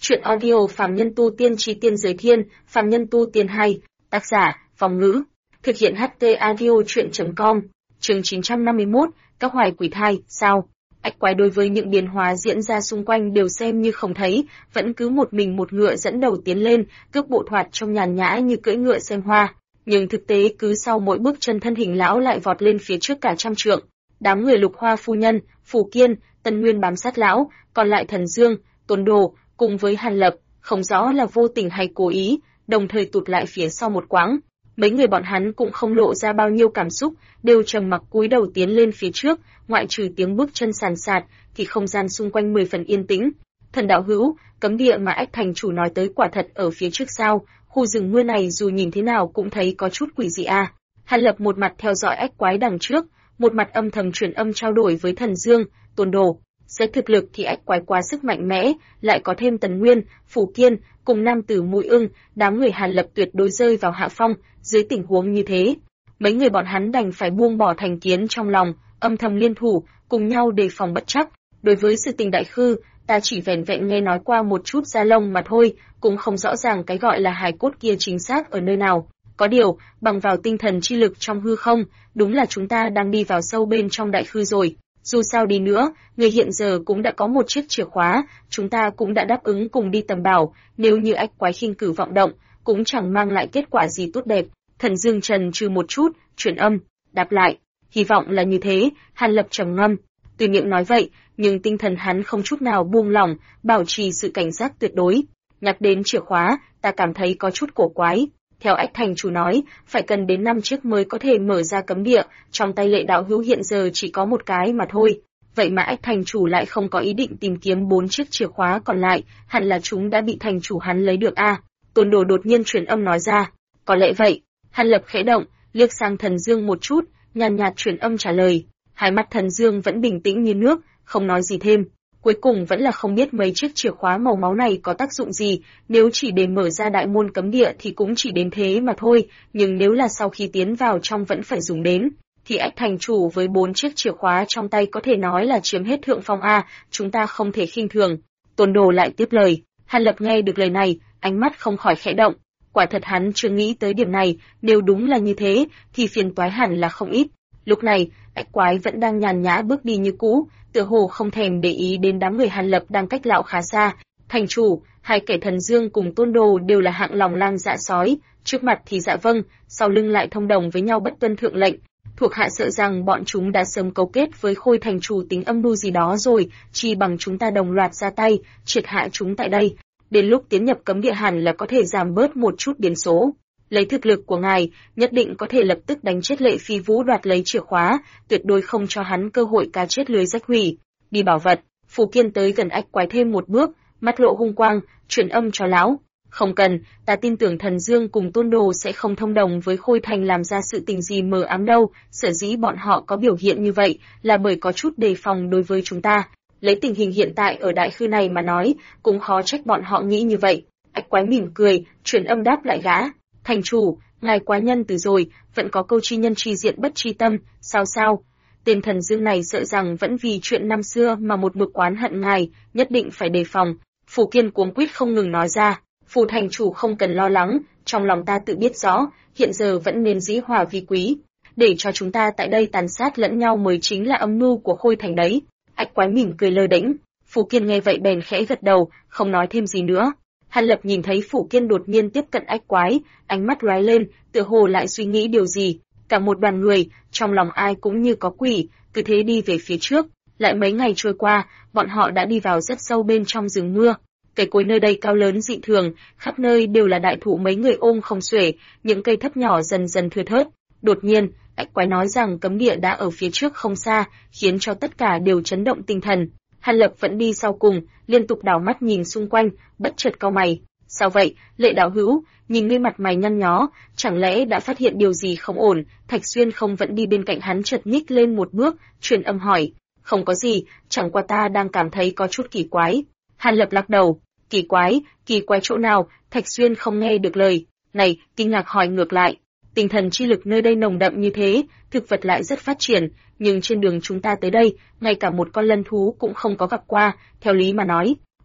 Chuyện audio Phàm Nhân Tu Tiên Chí Tiên Giới Thiên, Phàm Nhân Tu Tiên 2, tác giả, Phong Ngữ, thực hiện HT Audio Chuyện.com, chương 951, các hoài quỷ thai, sao? Ách quái đối với những biến hóa diễn ra xung quanh đều xem như không thấy, vẫn cứ một mình một ngựa dẫn đầu tiến lên, cước bộ thoạt trông nhàn nhã như cưỡi ngựa xem hoa. Nhưng thực tế cứ sau mỗi bước chân thân hình lão lại vọt lên phía trước cả trăm trượng. Đám người Lục Hoa phu nhân, Phù Kiên, Tân Nguyên bám sát lão, còn lại Thần Dương, Tôn Đồ cùng với Hàn Lập, không rõ là vô tình hay cố ý, đồng thời tụt lại phía sau một quãng. Mấy người bọn hắn cũng không lộ ra bao nhiêu cảm xúc, đều trầm mặc cúi đầu tiến lên phía trước, ngoại trừ tiếng bước chân sàn sạt, thì không gian xung quanh 10 phần yên tĩnh. Thần đạo hữu, cấm địa mà Ách thành chủ nói tới quả thật ở phía trước sao? Khu rừng mưa này dù nhìn thế nào cũng thấy có chút quỷ dị à? Hàn Lập một mặt theo dõi Ách quái đằng trước, một mặt âm thầm truyền âm trao đổi với Thần Dương, Tôn Đồ. Xét thực lực thì Ách quái quá sức mạnh mẽ, lại có thêm Tần Nguyên, Phù Kiên, cùng nam tử Mũi Ưng, đám người Hàn Lập tuyệt đối rơi vào hạ phong. Dưới tình huống như thế, mấy người bọn hắn đành phải buông bỏ thành kiến trong lòng, âm thầm liên thủ, cùng nhau đề phòng bất trắc. Đối với sự tình đại khư, ta chỉ vẻn vẹn nghe nói qua một chút da lông mà thôi, cũng không rõ ràng cái gọi là hài cốt kia chính xác ở nơi nào. Có điều, bằng vào tinh thần chi lực trong hư không, đúng là chúng ta đang đi vào sâu bên trong đại khư rồi. Dù sao đi nữa, người hiện giờ cũng đã có một chiếc chìa khóa, chúng ta cũng đã đáp ứng cùng đi tầm bảo, nếu như Ách quái khinh cử vọng động, cũng chẳng mang lại kết quả gì tốt đẹp. Thần Dương trần trừ một chút, truyền âm, đáp lại, hy vọng là như thế. Hàn Lập trầm ngâm, tuy miệng nói vậy, nhưng tinh thần hắn không chút nào buông lỏng, bảo trì sự cảnh giác tuyệt đối. Nhắc đến chìa khóa, ta cảm thấy có chút cổ quái. Theo Ách thành chủ nói, phải cần đến 5 chiếc mới có thể mở ra cấm địa, trong tay Lệ đạo hữu hiện giờ chỉ có một cái mà thôi. Vậy mà Ách thành chủ lại không có ý định tìm kiếm 4 chiếc chìa khóa còn lại, hẳn là chúng đã bị thành chủ hắn lấy được a. Tôn Đồ đột nhiên truyền âm nói ra, có lẽ vậy. Hàn Lập khẽ động, liếc sang Thần Dương một chút, nhàn nhạt truyền âm trả lời. Hai mắt Thần Dương vẫn bình tĩnh như nước, không nói gì thêm. Cuối cùng vẫn là không biết mấy chiếc chìa khóa màu máu này có tác dụng gì, nếu chỉ để mở ra đại môn cấm địa thì cũng chỉ đến thế mà thôi, nhưng nếu là sau khi tiến vào trong vẫn phải dùng đến, thì Ách thành chủ với 4 chiếc chìa khóa trong tay có thể nói là chiếm hết thượng phong a, chúng ta không thể khinh thường. Tôn Đồ lại tiếp lời. Hàn Lập nghe được lời này, ánh mắt không khỏi khẽ động. Quả thật hắn chưa nghĩ tới điểm này, nếu đúng là như thế, thì phiền toái hẳn là không ít. Lúc này, Ách quái vẫn đang nhàn nhã bước đi như cũ, tựa hồ không thèm để ý đến đám người Hàn Lập đang cách lão khá xa. Thành chủ, hai kẻ Thần Dương cùng Tôn Đồ đều là hạng lòng lang dạ sói, trước mặt thì dạ vâng, sau lưng lại thông đồng với nhau bất tuân thượng lệnh. Thuộc hạ sợ rằng bọn chúng đã sớm cấu kết với Khôi thành chủ tính âm mưu gì đó rồi, chỉ bằng chúng ta đồng loạt ra tay, triệt hạ chúng tại đây. Đến lúc tiến nhập cấm địa hẳn là có thể giảm bớt một chút biến số. Lấy thực lực của ngài, nhất định có thể lập tức đánh chết Lệ Phi Vũ đoạt lấy chìa khóa, tuyệt đối không cho hắn cơ hội cá chết lưới rách hủy. Đi bảo vật. Phù Kiên tới gần Ách quái thêm một bước, mắt lộ hung quang, truyền âm cho lão. Không cần, ta tin tưởng Thần Dương cùng Tôn Đồ sẽ không thông đồng với Khôi thành làm ra sự tình gì mờ ám đâu, sở dĩ bọn họ có biểu hiện như vậy là bởi có chút đề phòng đối với chúng ta. Lấy tình hình hiện tại ở đại khư này mà nói, cũng khó trách bọn họ nghĩ như vậy. Ách quái mỉm cười, truyền âm đáp lại gã. Thành chủ, ngài quá nhân từ rồi, vẫn có câu chi nhân chi diện bất chi tâm, sao? Tên Thần Dương này sợ rằng vẫn vì chuyện năm xưa mà một mực oán hận ngài, nhất định phải đề phòng. Phù Kiên cuống quýt không ngừng nói ra, Phù thành chủ không cần lo lắng, trong lòng ta tự biết rõ, hiện giờ vẫn nên dĩ hòa vi quý. Để cho chúng ta tại đây tàn sát lẫn nhau mới chính là âm mưu của Khôi thành đấy. Ách quái mỉm cười lơ đễnh. Phù Kiên nghe vậy bèn khẽ gật đầu, không nói thêm gì nữa. Hàn Lập nhìn thấy Phù Kiên đột nhiên tiếp cận Ách quái, ánh mắt lóe lên, tựa hồ lại suy nghĩ điều gì. Cả một đoàn người, trong lòng ai cũng như có quỷ, cứ thế đi về phía trước. Lại mấy ngày trôi qua, bọn họ đã đi vào rất sâu bên trong rừng mưa. Cây cối nơi đây cao lớn dị thường, khắp nơi đều là đại thụ mấy người ôm không xuể, những cây thấp nhỏ dần dần thưa thớt. Đột nhiên, Ách quái nói rằng cấm địa đã ở phía trước không xa, khiến cho tất cả đều chấn động tinh thần. Hàn Lập vẫn đi sau cùng, liên tục đảo mắt nhìn xung quanh, bất chợt cau mày. Sao vậy, Lệ đạo hữu, nhìn ngươi mặt mày nhăn nhó, chẳng lẽ đã phát hiện điều gì không ổn? Thạch Xuyên không vẫn đi bên cạnh hắn chợt nhích lên một bước, truyền âm hỏi. Không có gì, chẳng qua ta đang cảm thấy có chút kỳ quái. Hàn Lập lắc đầu. Kỳ quái chỗ nào? Thạch Xuyên không nghe được lời này, kinh ngạc hỏi ngược lại. Tinh thần chi lực nơi đây nồng đậm như thế, thực vật lại rất phát triển, nhưng trên đường chúng ta tới đây, ngay cả một con lân thú cũng không có gặp qua, theo lý mà nói,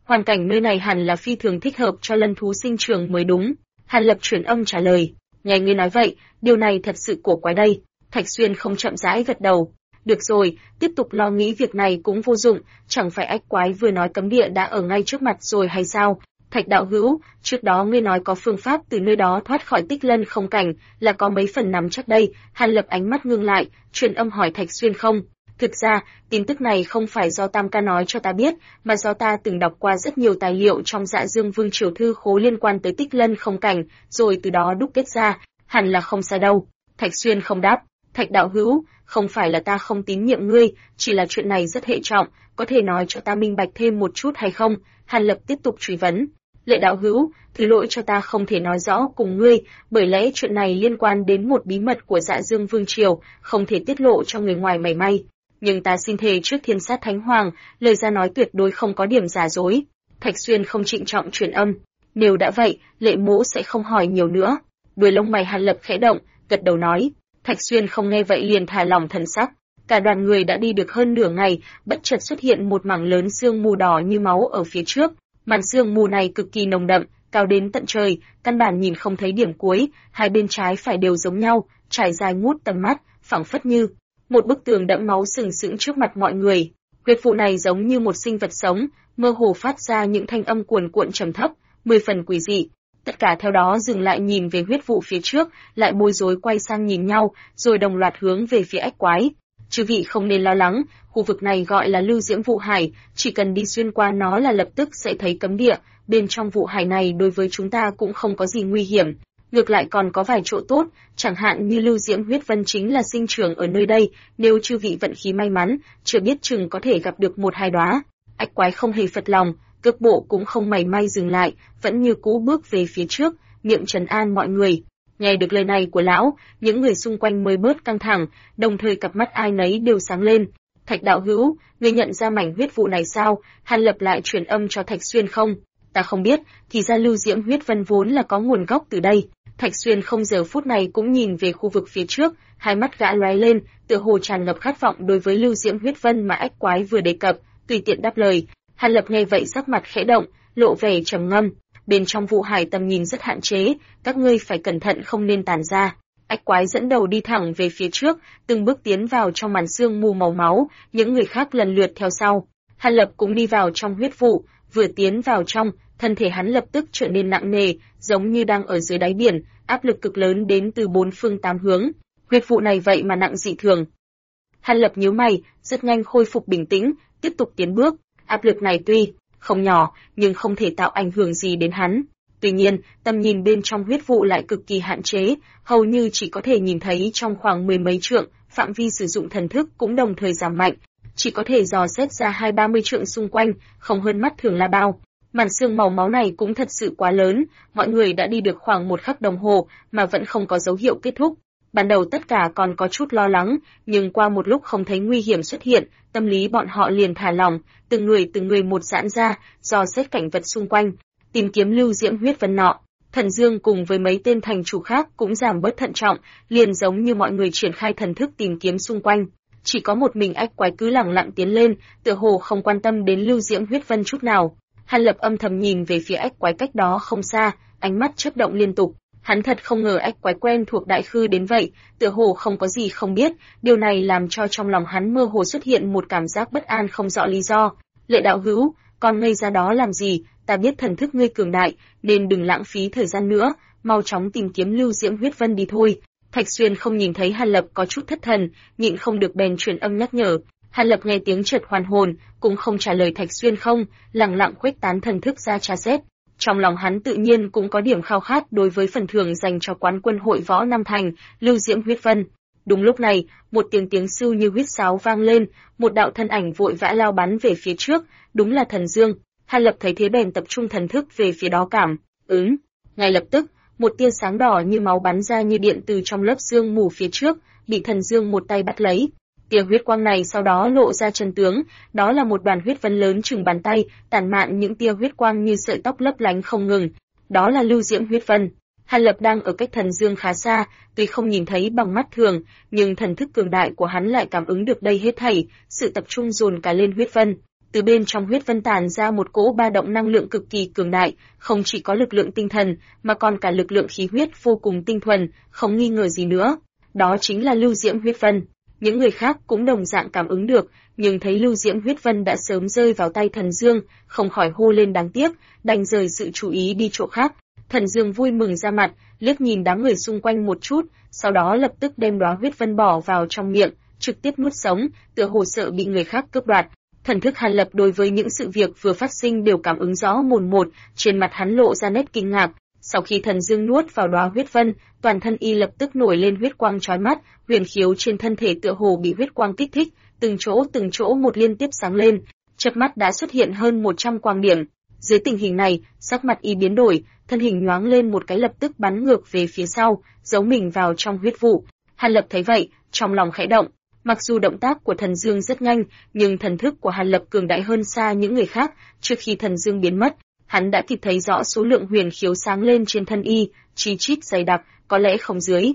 hoàn cảnh nơi này hẳn là phi thường thích hợp cho lân thú sinh trưởng mới đúng. Hàn Lập truyền âm trả lời, nghe ngươi nói vậy, điều này thật sự cổ quái đây. Thạch Xuyên không chậm rãi gật đầu. Được rồi, tiếp tục lo nghĩ việc này cũng vô dụng, chẳng phải ách quái vừa nói cấm địa đã ở ngay trước mặt rồi hay sao? Thạch đạo hữu, trước đó ngươi nói có phương pháp từ nơi đó thoát khỏi Tích Lân không cảnh, là có mấy phần nắm chắc đây. Hàn Lập ánh mắt ngưng lại, truyền âm hỏi Thạch Xuyên không. Thực ra, tin tức này không phải do Tam ca nói cho ta biết, mà do ta từng đọc qua rất nhiều tài liệu trong Dạ Dương Vương Triều thư khố liên quan tới Tích Lân không cảnh, rồi từ đó đúc kết ra, hẳn là không sai đâu. Thạch Xuyên không đáp, Thạch đạo hữu, không phải là ta không tín nhiệm ngươi, chỉ là chuyện này rất hệ trọng, có thể nói cho ta minh bạch thêm một chút hay không? Hàn Lập tiếp tục truy vấn. Lệ đạo hữu, thứ lỗi cho ta không thể nói rõ cùng ngươi, bởi lẽ chuyện này liên quan đến một bí mật của Dạ Dương Vương Triều, không thể tiết lộ cho người ngoài mảy may. Nhưng ta xin thề trước Thiên Sát Thánh Hoàng, lời ra nói tuyệt đối không có điểm giả dối. Thạch Xuyên không trịnh trọng truyền âm. Nếu đã vậy, Lệ mỗ sẽ không hỏi nhiều nữa. Đuôi lông mày Hàn Lập khẽ động, gật đầu nói. Thạch Xuyên không nghe vậy liền thả lỏng thần sắc. Cả đoàn người đã đi được hơn nửa ngày, bất chợt xuất hiện một mảng lớn sương mù đỏ như máu ở phía trước. Màn sương mù này cực kỳ nồng đậm, cao đến tận trời, căn bản nhìn không thấy điểm cuối, hai bên trái phải đều giống nhau, trải dài ngút tầm mắt, phảng phất như một bức tường đẫm máu sừng sững trước mặt mọi người. Huyết vụ này giống như một sinh vật sống, mơ hồ phát ra những thanh âm cuồn cuộn trầm thấp, 10 phần quỷ dị. Tất cả theo đó dừng lại nhìn về huyết vụ phía trước, lại bối rối quay sang nhìn nhau, rồi đồng loạt hướng về phía ách quái. Chư vị không nên lo lắng, khu vực này gọi là Lưu Diễm Vụ Hải, chỉ cần đi xuyên qua nó là lập tức sẽ thấy cấm địa, bên trong vụ hải này đối với chúng ta cũng không có gì nguy hiểm. Ngược lại còn có vài chỗ tốt, chẳng hạn như Lưu Diễm Huyết Vân chính là sinh trưởng ở nơi đây, nếu chư vị vận khí may mắn, chưa biết chừng có thể gặp được một hai đóa. Ách quái không hề phật lòng, cước bộ cũng không mảy may dừng lại, vẫn như cũ bước về phía trước, miệng trấn an mọi người. Nghe được lời này của lão, những người xung quanh mới bớt căng thẳng, đồng thời cặp mắt ai nấy đều sáng lên. Thạch đạo hữu, ngươi nhận ra mảnh huyết vụ này sao? Hàn Lập lại truyền âm cho Thạch Xuyên không? Ta không biết, thì ra Lưu Diễm Huyết Vân vốn là có nguồn gốc từ đây. Thạch Xuyên không giờ phút này cũng nhìn về khu vực phía trước, hai mắt gã lóe lên, tựa hồ tràn ngập khát vọng đối với Lưu Diễm Huyết Vân mà ách quái vừa đề cập, tùy tiện đáp lời. Hàn Lập nghe vậy sắc mặt khẽ động, lộ vẻ trầm ngâm. Bên trong vụ hải tầm nhìn rất hạn chế, các ngươi phải cẩn thận không nên tản ra. Ách quái dẫn đầu đi thẳng về phía trước, từng bước tiến vào trong màn sương mù màu máu, những người khác lần lượt theo sau. Hàn Lập cũng đi vào trong huyết vụ, vừa tiến vào trong, thân thể hắn lập tức trở nên nặng nề, giống như đang ở dưới đáy biển, áp lực cực lớn đến từ bốn phương tám hướng. Huyết vụ này vậy mà nặng dị thường. Hàn Lập nhíu mày, rất nhanh khôi phục bình tĩnh, tiếp tục tiến bước. Áp lực này tuy không nhỏ, nhưng không thể tạo ảnh hưởng gì đến hắn. Tuy nhiên, tầm nhìn bên trong huyết vụ lại cực kỳ hạn chế, hầu như chỉ có thể nhìn thấy trong khoảng mười mấy trượng, phạm vi sử dụng thần thức cũng đồng thời giảm mạnh, chỉ có thể dò xét ra 20-30 trượng xung quanh, không hơn mắt thường là bao. Màn sương màu máu này cũng thật sự quá lớn, mọi người đã đi được khoảng một khắc đồng hồ mà vẫn không có dấu hiệu kết thúc. Ban đầu tất cả còn có chút lo lắng, nhưng qua một lúc không thấy nguy hiểm xuất hiện, tâm lý bọn họ liền thả lỏng, từng người một giãn ra, dò xét cảnh vật xung quanh, tìm kiếm Lưu Diễm Huyết Vân nọ. Thần Dương cùng với mấy tên thành chủ khác cũng giảm bớt thận trọng, liền giống như mọi người triển khai thần thức tìm kiếm xung quanh. Chỉ có một mình ách quái cứ lẳng lặng tiến lên, tựa hồ không quan tâm đến Lưu Diễm Huyết Vân chút nào. Hàn Lập âm thầm nhìn về phía ách quái cách đó không xa, ánh mắt chớp động liên tục. Hắn thật không ngờ ách quái quen thuộc đại khư đến vậy, tựa hồ không có gì không biết, điều này làm cho trong lòng hắn mơ hồ xuất hiện một cảm giác bất an không rõ lý do. Lệ đạo hữu, con ngây ra đó làm gì? Ta biết thần thức ngươi cường đại, nên đừng lãng phí thời gian nữa, mau chóng tìm kiếm Lưu Diễm Huyết Vân đi thôi. Thạch Xuyên không nhìn thấy Hàn Lập có chút thất thần, nhịn không được bèn truyền âm nhắc nhở. Hàn Lập nghe tiếng chợt hoàn hồn, cũng không trả lời Thạch Xuyên không, lặng lặng khuếch tán thần thức ra tra xét. Trong lòng hắn tự nhiên cũng có điểm khao khát đối với phần thưởng dành cho quán quân hội võ Nam Thành, Lưu Diễm Huyết Vân. Đúng lúc này, một tiếng sưu như huýt sáo vang lên, một đạo thân ảnh vội vã lao bắn về phía trước, đúng là Thần Dương. Hàn Lập thấy thế bèn tập trung thần thức về phía đó cảm ứng. Ngay lập tức, một tia sáng đỏ như máu bắn ra như điện từ trong lớp sương mù phía trước, bị Thần Dương một tay bắt lấy. Tia huyết quang này sau đó lộ ra chân tướng, đó là một đoàn huyết vân lớn chừng bàn tay, tản mạn những tia huyết quang như sợi tóc lấp lánh không ngừng. Đó là Lưu Diễm Huyết Vân. Hàn Lập đang ở cách Thần Dương khá xa, tuy không nhìn thấy bằng mắt thường, nhưng thần thức cường đại của hắn lại cảm ứng được đây hết thảy, sự tập trung dồn cả lên huyết vân. Từ bên trong huyết vân tản ra một cỗ ba động năng lượng cực kỳ cường đại, không chỉ có lực lượng tinh thần, mà còn cả lực lượng khí huyết vô cùng tinh thuần, không nghi ngờ gì nữa. Đó chính là lưu diễm huyết vân. Những người khác cũng đồng dạng cảm ứng được, nhưng thấy lưu diễm huyết vân đã sớm rơi vào tay Thần Dương, không khỏi hô lên đáng tiếc, đành rời sự chú ý đi chỗ khác. Thần Dương vui mừng ra mặt, liếc nhìn đám người xung quanh một chút, sau đó lập tức đem đóa huyết vân bỏ vào trong miệng, trực tiếp nuốt sống, tựa hồ sợ bị người khác cướp đoạt. Thần thức Hàn Lập đối với những sự việc vừa phát sinh đều cảm ứng rõ mồn một, trên mặt hắn lộ ra nét kinh ngạc. Sau khi Thần Dương nuốt vào đóa huyết vân, toàn thân y lập tức nổi lên huyết quang chói mắt, huyền khiếu trên thân thể tựa hồ bị huyết quang kích thích, từng chỗ một liên tiếp sáng lên, chớp mắt đã xuất hiện hơn 100 quang điểm. Dưới tình hình này, sắc mặt y biến đổi, thân hình nhoáng lên một cái lập tức bắn ngược về phía sau, giấu mình vào trong huyết vụ. Hàn Lập thấy vậy, trong lòng khẽ động. Mặc dù động tác của Thần Dương rất nhanh, nhưng thần thức của Hàn Lập cường đại hơn xa những người khác. Trước khi Thần Dương biến mất, hắn đã kịp thấy rõ số lượng huyền khiếu sáng lên trên thân y, chi chít dày đặc, có lẽ không dưới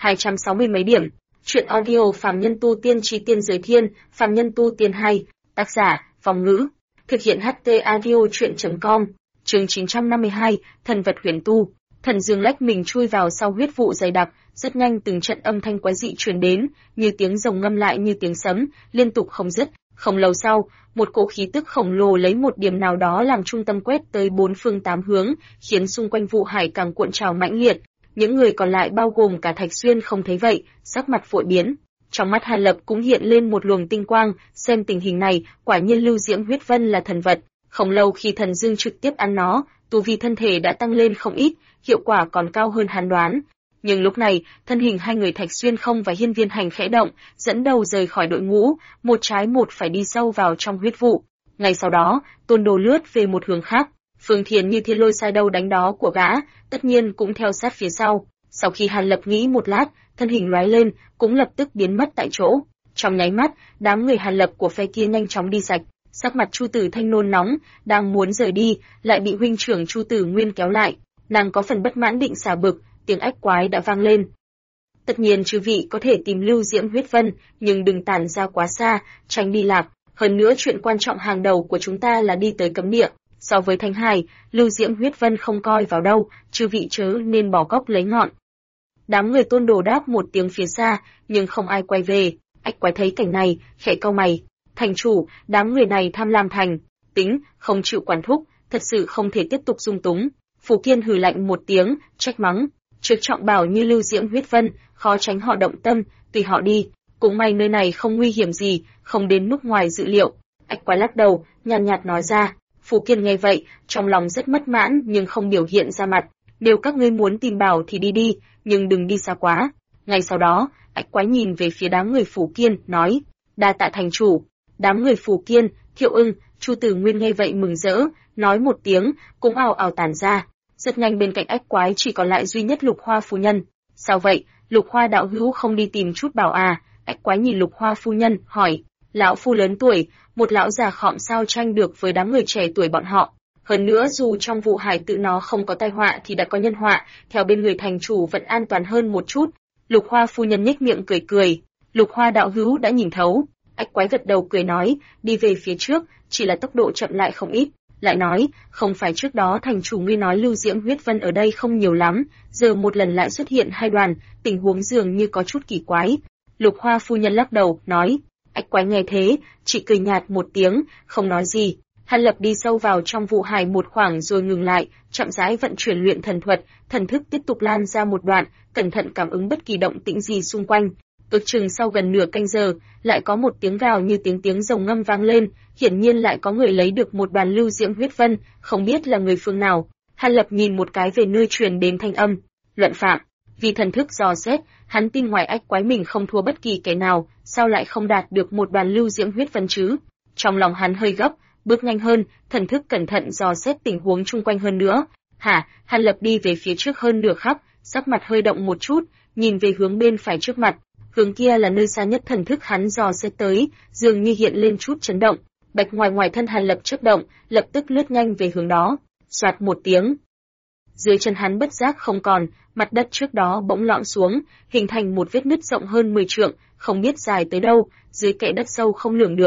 260 mấy điểm. Chuyện audio Phàm Nhân Tu Tiên Chi Tiên Giới Thiên, Phàm Nhân Tu Tiên 2, tác giả, Phong Ngữ, thực hiện HT audio chuyện.com, chương 952, thần vật huyền tu. Thần Dương lách mình chui vào sau huyết vụ dày đặc, rất nhanh từng trận âm thanh quái dị truyền đến, như tiếng rồng ngâm lại như tiếng sấm, liên tục không dứt. Không lâu sau, một cỗ khí tức khổng lồ lấy một điểm nào đó làm trung tâm quét tới bốn phương tám hướng, khiến xung quanh vụ hải càng cuộn trào mãnh liệt. Những người còn lại bao gồm cả Thạch Xuyên không thấy vậy, sắc mặt vội biến. Trong mắt Hàn Lập cũng hiện lên một luồng tinh quang, xem tình hình này, quả nhiên lưu diễm huyết vân là thần vật. Không lâu khi Thần Dương trực tiếp ăn nó, tu vi thân thể đã tăng lên không ít, hiệu quả còn cao hơn hắn đoán. Nhưng lúc này, thân hình hai người Thạch Xuyên không và Hiên Viên Hành khẽ động, dẫn đầu rời khỏi đội ngũ, một trái một phải đi sâu vào trong huyết vụ. Ngay sau đó, Tôn Đồ lướt về một hướng khác, Phương Thiền như thiên lôi sai đâu đánh đó của gã, tất nhiên cũng theo sát phía sau. Sau khi Hàn Lập nghĩ một lát, thân hình lóe lên, cũng lập tức biến mất tại chỗ. Trong nháy mắt, đám người Hàn Lập của phe kia nhanh chóng đi sạch. Sắc mặt Chu Tử Thanh nôn nóng, đang muốn rời đi, lại bị huynh trưởng Chu Tử Nguyên kéo lại. Nàng có phần bất mãn định xả bực, tiếng ách quái đã vang lên. Tất nhiên chư vị có thể tìm lưu diễm huyết vân, nhưng đừng tản ra quá xa, tránh đi lạc. Hơn nữa chuyện quan trọng hàng đầu của chúng ta là đi tới cấm địa. So với Thanh Hải, lưu diễm huyết vân không coi vào đâu, chư vị chớ nên bỏ gốc lấy ngọn. Đám người Tôn Đồ đáp một tiếng phía xa, nhưng không ai quay về. Ách quái thấy cảnh này, khẽ cau mày. Thành chủ, đám người này tham lam thành tính, không chịu quản thúc, thật sự không thể tiếp tục dung túng. Phù Kiên hừ lạnh một tiếng, trách mắng. Trước trọng bảo như lưu diễm huyết vân, khó tránh họ động tâm, tùy họ đi. Cũng may nơi này không nguy hiểm gì, không đến mức ngoài dự liệu. Ách quái lắc đầu, nhàn nhạt nói ra. Phù Kiên nghe vậy, trong lòng rất bất mãn nhưng không biểu hiện ra mặt. Nếu các ngươi muốn tìm bảo thì đi đi, nhưng đừng đi xa quá. Ngay sau đó, Ách quái nhìn về phía đám người Phù Kiên, nói. Đa tạ thành chủ. Đám người Phù Kiên, Thiệu Ưng, Chu Tử Nguyên nghe vậy mừng rỡ, nói một tiếng, cũng ào ào tản ra. Rất nhanh bên cạnh Ách quái chỉ còn lại duy nhất Lục Hoa phu nhân. Sao vậy, Lục Hoa đạo hữu không đi tìm chút bảo à? Ách quái nhìn Lục Hoa phu nhân, hỏi. Lão phu lớn tuổi, một lão già khọm sao tranh được với đám người trẻ tuổi bọn họ. Hơn nữa dù trong vụ hải tự nó không có tai họa thì đã có nhân họa, theo bên người thành chủ vẫn an toàn hơn một chút. Lục Hoa phu nhân nhếch miệng cười cười. Lục Hoa đạo hữu đã nhìn thấu. Ách quái gật đầu cười nói, đi về phía trước, chỉ là tốc độ chậm lại không ít. Lại nói, không phải trước đó thành chủ ngươi nói lưu diễm huyết vân ở đây không nhiều lắm, giờ một lần lại xuất hiện hai đoàn, tình huống dường như có chút kỳ quái. Lục Hoa phu nhân lắc đầu, nói. Ách quái nghe thế, chỉ cười nhạt một tiếng, không nói gì. Hàn Lập đi sâu vào trong vụ hải một khoảng rồi ngừng lại, chậm rãi vận chuyển luyện thần thuật, thần thức tiếp tục lan ra một đoạn, cẩn thận cảm ứng bất kỳ động tĩnh gì xung quanh. Ước chừng sau gần nửa canh giờ, lại có một tiếng gào như tiếng rồng ngâm vang lên, hiển nhiên lại có người lấy được một đoàn lưu diễm huyết vân, không biết là người phương nào. Hàn Lập nhìn một cái về nơi truyền đến thanh âm, luận phạm. Vì thần thức dò xét, hắn tin ngoài Ách quái mình không thua bất kỳ kẻ nào, sao lại không đạt được một đoàn lưu diễm huyết vân chứ? Trong lòng hắn hơi gấp, bước nhanh hơn, thần thức cẩn thận dò xét tình huống chung quanh hơn nữa. Hàn Lập đi về phía trước hơn nửa khắc, sắc mặt hơi động một chút, nhìn về hướng bên phải trước mặt. Hướng kia là nơi xa nhất thần thức hắn dò xét tới, dường như hiện lên chút chấn động. Bạch ngoài thân Hàn Lập chớp động, lập tức lướt nhanh về hướng đó. Soạt một tiếng. Dưới chân hắn bất giác không còn, mặt đất trước đó bỗng lõm xuống, hình thành một vết nứt rộng hơn 10 trượng, không biết dài tới đâu, dưới kẽ đất sâu không lường được.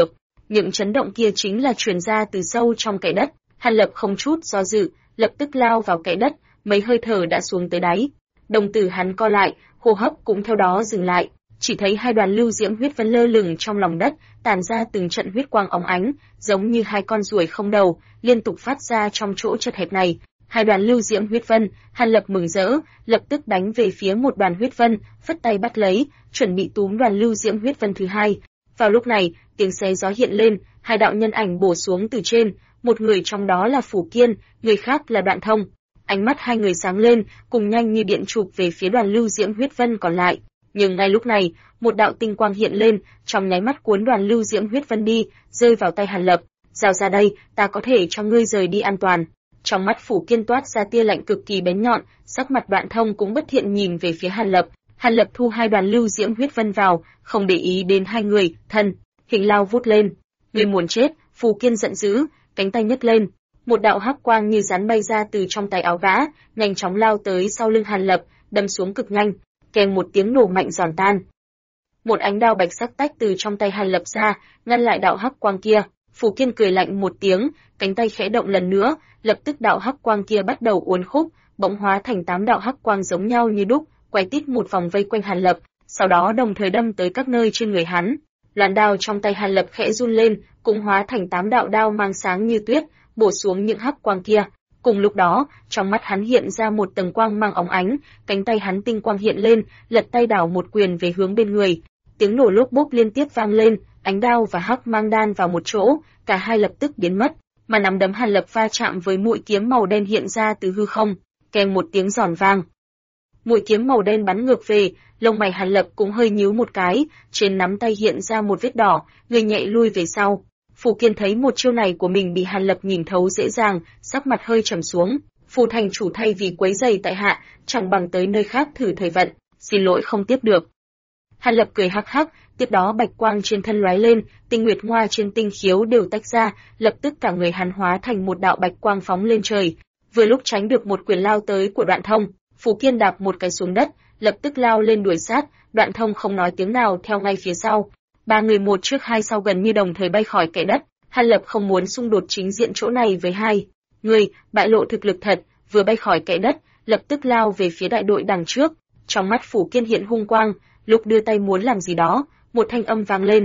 Những chấn động kia chính là truyền ra từ sâu trong kẽ đất. Hàn Lập không chút do dự, lập tức lao vào kẽ đất, mấy hơi thở đã xuống tới đáy. Đồng tử hắn co lại, hô hấp cũng theo đó dừng lại, chỉ thấy hai đoàn lưu diễm huyết vân lơ lửng trong lòng đất, tản ra từng trận huyết quang óng ánh, giống như hai con ruồi không đầu, liên tục phát ra trong chỗ chật hẹp này. Hai đoàn lưu diễm huyết vân, Hàn Lập mừng rỡ, lập tức đánh về phía một đoàn huyết vân, phất tay bắt lấy, chuẩn bị túm đoàn lưu diễm huyết vân thứ hai. Vào lúc này, tiếng xé gió hiện lên, hai đạo nhân ảnh bổ xuống từ trên, một người trong đó là Phủ Kiên, người khác là Đoạn Thông. Ánh mắt hai người sáng lên, cùng nhanh như điện chụp về phía đoàn lưu diễm huyết vân còn lại. Nhưng ngay lúc này, một đạo tinh quang hiện lên, trong nháy mắt cuốn đoàn lưu diễm huyết vân đi, rơi vào tay Hàn Lập. Giao ra đây, ta có thể cho ngươi rời đi an toàn. Trong mắt Phủ Kiên toát ra tia lạnh cực kỳ bén nhọn, sắc mặt Đoạn Thông cũng bất thiện nhìn về phía Hàn Lập. Hàn Lập thu hai đoàn lưu diễm huyết vân vào, không để ý đến hai người, thân hình lao vút lên. Ngươi muốn chết? Phủ Kiên giận dữ, cánh tay nhấc lên, một đạo hắc quang như rắn bay ra từ trong tay áo gã, nhanh chóng lao tới sau lưng Hàn Lập, đâm xuống cực nhanh, kèm một tiếng nổ mạnh giòn tan. Một ánh đao bạch sắc tách từ trong tay Hàn Lập ra, ngăn lại đạo hắc quang kia. Phủ Kiên cười lạnh một tiếng, cánh tay khẽ động lần nữa, lập tức đạo hắc quang kia bắt đầu uốn khúc, bỗng hóa thành 8 đạo hắc quang giống nhau như đúc, quay tít một vòng vây quanh Hàn Lập, sau đó đồng thời đâm tới các nơi trên người hắn. Loan đao trong tay Hàn Lập khẽ run lên, cũng hóa thành 8 đạo đao mang sáng như tuyết, bổ xuống những hắc quang kia. Cùng lúc đó, trong mắt hắn hiện ra một tầng quang mang óng ánh, cánh tay hắn tinh quang hiện lên, lật tay đảo một quyền về hướng bên người. Tiếng nổ lốp bốp liên tiếp vang lên, ánh đao và hắc mang đan vào một chỗ, cả hai lập tức biến mất, mà nắm đấm Hàn Lập va chạm với mũi kiếm màu đen hiện ra từ hư không, kèm một tiếng giòn vang. Mũi kiếm màu đen bắn ngược về, lông mày Hàn Lập cũng hơi nhíu một cái, trên nắm tay hiện ra một vết đỏ, người nhẹ lui về sau. Phủ Kiên thấy một chiêu này của mình bị Hàn Lập nhìn thấu dễ dàng, sắc mặt hơi trầm xuống. Phủ thành chủ thay vì quấy rầy tại hạ, chẳng bằng tới nơi khác thử thời vận, xin lỗi không tiếp được. Hàn Lập cười hắc hắc, tiếp đó bạch quang trên thân lóe lên, tinh nguyệt hoa trên tinh khiếu đều tách ra, lập tức cả người hắn hóa thành một đạo bạch quang phóng lên trời. Vừa lúc tránh được một quyền lao tới của Đoạn Thông, Phủ Kiên đạp một cái xuống đất, lập tức lao lên đuổi sát, Đoạn Thông không nói tiếng nào theo ngay phía sau. Ba người một trước hai sau gần như đồng thời bay khỏi kẽ đất. Hàn Lập không muốn xung đột chính diện chỗ này với hai người, bại lộ thực lực thật, vừa bay khỏi kẽ đất, lập tức lao về phía đại đội đằng trước. Trong mắt Phủ Kiên hiện hung quang, lúc đưa tay muốn làm gì đó, một thanh âm vang lên.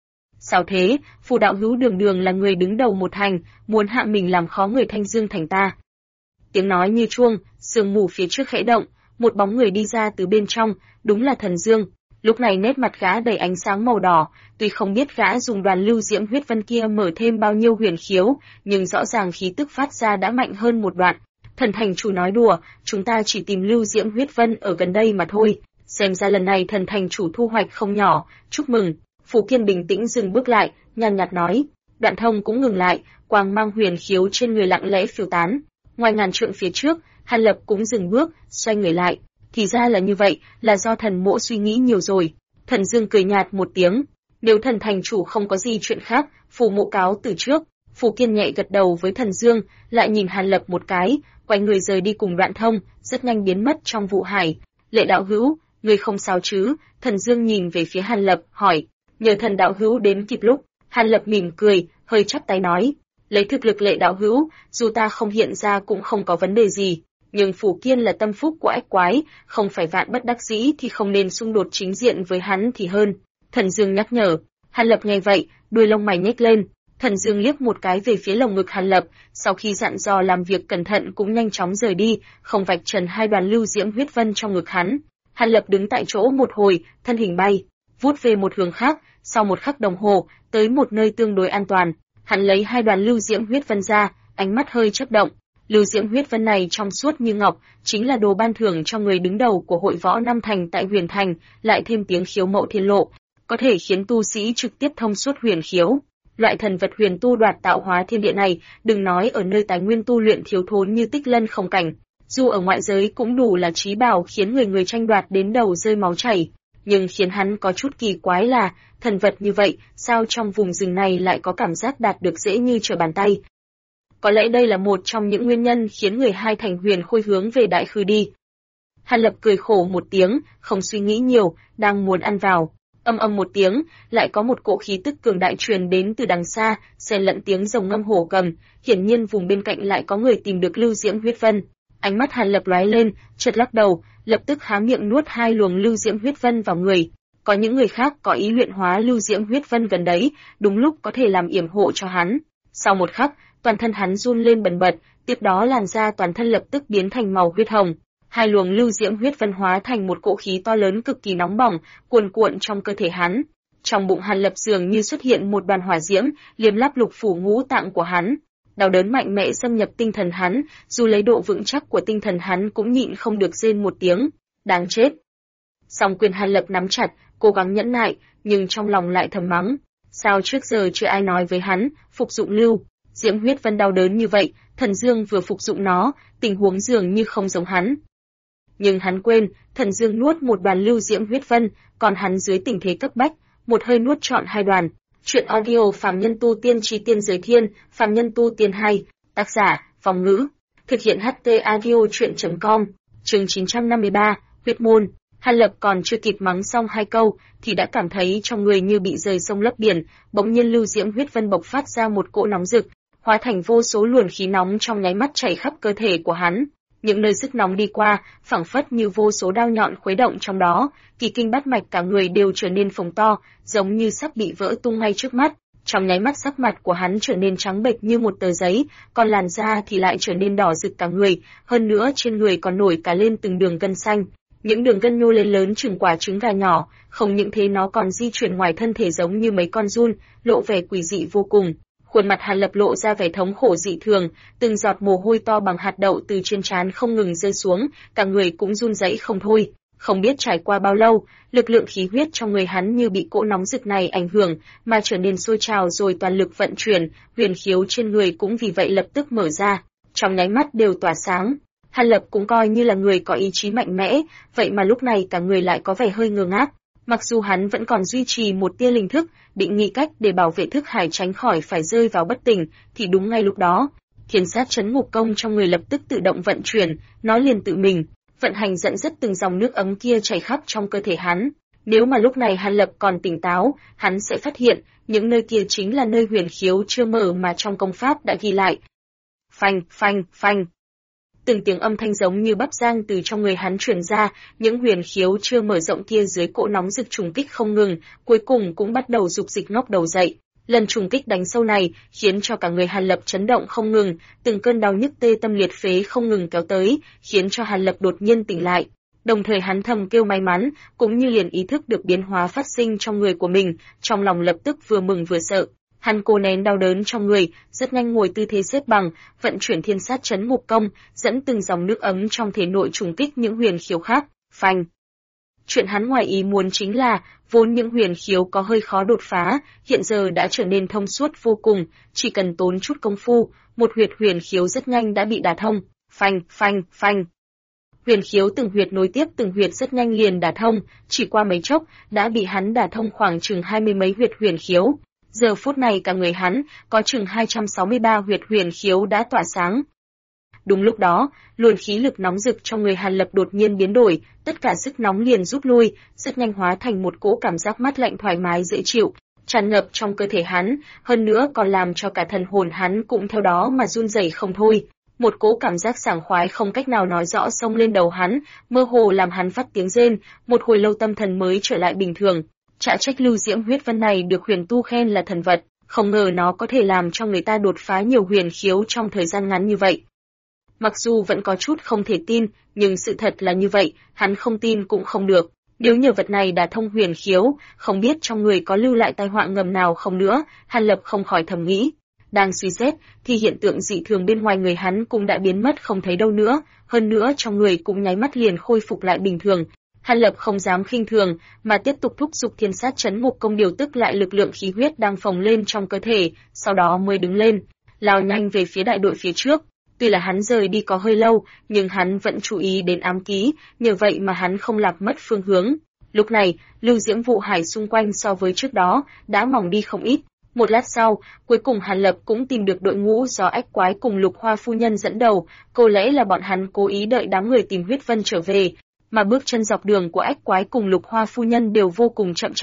Sao thế? Phủ đạo hữu đường đường là người đứng đầu một thành, muốn hạ mình làm khó người Thanh Dương thành ta. Tiếng nói như chuông, sương mù phía trước khẽ động, một bóng người đi ra từ bên trong, đúng là Thần Dương. Lúc này nét mặt gã đầy ánh sáng màu đỏ, tuy không biết gã dùng đoàn lưu diễm huyết vân kia mở thêm bao nhiêu huyền khiếu, nhưng rõ ràng khí tức phát ra đã mạnh hơn một đoạn. Thần thành chủ nói đùa, chúng ta chỉ tìm lưu diễm huyết vân ở gần đây mà thôi. Xem ra lần này thần thành chủ thu hoạch không nhỏ, chúc mừng. Phủ Kiên bình tĩnh dừng bước lại, nhàn nhạt nói. Đoạn Thông cũng ngừng lại, quang mang huyền khiếu trên người lặng lẽ phiêu tán. Ngoài ngàn trượng phía trước, Hàn Lập cũng dừng bước, xoay người lại. Thì ra là như vậy, là do thần mỗ suy nghĩ nhiều rồi. Thần Dương cười nhạt một tiếng. Nếu thần thành chủ không có gì chuyện khác, Phủ mộ cáo từ trước. Phủ Kiên nhẹ gật đầu với Thần Dương, lại nhìn Hàn Lập một cái, quay người rời đi cùng Đoạn Thông, rất nhanh biến mất trong vụ hải. Lệ đạo hữu, người không sao chứ? Thần Dương nhìn về phía Hàn Lập, hỏi. Nhờ thần đạo hữu đến kịp lúc. Hàn Lập mỉm cười, hơi chắp tay nói. Lấy thực lực Lệ đạo hữu, dù ta không hiện ra cũng không có vấn đề gì. Nhưng Phủ Kiên là tâm phúc của ách quái, không phải vạn bất đắc dĩ thì không nên xung đột chính diện với hắn thì hơn. Thần Dương nhắc nhở. Hàn Lập nghe vậy, đuôi lông mày nhếch lên. Thần Dương liếc một cái về phía lồng ngực Hàn Lập, sau khi dặn dò làm việc cẩn thận cũng nhanh chóng rời đi, không vạch trần hai đoàn lưu diễm huyết vân trong ngực hắn. Hàn Lập đứng tại chỗ một hồi, thân hình bay, vút về một hướng khác, sau một khắc đồng hồ, tới một nơi tương đối an toàn. Hắn lấy hai đoàn lưu diễm huyết vân ra, ánh mắt hơi chớp động. Lưu diễm huyết vân này trong suốt như ngọc, chính là đồ ban thưởng cho người đứng đầu của hội võ Nam Thành tại Huyền Thành, lại thêm tiếng khiếu mậu thiên lộ, có thể khiến tu sĩ trực tiếp thông suốt huyền khiếu. Loại thần vật huyền tu đoạt tạo hóa thiên địa này, đừng nói ở nơi tài nguyên tu luyện thiếu thốn như Tích Lân không cảnh, dù ở ngoại giới cũng đủ là trí bảo khiến người người tranh đoạt đến đầu rơi máu chảy. Nhưng khiến hắn có chút kỳ quái là, thần vật như vậy, sao trong vùng rừng này lại có cảm giác đạt được dễ như trở bàn tay. Có lẽ đây là một trong những nguyên nhân khiến người hai thành huyền khôi hướng về đại khư đi. Hàn Lập cười khổ một tiếng, không suy nghĩ nhiều, đang muốn ăn vào. Âm âm một tiếng, lại có một cỗ khí tức cường đại truyền đến từ đằng xa, xen lẫn tiếng rồng ngâm hổ gầm, hiển nhiên vùng bên cạnh lại có người tìm được lưu diễm huyết vân. Ánh mắt Hàn Lập lóe lên, chợt lắc đầu, lập tức há miệng nuốt 2 luồng lưu diễm huyết vân vào người. Có những người khác có ý luyện hóa lưu diễm huyết vân gần đấy, đúng lúc có thể làm yểm hộ cho hắn. Sau một khắc, toàn thân hắn run lên bần bật, tiếp đó làn da toàn thân lập tức biến thành màu huyết hồng. 2 luồng lưu diễm huyết vân hóa thành một cỗ khí to lớn cực kỳ nóng bỏng, cuồn cuộn trong cơ thể hắn. Trong bụng Hàn Lập dường như xuất hiện một đoàn hỏa diễm, liếm láp lục phủ ngũ tạng của hắn. Đau đớn mạnh mẽ xâm nhập tinh thần hắn, dù lấy độ vững chắc của tinh thần hắn cũng nhịn không được rên một tiếng. Đáng chết. Song quyền Hàn Lập nắm chặt, cố gắng nhẫn nại, nhưng trong lòng lại thầm mắng. Sao trước giờ chưa ai nói với hắn, phục dụng lưu diễm huyết vân đau đớn như vậy, Thần Dương vừa phục dụng nó, tình huống dường như không giống hắn. Nhưng hắn quên, Thần Dương nuốt một đoàn lưu diễm huyết vân, còn hắn dưới tình thế cấp bách, một hơi nuốt trọn 2 đoàn. Chuyện audio Phàm Nhân Tu Tiên Chí Tiên Giới Thiên, Phàm Nhân Tu Tiên 2, tác giả, Phong Ngữ, thực hiện HT audio chuyện.com, chương 953, huyết môn. Hàn Lập còn chưa kịp mắng xong 2 câu, thì đã cảm thấy trong người như bị rời sông lấp biển, bỗng nhiên lưu diễm huyết vân bộc phát ra một cỗ nóng rực, hóa thành vô số luồng khí nóng trong nháy mắt chảy khắp cơ thể của hắn. Những nơi sức nóng đi qua, phảng phất như vô số đao nhọn khuấy động trong đó, kỳ kinh bát mạch cả người đều trở nên phồng to, giống như sắp bị vỡ tung ngay trước mắt. Trong nháy mắt sắc mặt của hắn trở nên trắng bệch như một tờ giấy, còn làn da thì lại trở nên đỏ rực cả người, hơn nữa trên người còn nổi cả lên từng đường gân xanh. Những đường gân nhô lên lớn chừng quả trứng gà nhỏ, không những thế nó còn di chuyển ngoài thân thể giống như mấy con giun, lộ vẻ quỷ dị vô cùng. Khuôn mặt Hàn Lập lộ ra vẻ thống khổ dị thường, từng giọt mồ hôi to bằng hạt đậu từ trên trán không ngừng rơi xuống, cả người cũng run rẩy không thôi. Không biết trải qua bao lâu, lực lượng khí huyết trong người hắn như bị cỗ nóng rực này ảnh hưởng, mà trở nên sôi trào rồi toàn lực vận chuyển, huyền khiếu trên người cũng vì vậy lập tức mở ra, trong nháy mắt đều tỏa sáng. Hàn Lập cũng coi như là người có ý chí mạnh mẽ, vậy mà lúc này cả người lại có vẻ hơi ngơ ngác. Mặc dù hắn vẫn còn duy trì một tia linh thức, định nghĩ cách để bảo vệ thức hải tránh khỏi phải rơi vào bất tỉnh, thì đúng ngay lúc đó, Thiên Sát Chấn Ngục Công trong người lập tức tự động vận chuyển, nó liền tự mình vận hành dẫn dắt từng dòng nước ấm kia chảy khắp trong cơ thể hắn. Nếu mà lúc này Hàn Lập còn tỉnh táo, hắn sẽ phát hiện, những nơi kia chính là nơi huyền khiếu chưa mở mà trong công pháp đã ghi lại. Phanh, phanh, phanh. Từng tiếng âm thanh giống như bắp rang từ trong người hắn truyền ra, những huyền khiếu chưa mở rộng kia dưới cỗ nóng rực trùng kích không ngừng, cuối cùng cũng bắt đầu dục dịch ngóc đầu dậy. Lần trùng kích đánh sâu này khiến cho cả người Hàn Lập chấn động không ngừng, từng cơn đau nhức tê tâm liệt phế không ngừng kéo tới, khiến cho Hàn Lập đột nhiên tỉnh lại. Đồng thời hắn thầm kêu may mắn, cũng như liền ý thức được biến hóa phát sinh trong người của mình, trong lòng lập tức vừa mừng vừa sợ. Hắn cố nén đau đớn trong người, rất nhanh ngồi tư thế xếp bằng, vận chuyển Thiên Sát Chấn Ngục Công, dẫn từng dòng nước ấm trong thể nội trùng kích những huyền khiếu khác. Phanh. Chuyện hắn ngoài ý muốn chính là, vốn những huyền khiếu có hơi khó đột phá, hiện giờ đã trở nên thông suốt vô cùng, chỉ cần tốn chút công phu, một huyệt huyền khiếu rất nhanh đã bị đả thông. Phanh, phanh, phanh. Huyền khiếu từng huyệt nối tiếp từng huyệt rất nhanh liền đả thông, chỉ qua mấy chốc đã bị hắn đả thông khoảng chừng 20 mấy huyệt huyền khiếu. Giờ phút này cả người hắn có chừng 263 huyệt huyền khiếu đã tỏa sáng. Đúng lúc đó, luồng khí lực nóng rực trong người Hàn Lập đột nhiên biến đổi, tất cả sức nóng liền rút lui, rất nhanh hóa thành một cỗ cảm giác mát lạnh thoải mái dễ chịu, tràn ngập trong cơ thể hắn, hơn nữa còn làm cho cả thần hồn hắn cũng theo đó mà run rẩy không thôi. Một cỗ cảm giác sảng khoái không cách nào nói rõ xông lên đầu hắn, mơ hồ làm hắn phát tiếng rên, một hồi lâu tâm thần mới trở lại bình thường. Chả trách lưu diễm huyết vân này được huyền tu khen là thần vật, không ngờ nó có thể làm cho người ta đột phá nhiều huyền khiếu trong thời gian ngắn như vậy. Mặc dù vẫn có chút không thể tin, nhưng sự thật là như vậy, hắn không tin cũng không được. Nếu nhờ vật này đã thông huyền khiếu, không biết trong người có lưu lại tai họa ngầm nào không nữa, Hàn Lập không khỏi thầm nghĩ. Đang suy xét, thì hiện tượng dị thường bên ngoài người hắn cũng đã biến mất không thấy đâu nữa, hơn nữa trong người cũng nháy mắt liền khôi phục lại bình thường. Hàn Lập không dám khinh thường, mà tiếp tục thúc giục Thiên Sát Chấn Ngục Công điều tức lại lực lượng khí huyết đang phồng lên trong cơ thể, sau đó mới đứng lên, lao nhanh về phía đại đội phía trước. Tuy là hắn rời đi có hơi lâu, nhưng hắn vẫn chú ý đến ám ký, nhờ vậy mà hắn không lạc mất phương hướng. Lúc này, lưu diễm vụ hải xung quanh so với trước đó đã mỏng đi không ít. Một lát sau, cuối cùng Hàn Lập cũng tìm được đội ngũ do Ách Quái cùng Lục Hoa phu nhân dẫn đầu, có lẽ là bọn hắn cố ý đợi đám người tìm huyết vân trở về, mà bước chân dọc đường của Ách Quái cùng Lục Hoa phu nhân đều vô cùng chậm chạp.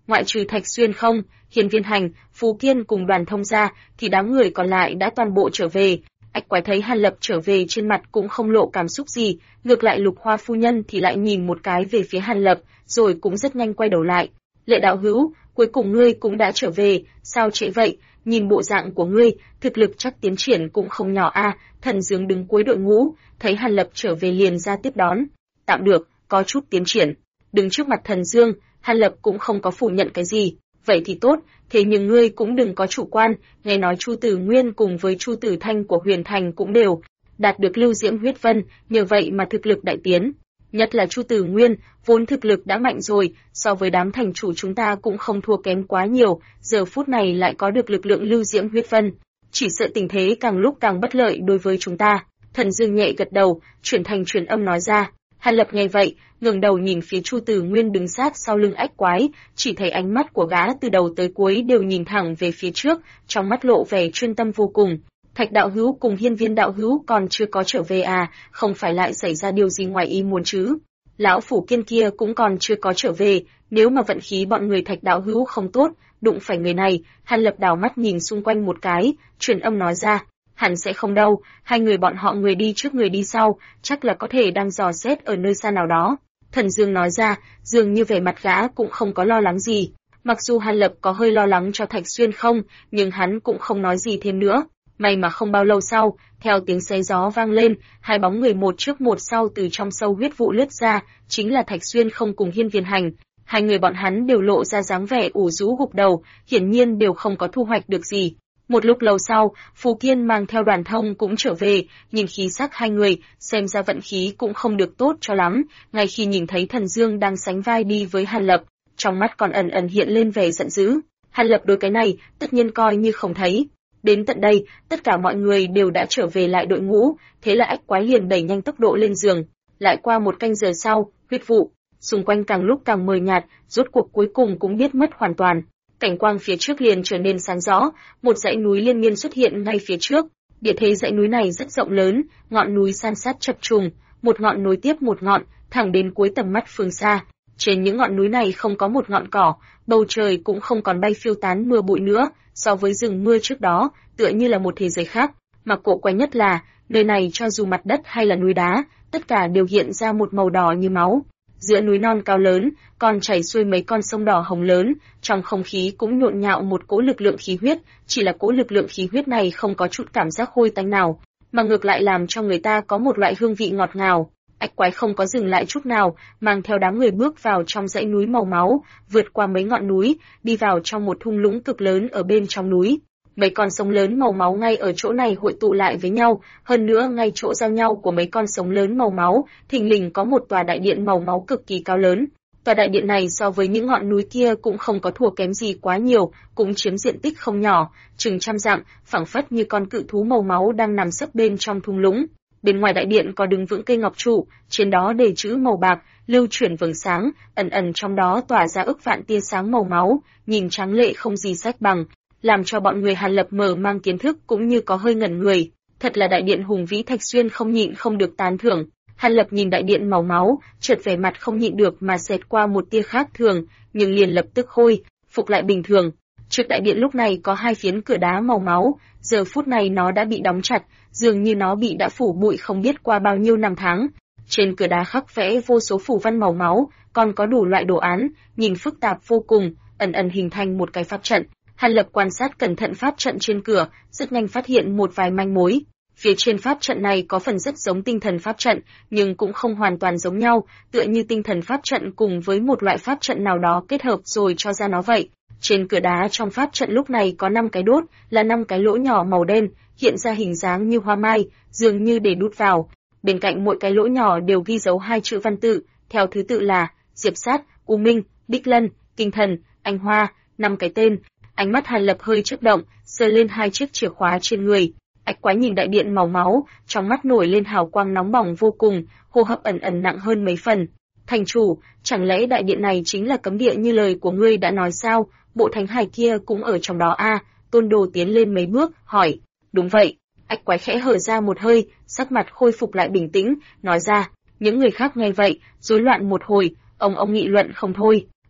Ngoại trừ Thạch Xuyên không, Hiên Viên Hành, Phú Kiên cùng Đoàn Thông ra, thì đám người còn lại đã toàn bộ trở về. Ách Quái thấy Hàn Lập trở về trên mặt cũng không lộ cảm xúc gì, ngược lại Lục Hoa phu nhân thì lại nhìn một cái về phía Hàn Lập, rồi cũng rất nhanh quay đầu lại. Lệ đạo hữu, cuối cùng ngươi cũng đã trở về, sao trễ vậy? Nhìn bộ dạng của ngươi, thực lực chắc tiến triển cũng không nhỏ a. Thần Dương đứng cuối đội ngũ, thấy Hàn Lập trở về liền ra tiếp đón. Tạm được, có chút tiến triển. Đứng trước mặt Thần Dương, Hàn Lập cũng không có phủ nhận cái gì. Vậy thì tốt, thế nhưng ngươi cũng đừng có chủ quan, nghe nói Chu Tử Nguyên cùng với Chu Tử Thanh của Huyền Thành cũng đều đạt được lưu diễm huyết vân, nhờ vậy mà thực lực đại tiến. Nhất là Chu Tử Nguyên, vốn thực lực đã mạnh rồi, so với đám thành chủ chúng ta cũng không thua kém quá nhiều, giờ phút này lại có được lực lượng lưu diễm huyết vân. Chỉ sợ tình thế càng lúc càng bất lợi đối với chúng ta. Thần Dương nhẹ gật đầu, chuyển thành truyền âm nói ra. Hàn Lập nghe vậy, ngẩng đầu nhìn phía Chu Tử Nguyên đứng sát sau lưng Ách Quái, chỉ thấy ánh mắt của gã từ đầu tới cuối đều nhìn thẳng về phía trước, trong mắt lộ vẻ chuyên tâm vô cùng. Thạch đạo hữu cùng Hiên Viên đạo hữu còn chưa có trở về à, không phải lại xảy ra điều gì ngoài ý muốn chứ? Lão Phủ Kiên kia cũng còn chưa có trở về, nếu mà vận khí bọn người Thạch đạo hữu không tốt, đụng phải người này. Hàn Lập đảo mắt nhìn xung quanh một cái, truyền âm nói ra. Hẳn sẽ không đâu, hai người bọn họ người đi trước người đi sau, chắc là có thể đang dò xét ở nơi xa nào đó. Thần Dương nói ra, dường như vẻ mặt gã cũng không có lo lắng gì. Mặc dù Hàn Lập có hơi lo lắng cho Thạch Xuyên không, nhưng hắn cũng không nói gì thêm nữa. May mà không bao lâu sau, theo tiếng xé gió vang lên, hai bóng người một trước một sau từ trong sâu huyết vụ lướt ra, chính là Thạch Xuyên không cùng Hiên Viên Hành. Hai người bọn hắn đều lộ ra dáng vẻ ủ rũ gục đầu, hiển nhiên đều không có thu hoạch được gì. Một lúc lâu sau, Phú Kiên mang theo Đoàn Thông cũng trở về, nhìn khí sắc hai người, xem ra vận khí cũng không được tốt cho lắm, ngay khi nhìn thấy Thần Dương đang sánh vai đi với Hàn Lập, trong mắt còn ẩn ẩn hiện lên vẻ giận dữ. Hàn Lập đối cái này, tất nhiên coi như không thấy. Đến tận đây, tất cả mọi người đều đã trở về lại đội ngũ, thế là Ách Quái liền đẩy nhanh tốc độ lên giường. Lại qua một canh giờ sau, huyết vụ xung quanh càng lúc càng mờ nhạt, rốt cuộc cuối cùng cũng biết mất hoàn toàn. Cảnh quang phía trước liền trở nên sáng rõ, một dãy núi liên miên xuất hiện ngay phía trước. Địa thế dãy núi này rất rộng lớn, ngọn núi san sát chập trùng, một ngọn nối tiếp một ngọn, thẳng đến cuối tầm mắt phương xa. Trên những ngọn núi này không có một ngọn cỏ, bầu trời cũng không còn bay phiêu tán mưa bụi nữa, so với rừng mưa trước đó, tựa như là một thế giới khác. Mà cổ quái nhất là, nơi này cho dù mặt đất hay là núi đá, tất cả đều hiện ra một màu đỏ như máu. Giữa núi non cao lớn, còn chảy xuôi mấy con sông đỏ hồng lớn, trong không khí cũng nhộn nhạo một cỗ lực lượng khí huyết, chỉ là cỗ lực lượng khí huyết này không có chút cảm giác hôi tanh nào, mà ngược lại làm cho người ta có một loại hương vị ngọt ngào. Ách Quái không có dừng lại chút nào, mang theo đám người bước vào trong dãy núi màu máu, vượt qua mấy ngọn núi, đi vào trong một thung lũng cực lớn ở bên trong núi. Mấy con sông lớn màu máu ngay ở chỗ này hội tụ lại với nhau, hơn nữa ngay chỗ giao nhau của mấy con sông lớn màu máu, thình lình có một tòa đại điện màu máu cực kỳ cao lớn. Tòa đại điện này so với những ngọn núi kia cũng không có thua kém gì quá nhiều, cũng chiếm diện tích không nhỏ, chừng trăm dặm, phảng phất như con cự thú màu máu đang nằm sấp bên trong thung lũng. Bên ngoài đại điện có đứng vững cây ngọc trụ, trên đó đề chữ màu bạc, lưu chuyển vầng sáng, ẩn ẩn trong đó tỏa ra ức vạn tia sáng màu máu, nhìn tráng lệ không gì sánh bằng, làm cho bọn người Hàn Lập mở mang kiến thức cũng như có hơi ngẩn người. Thật là đại điện hùng vĩ. Thạch Xuyên không nhịn không được tán thưởng. Hàn Lập nhìn đại điện màu máu, chợt vẻ mặt không nhịn được mà xẹt qua một tia khác thường, nhưng liền lập tức khôi phục lại bình thường. Trước đại điện lúc này có hai phiến cửa đá màu máu, giờ phút này nó đã bị đóng chặt, dường như nó bị đã phủ bụi không biết qua bao nhiêu năm tháng. Trên cửa đá khắc vẽ vô số phù văn màu máu, còn có đủ loại đồ án, nhìn phức tạp vô cùng, ẩn ẩn hình thành một cái pháp trận. Hàn Lập quan sát cẩn thận pháp trận trên cửa, rất nhanh phát hiện một vài manh mối. Phía trên pháp trận này có phần rất giống tinh thần pháp trận, nhưng cũng không hoàn toàn giống nhau, tựa như tinh thần pháp trận cùng với một loại pháp trận nào đó kết hợp rồi cho ra nó vậy. Trên cửa đá trong pháp trận lúc này có 5 cái đốt, là 5 cái lỗ nhỏ màu đen, hiện ra hình dáng như hoa mai, dường như để đút vào. Bên cạnh mỗi cái lỗ nhỏ đều ghi dấu 2 chữ văn tự, theo thứ tự là Diệp Sát, U Minh, Bích Lân, Kinh Thần, Anh Hoa, 5 cái tên. Ánh mắt Hàn Lập hơi chớp động, sờ lên 2 chiếc chìa khóa trên người. Ách Quái nhìn đại điện màu máu, trong mắt nổi lên hào quang nóng bỏng vô cùng, hô hấp ẩn ẩn nặng hơn mấy phần. Thành chủ, chẳng lẽ đại điện này chính là cấm địa như lời của ngươi đã nói sao? Bộ thánh hải kia cũng ở trong đó a? Tôn Đồ tiến lên mấy bước, hỏi. Đúng vậy. Ách Quái khẽ hở ra một hơi, sắc mặt khôi phục lại bình tĩnh, nói ra. Những người khác nghe vậy, rối loạn một hồi, ông nghị luận không thôi.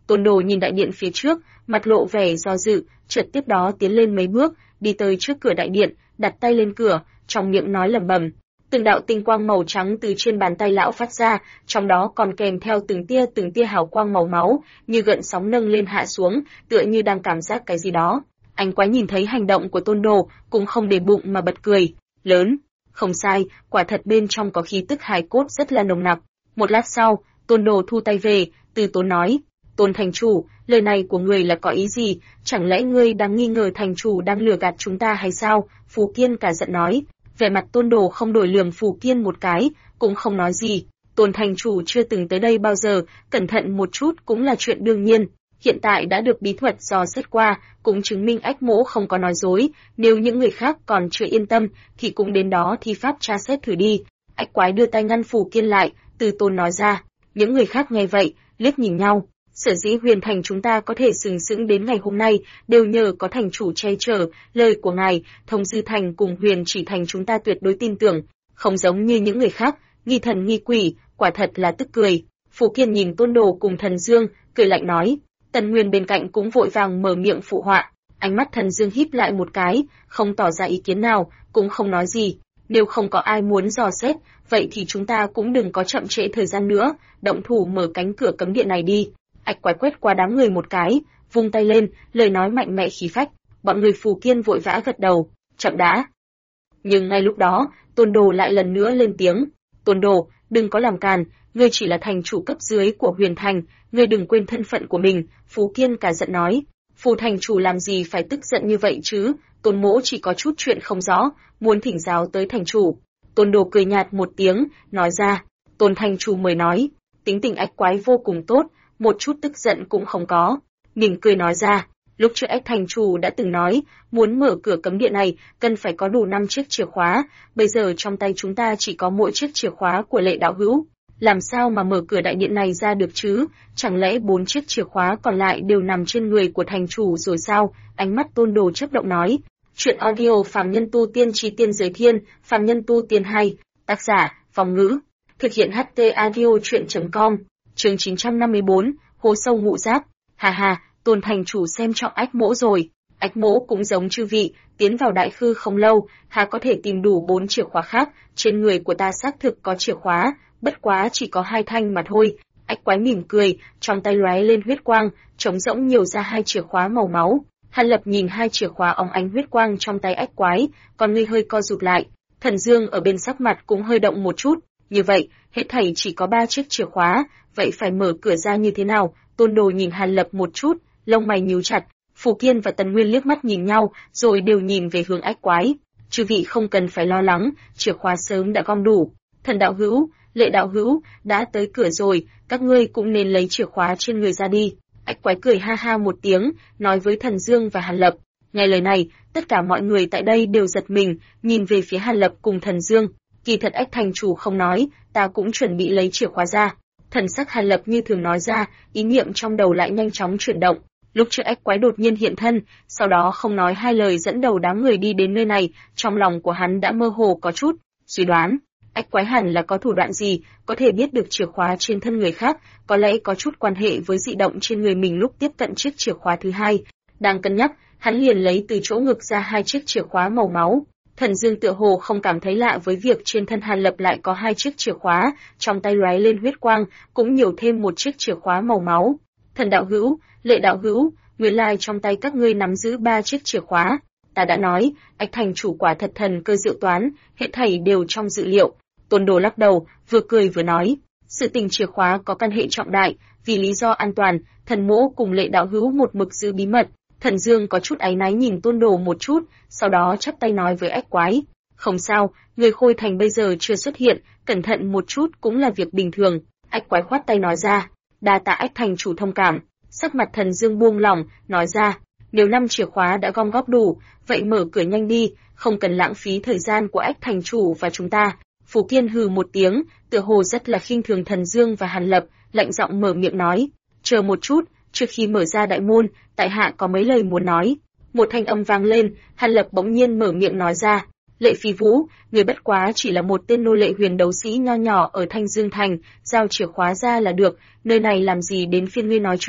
Tôn Đồ nhìn đại điện phía trước, mặt lộ vẻ do dự, chợt tiếp đó tiến lên mấy bước, đi tới trước cửa đại điện, đặt tay lên cửa, trong miệng nói lẩm bẩm. Từng đạo tinh quang màu trắng từ trên bàn tay lão phát ra, trong đó còn kèm theo từng tia hào quang màu máu, như gợn sóng nâng lên hạ xuống, tựa như đang cảm giác cái gì đó. Anh quái nhìn thấy hành động của Tôn Đồ, cũng không để bụng mà bật cười, lớn. Không sai, quả thật bên trong có khí tức hài cốt rất là nồng nặc. Một lát sau, Tôn Đồ thu tay về, từ tốn nói, Tôn thành chủ, lời này của người là có ý gì, chẳng lẽ ngươi đang nghi ngờ thành chủ đang lừa gạt chúng ta hay sao? Phù Kiên cả giận nói. Vẻ mặt Tôn Đồ không đổi lườm Phù Kiên một cái, cũng không nói gì. Tôn thành chủ chưa từng tới đây bao giờ, cẩn thận một chút cũng là chuyện đương nhiên. Hiện tại đã được bí thuật dò xét qua, cũng chứng minh Ách Mỗ không có nói dối, nếu những người khác còn chưa yên tâm, thì cũng đến đó thi pháp tra xét thử đi. Ách Quái đưa tay ngăn Phù Kiên lại, từ tốn nói ra. Những người khác nghe vậy, liếc nhìn nhau. Sở dĩ Huyền Thành chúng ta có thể sừng sững đến ngày hôm nay, đều nhờ có thành chủ che chở, lời của ngài, Thông Dư Thành cùng Huyền Chỉ Thành chúng ta tuyệt đối tin tưởng, không giống như những người khác, nghi thần nghi quỷ, quả thật là tức cười. Phù Kiên nhìn Tôn Đồ cùng Thần Dương, cười lạnh nói. Tần Nguyên bên cạnh cũng vội vàng mở miệng phụ họa, ánh mắt Thần Dương híp lại một cái, không tỏ ra ý kiến nào, cũng không nói gì. Nếu không có ai muốn dò xét, vậy thì chúng ta cũng đừng có chậm trễ thời gian nữa, động thủ mở cánh cửa cấm điện này đi. Ách Quái quét qua đám người một cái, vung tay lên, lời nói mạnh mẽ khí phách. Bọn người Phù Kiên vội vã gật đầu, chậm đã. Nhưng ngay lúc đó, Tôn Đồ lại lần nữa lên tiếng. Tôn Đồ, đừng có làm càn, ngươi chỉ là thành chủ cấp dưới của Huyền Thành, ngươi đừng quên thân phận của mình. Phù Kiên cả giận nói. Phù thành chủ làm gì phải tức giận như vậy chứ? Tôn mỗ chỉ có chút chuyện không rõ, muốn thỉnh giáo tới thành chủ. Tôn Đồ cười nhạt một tiếng, nói ra. Tôn thành chủ mời nói. Tính tình Ách Quái vô cùng tốt, một chút tức giận cũng không có. Mỉm cười nói ra. Lúc trước Ách thành chủ đã từng nói, muốn mở cửa cấm điện này, cần phải có đủ 5 chiếc chìa khóa. Bây giờ trong tay chúng ta chỉ có mỗi chiếc chìa khóa của Lệ đạo hữu. Làm sao mà mở cửa đại điện này ra được chứ? Chẳng lẽ 4 chiếc chìa khóa còn lại đều nằm trên người của thành chủ rồi sao? Ánh mắt Tôn Đồ chớp động nói. Chuyện audio Phàm Nhân Tu Tiên Chí Tiên Giới Thiên, Phàm Nhân Tu Tiên 2, tác giả, Phong Ngữ. Thực hiện HT audio chuyện.com, chương 954, hố sâu ngụ giáp. Hà hà, Tôn thành chủ xem trọng Ách Mỗ rồi. Ách Mỗ cũng giống chư vị, tiến vào đại khư không lâu, hà có thể tìm đủ 4 chìa khóa khác, trên người của ta xác thực có chìa khóa, bất quá chỉ có 2 thanh mà thôi. Ách Quái mỉm cười, trong tay lóe lên huyết quang, trống rỗng nhiều ra 2 chìa khóa màu máu. Hàn Lập nhìn 2 chìa khóa óng ánh huyết quang trong tay Ách Quái, còn người hơi co rụt lại. Thần Dương ở bên sắc mặt cũng hơi động một chút. Như vậy, hết thảy chỉ có 3 chiếc chìa khóa, vậy phải mở cửa ra như thế nào? Tôn Đồ nhìn Hàn Lập một chút, lông mày nhíu chặt. Phù Kiên và Tần Nguyên liếc mắt nhìn nhau, rồi đều nhìn về hướng Ách Quái. Chư vị không cần phải lo lắng, chìa khóa sớm đã gom đủ. Thần đạo hữu, Lệ đạo hữu, đã tới cửa rồi, các ngươi cũng nên lấy chìa khóa trên người ra đi. Ách Quái cười ha ha một tiếng, nói với Thần Dương và Hàn Lập. Nghe lời này, tất cả mọi người tại đây đều giật mình, nhìn về phía Hàn Lập cùng Thần Dương. Kỳ thật Ách thành chủ không nói, ta cũng chuẩn bị lấy chìa khóa ra. Thần sắc Hàn Lập như thường nói ra, ý niệm trong đầu lại nhanh chóng chuyển động. Lúc trước Ách Quái đột nhiên hiện thân, sau đó không nói hai lời dẫn đầu đám người đi đến nơi này, trong lòng của hắn đã mơ hồ có chút suy đoán. Ách Quái hẳn là có thủ đoạn gì, có thể biết được chìa khóa trên thân người khác, có lẽ có chút quan hệ với dị động trên người mình lúc tiếp cận chiếc chìa khóa thứ hai. Đang cân nhắc, hắn liền lấy từ chỗ ngực ra 2 chiếc chìa khóa màu máu. Thần Dương tựa hồ không cảm thấy lạ với việc trên thân Hàn Lập lại có 2 chiếc chìa khóa, trong tay lóe lên huyết quang, cũng nhiều thêm 1 chiếc chìa khóa màu máu. Thần đạo hữu, Lệ đạo hữu, nguyên lai trong tay các ngươi nắm giữ 3 chiếc chìa khóa. Ta đã nói, Ách thành chủ quả thật thần cơ diệu toán, hết thảy đều trong dự liệu. Tôn Đồ lắc đầu, vừa cười vừa nói, sự tình chìa khóa có căn hệ trọng đại, vì lý do an toàn, thần mỗ cùng Lệ đạo hữu một mực giữ bí mật. Thần Dương có chút áy náy nhìn Tôn Đồ một chút, sau đó chắp tay nói với Ách Quái, không sao, người Khôi Thành bây giờ chưa xuất hiện, cẩn thận một chút cũng là việc bình thường. Ách Quái khoát tay nói ra, đa tạ Ách thành chủ thông cảm. Sắc mặt Thần Dương buông lỏng, nói ra, nếu 5 chìa khóa đã gom góp đủ, vậy mở cửa nhanh đi, không cần lãng phí thời gian của Ách thành chủ và chúng ta. Phù Kiên hừ một tiếng, tựa hồ rất là khinh thường Thần Dương và Hàn Lập, lạnh giọng mở miệng nói, chờ một chút, trước khi mở ra đại môn, tại hạ có mấy lời muốn nói. Một thanh âm vang lên, Hàn Lập bỗng nhiên mở miệng nói ra, Lệ Phi Vũ, người bất quá chỉ là một tên nô lệ huyền đấu sĩ nho nhỏ ở Thanh Dương Thành, giao chìa khóa ra là được, nơi này làm gì đến phiên ngươi nói chuyện.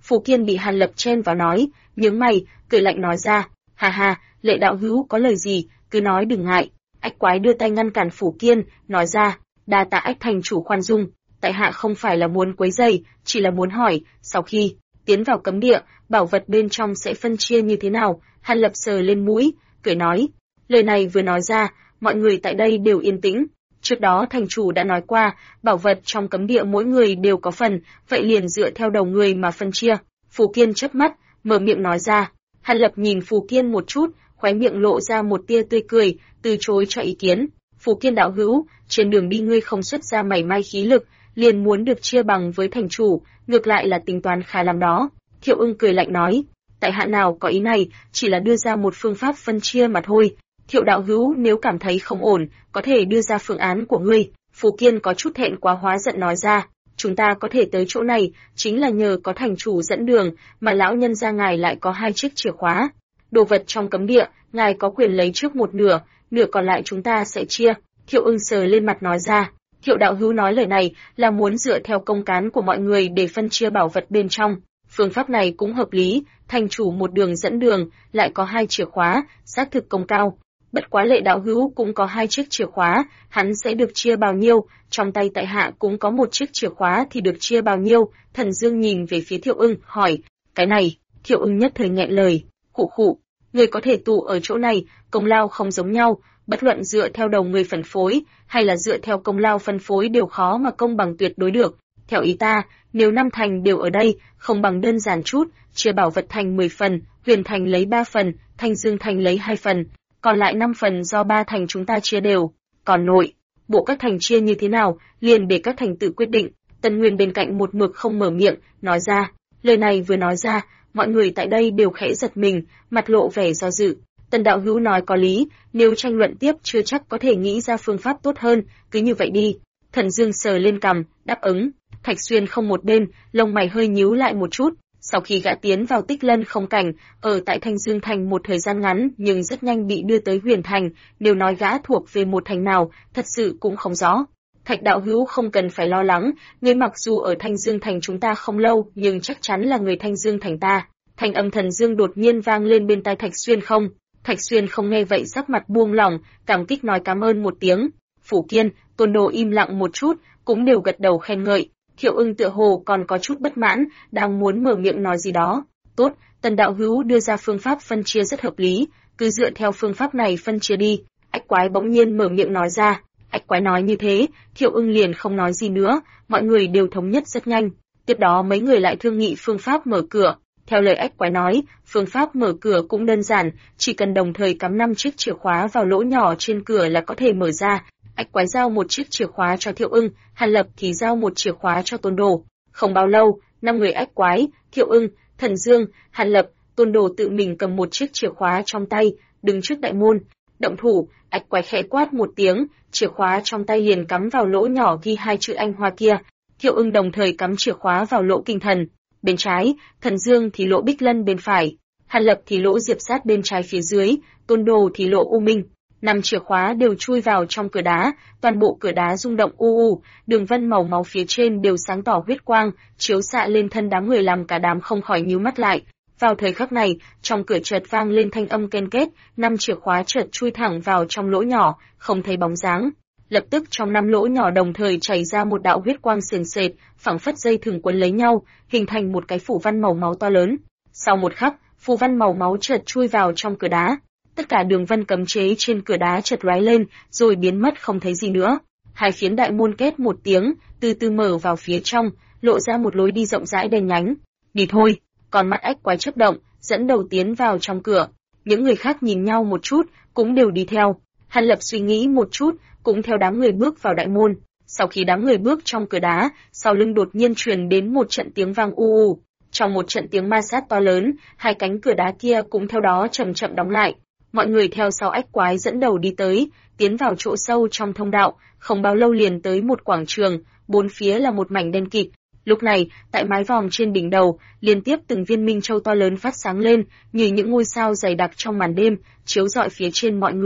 Phù Kiên bị Hàn Lập chen vào nói, nhướng mày, cười lạnh nói ra, ha ha, Lệ đạo hữu có lời gì, cứ nói đừng ngại. Ách Quái đưa tay ngăn cản Phù Kiên, nói ra, đa tạ Ách thành chủ khoan dung, tại hạ không phải là muốn quấy rầy, chỉ là muốn hỏi, sau khi tiến vào cấm địa, bảo vật bên trong sẽ phân chia như thế nào? Hàn Lập sờ lên mũi, cười nói, lời này vừa nói ra, mọi người tại đây đều yên tĩnh. Trước đó thành chủ đã nói qua, bảo vật trong cấm địa mỗi người đều có phần, vậy liền dựa theo đầu người mà phân chia. Phù Kiên chớp mắt, mở miệng nói ra. Hàn Lập nhìn Phù Kiên một chút, khóe miệng lộ ra một tia tươi cười, từ chối cho ý kiến. Phù Kiên đạo hữu, trên đường đi ngươi không xuất ra mảy may khí lực, liền muốn được chia bằng với thành chủ, ngược lại là tính toán khá lắm đó. Thiệu Ưng cười lạnh nói, tại hạ nào có ý này, chỉ là đưa ra một phương pháp phân chia mà thôi. Thiệu đạo hữu nếu cảm thấy không ổn, có thể đưa ra phương án của ngươi. Phù Kiên có chút thẹn quá hóa giận nói ra, chúng ta có thể tới chỗ này, chính là nhờ có thành chủ dẫn đường, mà lão nhân gia ngài lại có 2 chiếc chìa khóa. Đồ vật trong cấm địa, ngài có quyền lấy trước một nửa, nửa còn lại chúng ta sẽ chia. Thiệu Ưng sờ lên mặt nói ra, Thiệu đạo hữu nói lời này là muốn dựa theo công cán của mọi người để phân chia bảo vật bên trong. Phương pháp này cũng hợp lý, thành chủ một đường dẫn đường, lại có 2 chìa khóa, xác thực công cao. Bất quá Lệ đạo hữu cũng có 2 chiếc chìa khóa, hắn sẽ được chia bao nhiêu, trong tay tại hạ cũng có 1 chiếc chìa khóa thì được chia bao nhiêu. Thần Dương nhìn về phía Thiệu Ưng, hỏi, cái này. Thiệu Ưng nhất thời nghẹn lời, khụ khụ, người có thể tụ ở chỗ này, công lao không giống nhau, bất luận dựa theo đầu người phân phối, hay là dựa theo công lao phân phối đều khó mà công bằng tuyệt đối được. Theo ý ta, nếu 5 thành đều ở đây, không bằng đơn giản chút, chia bảo vật thành 10 phần, Huyền thành lấy 3 phần, Thanh Dương thành lấy 2 phần, còn lại 5 phần do 3 thành chúng ta chia đều. Còn nội bộ các thành chia như thế nào, liền để các thành tự quyết định. Tân Nguyên bên cạnh một mực không mở miệng, nói ra. Lời này vừa nói ra, mọi người tại đây đều khẽ giật mình, mặt lộ vẻ do dự. Tần đạo hữu nói có lý, nếu tranh luận tiếp chưa chắc có thể nghĩ ra phương pháp tốt hơn, cứ như vậy đi. Thần Dương sờ lên cằm, đáp ứng. Thạch Xuyên không một bên, lông mày hơi nhíu lại một chút. Sau khi gã tiến vào Tích Lân không cảnh, ở tại Thanh Dương thành một thời gian ngắn, nhưng rất nhanh bị đưa tới Huyền thành, nếu nói gã thuộc về một thành nào, thật sự cũng không rõ. Thạch đạo hữu không cần phải lo lắng, ngươi mặc dù ở Thanh Dương thành chúng ta không lâu, nhưng chắc chắn là người Thanh Dương thành ta. Thanh âm Thần Dương đột nhiên vang lên bên tai Thạch Xuyên không. Thạch Xuyên không nghe vậy sắc mặt buông lỏng, cảm kích nói cảm ơn một tiếng. Phù Kiên, Tôn Đồ im lặng một chút, cũng đều gật đầu khen ngợi. Thiệu Ưng tựa hồ còn có chút bất mãn, đang muốn mở miệng nói gì đó. Tốt, Tần đạo hữu đưa ra phương pháp phân chia rất hợp lý, cứ dựa theo phương pháp này phân chia đi. Ách Quái bỗng nhiên mở miệng nói ra. Ách Quái nói như thế, Thiệu Ưng liền không nói gì nữa, mọi người đều thống nhất rất nhanh. Tiếp đó mấy người lại thương nghị phương pháp mở cửa. Theo lời Ách Quái nói, phương pháp mở cửa cũng đơn giản, chỉ cần đồng thời cắm 5 chiếc chìa khóa vào lỗ nhỏ trên cửa là có thể mở ra. Ách Quái giao 1 chiếc chìa khóa cho Thiệu Ưng, Hàn Lập thì giao 1 chìa khóa cho Tôn Đồ. Không bao lâu, 5 người Ách Quái, Thiệu Ưng, Thần Dương, Hàn Lập, Tôn Đồ tự mình cầm 1 chiếc chìa khóa trong tay, đứng trước đại môn. Động thủ, Ách Quái khẽ quát một tiếng, chìa khóa trong tay liền cắm vào lỗ nhỏ ghi 2 chữ Anh Hoa kia. Thiệu Ưng đồng thời cắm chìa khóa vào lỗ Kinh Thần. Bên trái, Thần Dương thì lỗ Bích Lân bên phải, Hàn Lập thì lỗ Diệp Sát bên trái phía dưới, Tôn Đồ thì lỗ U Minh. 5 chìa khóa đều chui vào trong cửa đá, toàn bộ cửa đá rung động u u, đường vân màu máu phía trên đều sáng tỏ huyết quang, chiếu xạ lên thân đám người làm cả đám không khỏi nhíu mắt lại. Vào thời khắc này, trong cửa chợt vang lên thanh âm ken kết, 5 chìa khóa chợt chui thẳng vào trong lỗ nhỏ, không thấy bóng dáng. Lập tức trong 5 lỗ nhỏ đồng thời chảy ra một đạo huyết quang sền sệt, phảng phất dây thừng quấn lấy nhau, hình thành một cái phù văn màu máu to lớn. Sau một khắc, phù văn màu máu chợt chui vào trong cửa đá. Tất cả đường vân cấm chế trên cửa đá chợt lóe lên, rồi biến mất không thấy gì nữa. 2 phiến đại môn két một tiếng, từ từ mở vào phía trong, lộ ra một lối đi rộng rãi đen nhánh. Đi thôi, còn mắt Ách Quái chớp động, dẫn đầu tiến vào trong cửa. Những người khác nhìn nhau một chút, cũng đều đi theo. Hàn Lập suy nghĩ một chút, cũng theo đám người bước vào đại môn. Sau khi đám người bước trong cửa đá, sau lưng đột nhiên truyền đến một trận tiếng vang u u. Trong một trận tiếng ma sát to lớn, 2 cánh cửa đá kia cũng theo đó chậm chậm đóng lại. Mọi người theo sau Ách Quái dẫn đầu đi tới, tiến vào chỗ sâu trong thông đạo, không bao lâu liền tới một quảng trường, 4 phía là một mảnh đen kịt. Lúc này, tại mái vòm trên đỉnh đầu, liên tiếp từng viên minh châu to lớn phát sáng lên, như những ngôi sao dày đặc trong màn đêm, chiếu rọi phía trên mọi người.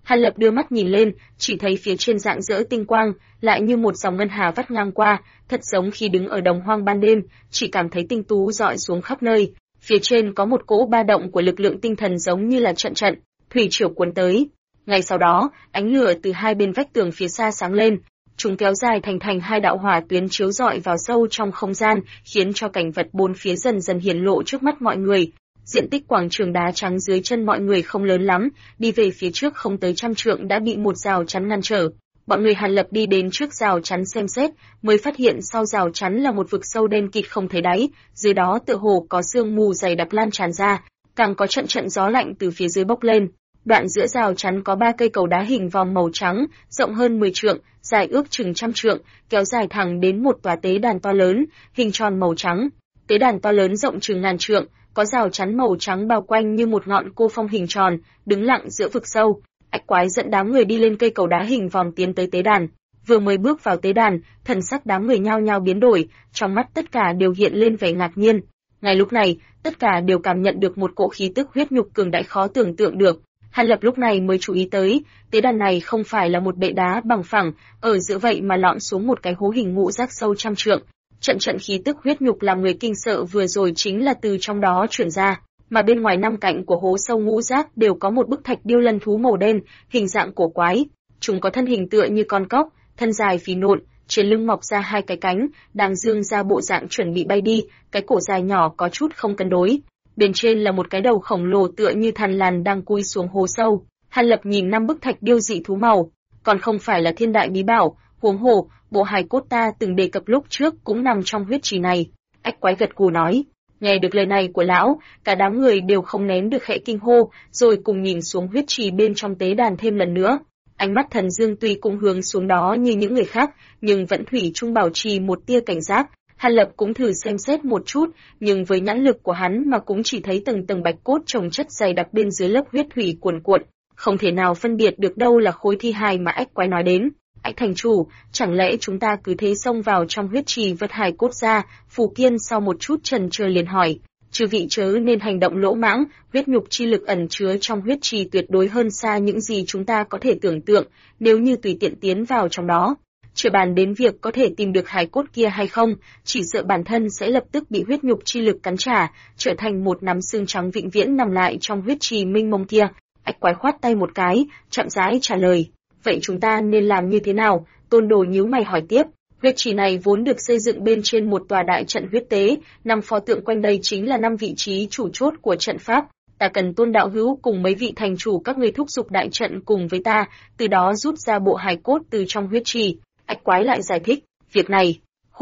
Hàn Lập đưa mắt nhìn lên, chỉ thấy phía trên rạng rỡ tinh quang, lại như một dòng ngân hà vắt ngang qua, thật giống khi đứng ở đồng hoang ban đêm, chỉ cảm thấy tinh tú rọi xuống khắp nơi. Phía trên có một cỗ ba động của lực lượng tinh thần giống như là trận trận thủy triều cuốn tới. Ngay sau đó, ánh lửa từ hai bên vách tường phía xa sáng lên, chúng kéo dài thành hai đạo hỏa tuyến chiếu rọi vào sâu trong không gian, khiến cho cảnh vật bốn phía dần dần hiển lộ trước mắt mọi người. Diện tích quảng trường đá trắng dưới chân mọi người không lớn lắm, đi về phía trước không tới 100 trượng đã bị một rào chắn ngăn trở. Bọn người Hàn Lập đi đến trước rào chắn xem xét, mới phát hiện sau rào chắn là một vực sâu đen kịt không thấy đáy, dưới đó tựa hồ có sương mù dày đặc lan tràn ra, càng có trận trận gió lạnh từ phía dưới bốc lên. Đoạn giữa rào chắn có 3 cây cầu đá hình vòm màu trắng, rộng hơn 10 trượng, dài ước chừng 100 trượng, kéo dài thẳng đến một tòa tế đàn to lớn, hình tròn màu trắng. Tế đàn to lớn rộng chừng ngàn trượng, có rào chắn màu trắng bao quanh như một ngọn cô phong hình tròn, đứng lặng giữa vực sâu. Ách Quái dẫn đám người đi lên cây cầu đá hình vòm tiến tới tế đàn. Vừa mới bước vào tế đàn, thần sắc đám người nhao nhao biến đổi, trong mắt tất cả đều hiện lên vẻ ngạc nhiên. Ngay lúc này, tất cả đều cảm nhận được một cỗ khí tức huyết nhục cường đại khó tưởng tượng được. Hàn Lập lúc này mới chú ý tới, tế đàn này không phải là một bệ đá bằng phẳng, ở giữa vậy mà lõm xuống một cái hố hình ngũ giác sâu 100 trượng. Trận trận khí tức huyết nhục làm người kinh sợ vừa rồi chính là từ trong đó truyền ra, mà bên ngoài năm cạnh của hố sâu ngũ giác đều có một bức thạch điêu lân thú màu đen, hình dạng cổ quái. Chúng có thân hình tựa như con cóc, thân dài phì nộn, trên lưng mọc ra hai cái cánh, đang dương ra bộ dạng chuẩn bị bay đi, cái cổ dài nhỏ có chút không cân đối. Bên trên là một cái đầu khổng lồ tựa như thằn lằn đang cúi xuống hố sâu. Hàn Lập nhìn 5 bức thạch điêu dị thú màu, còn không phải là thiên đại bí bảo, huống hồ, bộ hài cốt ta từng đề cập lúc trước cũng nằm trong huyết trì này. Ách Quái gật gù nói. Nghe được lời này của lão, cả đám người đều không nén được khẽ kinh hô, rồi cùng nhìn xuống huyết trì bên trong tế đàn thêm lần nữa. Ánh mắt Thần Dương tuy cũng hướng xuống đó như những người khác, nhưng vẫn thủy chung bảo trì một tia cảnh giác. Hàn Lập cũng thử xem xét một chút, nhưng với nhãn lực của hắn mà cũng chỉ thấy từng tầng bạch cốt chồng chất dày đặc bên dưới lớp huyết thủy cuồn cuộn, không thể nào phân biệt được đâu là khối thi hài mà Ách Quái nói đến. Ách thành chủ, chẳng lẽ chúng ta cứ thế xông vào trong huyết trì vật hài cốt ra? Phù Kiên sau một chút chần chờ liền hỏi. Chư vị chớ nên hành động lỗ mãng, huyết nhục chi lực ẩn chứa trong huyết trì tuyệt đối hơn xa những gì chúng ta có thể tưởng tượng, nếu như tùy tiện tiến vào trong đó, chưa bàn đến việc có thể tìm được hài cốt kia hay không, chỉ sợ bản thân sẽ lập tức bị huyết nhục chi lực cắn trả, trở thành một nắm xương trắng vĩnh viễn nằm lại trong huyết trì minh mông kia. Ách Quái khoát tay một cái, chậm rãi trả lời. Vậy chúng ta nên làm như thế nào? Tôn Đồ nhíu mày hỏi tiếp. Huyết trì này vốn được xây dựng bên trên một tòa đại trận huyết tế, 5 pho tượng quanh đây chính là 5 vị trí chủ chốt của trận pháp. Ta cần Tôn đạo hữu cùng mấy vị thành chủ các ngươi thúc giục đại trận cùng với ta, từ đó rút ra bộ hài cốt từ trong huyết trì. Ách Quái lại giải thích, việc này,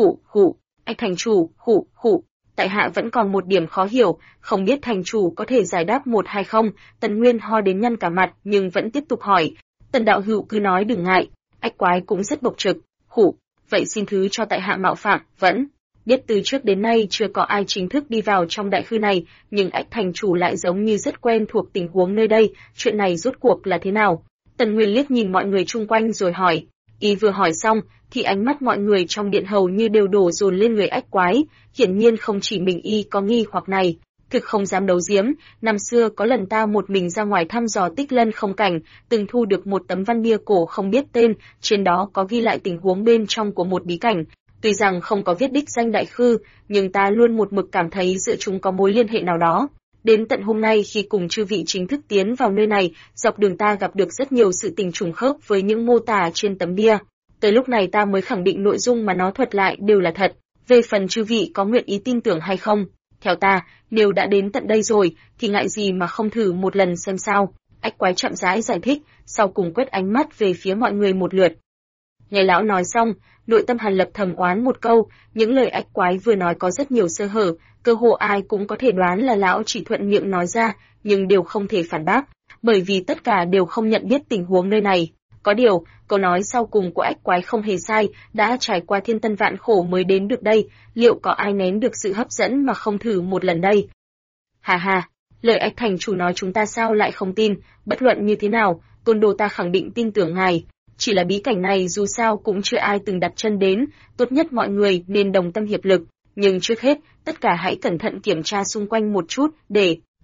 Ách thành chủ, tại hạ vẫn còn một điểm khó hiểu, không biết thành chủ có thể giải đáp một hay không. Tần Nguyên ho đến nhăn cả mặt nhưng vẫn tiếp tục hỏi. Tần đạo hữu cứ nói đừng ngại. Ách Quái cũng rất bộc trực. Vậy xin thứ cho tại hạ mạo phạm. Vẫn biết từ trước đến nay chưa có ai chính thức đi vào trong đại khư này, nhưng Ách thành chủ lại giống như rất quen thuộc tình huống nơi đây. Chuyện này rốt cuộc là thế nào? Tần Nguyên liếc nhìn mọi người chung quanh rồi hỏi. Y vừa hỏi xong thì ánh mắt mọi người trong điện hầu như đều đổ dồn lên người Ách Quái, hiển nhiên không chỉ mình Y có nghi hoặc này. Thực không dám đấu giếm, năm xưa có lần ta một mình ra ngoài thăm dò Tích Lân không cảnh, từng thu được một tấm văn bia cổ không biết tên, trên đó có ghi lại tình huống bên trong của một bí cảnh. Tuy rằng không có viết đích danh đại khư, nhưng ta luôn một mực cảm thấy giữa chúng có mối liên hệ nào đó. Đến tận hôm nay khi cùng chư vị chính thức tiến vào nơi này, dọc đường ta gặp được rất nhiều sự tình trùng khớp với những mô tả trên tấm bia. Tới lúc này ta mới khẳng định nội dung mà nó thuật lại đều là thật. Về phần chư vị có nguyện ý tin tưởng hay không, theo ta, nếu đã đến tận đây rồi, thì ngại gì mà không thử một lần xem sao. Ách Quái chậm rãi giải thích, sau cùng quét ánh mắt về phía mọi người một lượt. Nghe lão nói xong, nội tâm Hàn Lập thầm oán một câu, những lời Ách Quái vừa nói có rất nhiều sơ hở, cơ hồ ai cũng có thể đoán là lão chỉ thuận miệng nói ra, nhưng đều không thể phản bác, bởi vì tất cả đều không nhận biết tình huống nơi này. Có điều, câu nói sau cùng của Ách Quái không hề sai, đã trải qua thiên tân vạn khổ mới đến được đây, liệu có ai nén được sự hấp dẫn mà không thử một lần đây? Hà, lời Ách thành chủ nói chúng ta sao lại không tin, bất luận như thế nào, Tôn Đồ ta khẳng định tin tưởng ngài. Chỉ là bí cảnh này dù sao cũng chưa ai từng đặt chân đến, tốt nhất mọi người nên đồng tâm hiệp lực, nhưng trước hết, tất cả hãy cẩn thận kiểm tra xung quanh một chút, để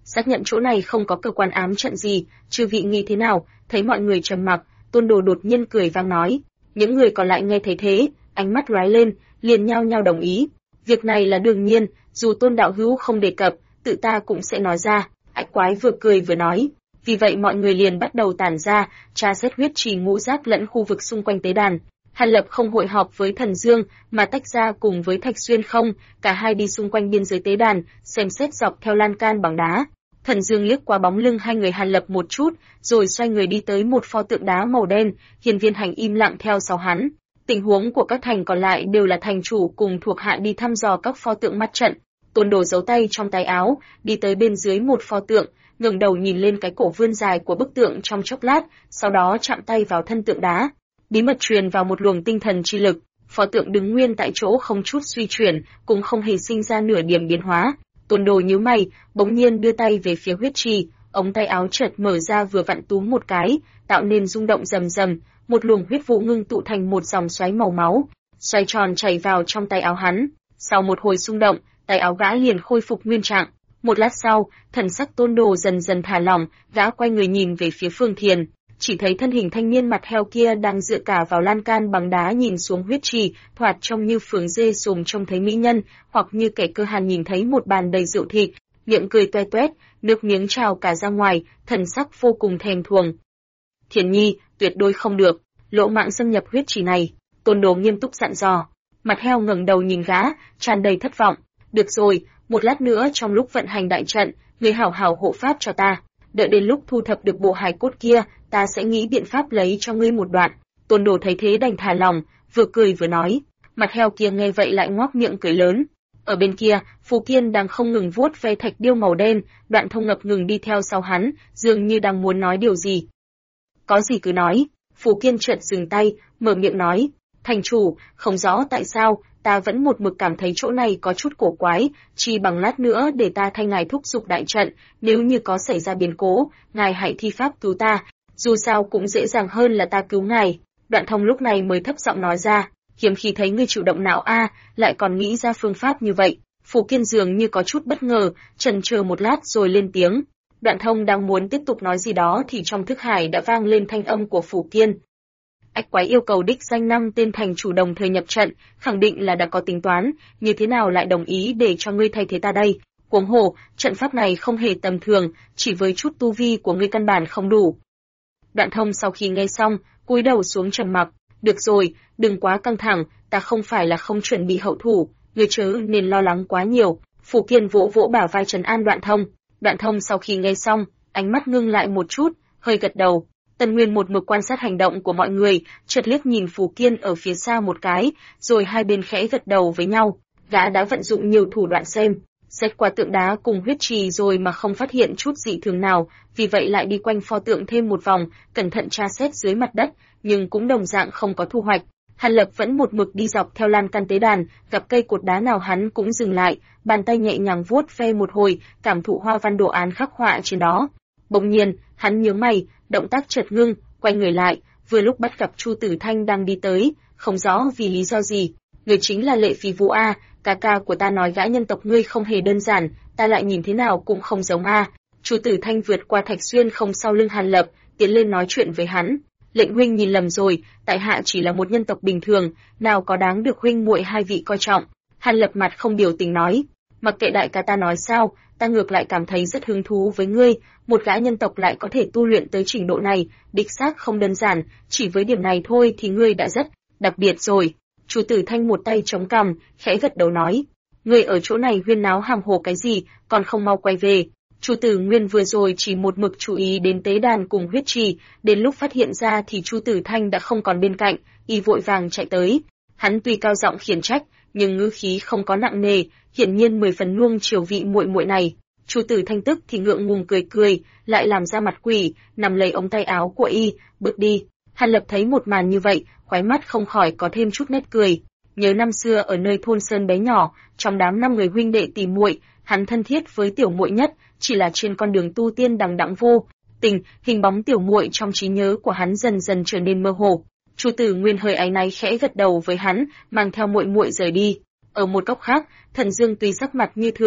xác nhận chỗ này không có cơ quan ám trận gì, chư vị nghĩ thế nào? Thấy mọi người trầm mặc, Tôn Đồ đột nhiên cười vang nói. Những người còn lại nghe thấy thế, ánh mắt lóe lên, liền nhao nhao đồng ý. Việc này là đương nhiên, dù Tôn đạo hữu không đề cập, tự ta cũng sẽ nói ra. Ách Quái vừa cười vừa nói. Vì vậy mọi người liền bắt đầu tản ra, tra xét huyết trì ngũ giác lẫn khu vực xung quanh tế đàn. Hàn Lập không hội họp với Thần Dương, mà tách ra cùng với Thạch Xuyên không, cả hai đi xung quanh biên giới tế đàn, xem xét dọc theo lan can bằng đá. Thần Dương liếc qua bóng lưng hai người Hàn Lập một chút, rồi xoay người đi tới một pho tượng đá màu đen, Hiên Viên Hành im lặng theo sau hắn. Tình huống của các thành còn lại đều là thành chủ cùng thuộc hạ đi thăm dò các pho tượng mắt trận. Tôn Đồ giấu tay trong tay áo, đi tới bên dưới một pho tượng, ngẩng đầu nhìn lên cái cổ vươn dài của bức tượng trong chốc lát, sau đó chạm tay vào thân tượng đá. Bí mật truyền vào một luồng tinh thần chi lực, pho tượng đứng nguyên tại chỗ không chút suy chuyển, cũng không hề sinh ra nửa điểm biến hóa. Tôn Đồ nhíu mày, bỗng nhiên đưa tay về phía huyết trì, ống tay áo chợt mở ra vừa vặn túm một cái, tạo nên rung động rầm rầm, một luồng huyết vụ ngưng tụ thành một dòng xoáy màu máu, xoay tròn chảy vào trong tay áo hắn. Sau một hồi xung động, tay áo gã liền khôi phục nguyên trạng. Một lát sau, thần sắc Tôn Đồ dần dần thả lỏng, gã quay người nhìn về phía Phương Thiền, chỉ thấy thân hình thanh niên mặt heo kia đang dựa cả vào lan can bằng đá nhìn xuống huyết trì, thoạt trông như phường dê sùm trông thấy mỹ nhân, hoặc như kẻ cơ hàn nhìn thấy một bàn đầy rượu thịt, miệng cười toe toét, nước miếng trào cả ra ngoài, thần sắc vô cùng thèm thuồng. Thiền nhi, tuyệt đối không được, lỗ mãng xâm nhập huyết trì này. Tôn Đồ nghiêm túc dặn dò. Mặt heo ngẩng đầu nhìn gã, tràn đầy thất vọng. Được rồi, một lát nữa trong lúc vận hành đại trận, người hảo hảo hộ pháp cho ta. Đợi đến lúc thu thập được bộ hài cốt kia, ta sẽ nghĩ biện pháp lấy cho ngươi một đoạn. Tôn Đồ thấy thế đành thả lòng, vừa cười vừa nói. Mặt heo kia nghe vậy lại ngoác miệng cười lớn. Ở bên kia, Phù Kiên đang không ngừng vuốt ve thạch điêu màu đen, Đoạn Thông ngập ngừng đi theo sau hắn, dường như đang muốn nói điều gì. Có gì cứ nói. Phù Kiên chợt dừng tay, mở miệng nói. Thành chủ, không rõ tại sao, ta vẫn một mực cảm thấy chỗ này có chút cổ quái, chi bằng lát nữa để ta thay ngài thúc giục đại trận, nếu như có xảy ra biến cố, ngài hãy thi pháp cứu ta, dù sao cũng dễ dàng hơn là ta cứu ngài. Đoạn Thông lúc này mới thấp giọng nói ra, hiếm khi thấy ngươi chủ động não a, lại còn nghĩ ra phương pháp như vậy. Phù Kiên dường như có chút bất ngờ, chần chờ một lát rồi lên tiếng. Đoạn Thông đang muốn tiếp tục nói gì đó thì trong thức hải đã vang lên thanh âm của Phù Kiên. Ách Quái yêu cầu đích danh 5 tên thành chủ đồng thời nhập trận, khẳng định là đã có tính toán, như thế nào lại đồng ý để cho ngươi thay thế ta đây? Huống hồ, trận pháp này không hề tầm thường, chỉ với chút tu vi của ngươi căn bản không đủ. Đoạn Thông sau khi nghe xong, cúi đầu xuống trầm mặc. Được rồi, đừng quá căng thẳng, ta không phải là không chuẩn bị hậu thủ, ngươi chớ nên lo lắng quá nhiều. Phù Kiên vỗ vỗ bả vai trấn an Đoạn Thông. Đoạn Thông sau khi nghe xong, ánh mắt ngưng lại một chút, hơi gật đầu. Tần Nguyên một mực quan sát hành động của mọi người, chợt liếc nhìn Phù Kiên ở phía xa một cái, rồi hai bên khẽ gật đầu với nhau. Gã đã vận dụng nhiều thủ đoạn xét qua tượng đá cùng huyết trì rồi mà không phát hiện chút dị thường nào, vì vậy lại đi quanh pho tượng thêm một vòng, cẩn thận tra xét dưới mặt đất, nhưng cũng đồng dạng không có thu hoạch. Hàn Lập vẫn một mực đi dọc theo lan can tế đàn, gặp cây cột đá nào hắn cũng dừng lại, bàn tay nhẹ nhàng vuốt ve một hồi, cảm thụ hoa văn đồ án khắc họa trên đó. Bỗng nhiên, hắn nhướng mày, động tác chợt ngưng, quay người lại, vừa lúc bắt gặp Chu Tử Thanh đang đi tới, không rõ vì lý do gì. Người chính là Lệ Phi Vũ a, ca của ta nói gã nhân tộc ngươi không hề đơn giản, ta lại nhìn thế nào cũng không giống a. Chu Tử Thanh vượt qua Thạch Xuyên không sau lưng Hàn Lập, tiến lên nói chuyện với hắn. Lệnh huynh nhìn lầm rồi, tại hạ chỉ là một nhân tộc bình thường, nào có đáng được huynh muội hai vị coi trọng. Hàn Lập mặt không biểu tình nói, mặc kệ đại ca ta nói sao, ta ngược lại cảm thấy rất hứng thú với ngươi, một gã nhân tộc lại có thể tu luyện tới trình độ này, đích xác không đơn giản, chỉ với điểm này thôi thì ngươi đã rất đặc biệt rồi. Chu Tử Thanh một tay chống cằm, khẽ gật đầu nói, ngươi ở chỗ này huyên náo hàm hồ cái gì, còn không mau quay về. Chu Tử Nguyên vừa rồi chỉ một mực chú ý đến tế đàn cùng huyết trì, đến lúc phát hiện ra thì Chu Tử Thanh đã không còn bên cạnh, y vội vàng chạy tới. Hắn tuy cao giọng khiển trách, nhưng ngữ khí không có nặng nề, hiển nhiên 10 phần nuông chiều vị muội muội này. Chu Tử Thanh tức thì ngượng ngùng cười cười, lại làm ra mặt quỷ, nằm lấy ống tay áo của y, bước đi. Hàn Lập thấy một màn như vậy, khóe mắt không khỏi có thêm chút nét cười. Nhớ năm xưa ở nơi thôn sơn bé nhỏ, trong đám 5 người huynh đệ tỷ muội, hắn thân thiết với tiểu muội nhất, chỉ là trên con đường tu tiên đằng đẵng vô tình, hình bóng tiểu muội trong trí nhớ của hắn dần dần trở nên mơ hồ. Chu Tử Nguyên hơi áy náy khẽ gật đầu với hắn, mang theo muội muội rời đi. Ở một góc khác, Thần Dương tuy sắc mặt như thường,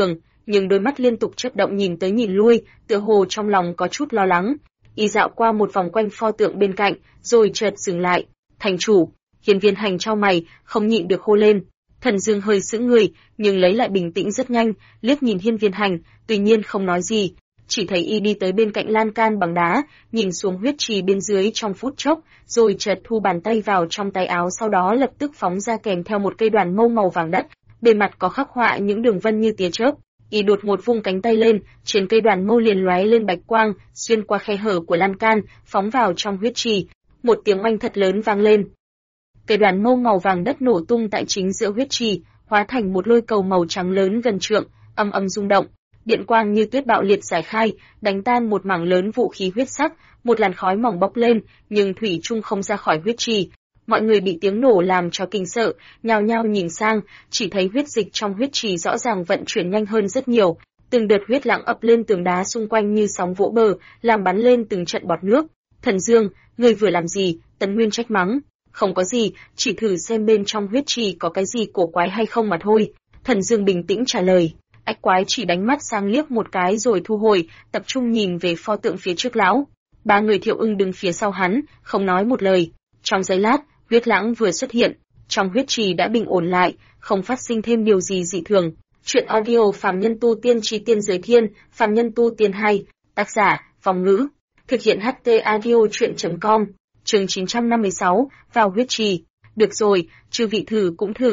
nhưng đôi mắt liên tục chớp động nhìn tới nhìn lui, tựa hồ trong lòng có chút lo lắng. Y dạo qua một vòng quanh pho tượng bên cạnh, rồi chợt dừng lại. Thành chủ, Hiên Viên Hành chau mày, không nhịn được hô lên. Thần Dương hơi sững người, nhưng lấy lại bình tĩnh rất nhanh, liếc nhìn Hiên Viên Hành, tuy nhiên không nói gì. Chỉ thấy y đi tới bên cạnh lan can bằng đá, nhìn xuống huyết trì bên dưới trong phút chốc, rồi chợt thu bàn tay vào trong tay áo, sau đó lập tức phóng ra kèm theo một cây đoàn mâu màu vàng đất, bề mặt có khắc họa những đường vân như tia chớp. Y đột ngột vung cánh tay lên, trên cây đoàn mâu liền lóe lên bạch quang, xuyên qua khe hở của lan can, phóng vào trong huyết trì. Một tiếng oanh thật lớn vang lên. Cây đoàn mâu màu vàng đất nổ tung tại chính giữa huyết trì, hóa thành một lôi cầu màu trắng lớn gần trượng, ầm ầm rung động. Điện quang như tuyết bạo liệt giải khai, đánh tan một mảng lớn vũ khí huyết sắc, một làn khói mỏng bốc lên, nhưng thủy chung không ra khỏi huyết trì. Mọi người bị tiếng nổ làm cho kinh sợ, nhao nhao nhìn sang, chỉ thấy huyết dịch trong huyết trì rõ ràng vận chuyển nhanh hơn rất nhiều, từng đợt huyết lãng ập lên tường đá xung quanh như sóng vỗ bờ, làm bắn lên từng trận bọt nước. Thần Dương, ngươi vừa làm gì? Tần Nguyên trách mắng. Không có gì, chỉ thử xem bên trong huyết trì có cái gì cổ quái hay không mà thôi. Thần Dương bình tĩnh trả lời. Ách quái chỉ đánh mắt sang liếc một cái rồi thu hồi, tập trung nhìn về pho tượng phía trước lão. Ba người Thiệu Ưng đứng phía sau hắn, không nói một lời. Trong giây lát, huyết lãng vừa xuất hiện, trong huyết trì đã bình ổn lại, không phát sinh thêm điều gì dị thường. Chuyện audio Phàm Nhân Tu Tiên Chi Tiên Giới Thiên, Phàm Nhân Tu Tiên 2, tác giả, Phong Ngữ, thực hiện HT audio chuyện.com, chương 956, vào huyết trì. Được rồi, chư vị thử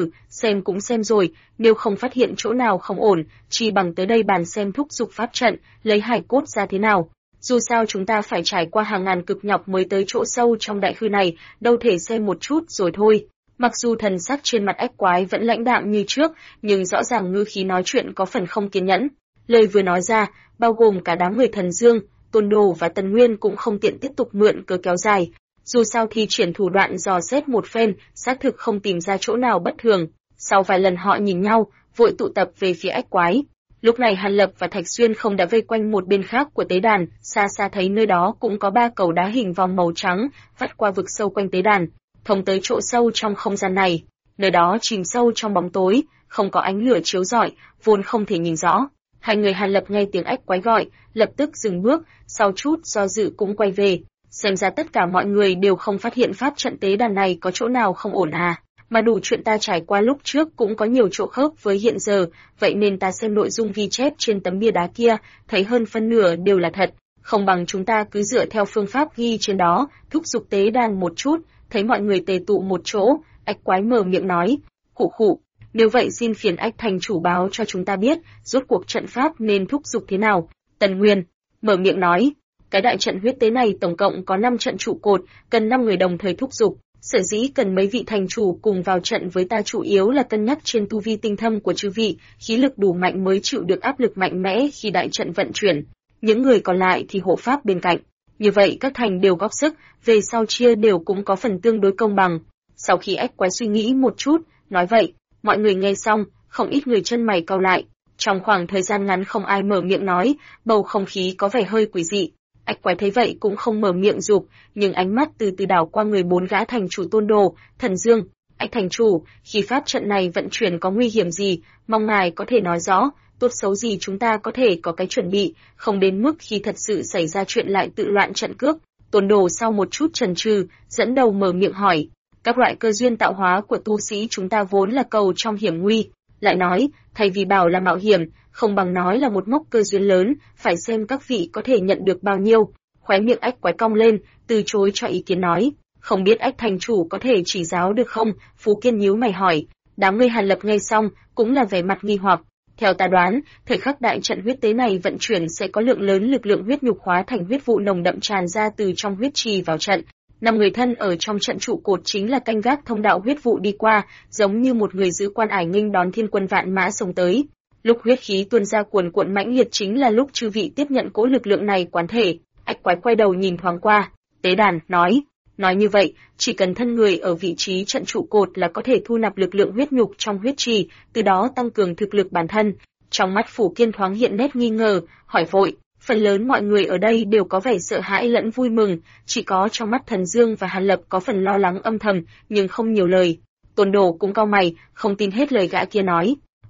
cũng xem rồi, nếu không phát hiện chỗ nào không ổn, chỉ bằng tới đây bàn xem thúc dục pháp trận, lấy hải cốt ra thế nào. Dù sao chúng ta phải trải qua hàng ngàn cực nhọc mới tới chỗ sâu trong đại khư này, đâu thể xem một chút rồi thôi. Mặc dù thần sắc trên mặt ách quái vẫn lãnh đạm như trước, nhưng rõ ràng ngữ khí nói chuyện có phần không kiên nhẫn. Lời vừa nói ra, bao gồm cả đám người Thần Dương, Tôn Đồ và Tần Nguyên cũng không tiện tiếp tục mượn cớ kéo dài. Dù sao thì triển thủ đoạn dò xét một phen, xác thực không tìm ra chỗ nào bất thường. Sau vài lần họ nhìn nhau, vội tụ tập về phía ách quái. Lúc này Hàn Lập và Thạch Xuyên không đã vây quanh một bên khác của tế đàn, xa xa thấy nơi đó cũng có 3 cầu đá hình vòng màu trắng, vắt qua vực sâu quanh tế đàn, thông tới chỗ sâu trong không gian này. Nơi đó chìm sâu trong bóng tối, không có ánh lửa chiếu rọi, vốn không thể nhìn rõ. Hai người Hàn Lập nghe tiếng ách quái gọi, lập tức dừng bước, sau chút do dự cũng quay về. Xem ra tất cả mọi người đều không phát hiện pháp trận tế đàn này có chỗ nào không ổn à. Mà đủ chuyện ta trải qua lúc trước cũng có nhiều chỗ khớp với hiện giờ, vậy nên ta xem nội dung ghi chép trên tấm bia đá kia, thấy hơn phân nửa đều là thật, không bằng chúng ta cứ dựa theo phương pháp ghi trên đó, thúc giục tế đàn một chút. Thấy mọi người tề tụ một chỗ, ách quái mở miệng nói, khụ, nếu vậy xin phiền ách thành chủ báo cho chúng ta biết, rốt cuộc trận pháp nên thúc giục thế nào. Tần Nguyên mở miệng nói, cái đại trận huyết tế này tổng cộng có 5 trận trụ cột, cần 5 người đồng thời thúc giục. Sở dĩ cần mấy vị thành chủ cùng vào trận với ta chủ yếu là cân nhắc trên tu vi tinh thâm của chư vị, khí lực đủ mạnh mới chịu được áp lực mạnh mẽ khi đại trận vận chuyển. Những người còn lại thì hộ pháp bên cạnh. Như vậy các thành đều góp sức, về sau chia đều cũng có phần tương đối công bằng. Sau khi ách quái suy nghĩ một chút, nói vậy, mọi người nghe xong, không ít người chân mày cau lại. Trong khoảng thời gian ngắn không ai mở miệng nói, bầu không khí có vẻ hơi quỷ dị. Ách quái thấy vậy cũng không mở miệng giục, nhưng ánh mắt từ từ đảo qua người 4 gã thành chủ Tôn Đồ, Thần Dương. Ách thành chủ, khi pháp trận này vận chuyển có nguy hiểm gì, mong ngài có thể nói rõ, tốt xấu gì chúng ta có thể có cái chuẩn bị, không đến mức khi thật sự xảy ra chuyện lại tự loạn trận cước. Tôn Đồ sau một chút chần chừ, dẫn đầu mở miệng hỏi, các loại cơ duyên tạo hóa của tu sĩ chúng ta vốn là cầu trong hiểm nguy, lại nói, thay vì bảo là mạo hiểm, không bằng nói là một mốc cơ duyên lớn, phải xem các vị có thể nhận được bao nhiêu. Khóe miệng ách quái cong lên, từ chối cho ý kiến nói, không biết ách thành chủ có thể chỉ giáo được không? Phú Kiên nhíu mày hỏi. Đám người Hàn Lập nghe xong, cũng là vẻ mặt nghi hoặc. Theo ta đoán, thời khắc đại trận huyết tế này vận chuyển sẽ có lượng lớn lực lượng huyết nhục hóa thành huyết vụ nồng đậm tràn ra từ trong huyết trì vào trận. 5 người thân ở trong trận trụ cột chính là canh gác thông đạo huyết vụ đi qua, giống như một người giữ quan ải nghênh đón thiên quân vạn mã xông tới. Lúc huyết khí tuôn ra cuồn cuộn mãnh liệt chính là lúc chư vị tiếp nhận cỗ lực lượng này quán thể. Ách quái quay đầu nhìn thoáng qua, tế đàn, nói như vậy, chỉ cần thân người ở vị trí trận trụ cột là có thể thu nạp lực lượng huyết nhục trong huyết trì, từ đó tăng cường thực lực bản thân. Trong mắt Phủ Kiên thoáng hiện nét nghi ngờ, hỏi vội, phần lớn mọi người ở đây đều có vẻ sợ hãi lẫn vui mừng, chỉ có trong mắt Thần Dương và Hàn Lập có phần lo lắng âm thầm, nhưng không nhiều lời. Tôn Đồ cũng cau mày, không tin hết lời gã kia nói.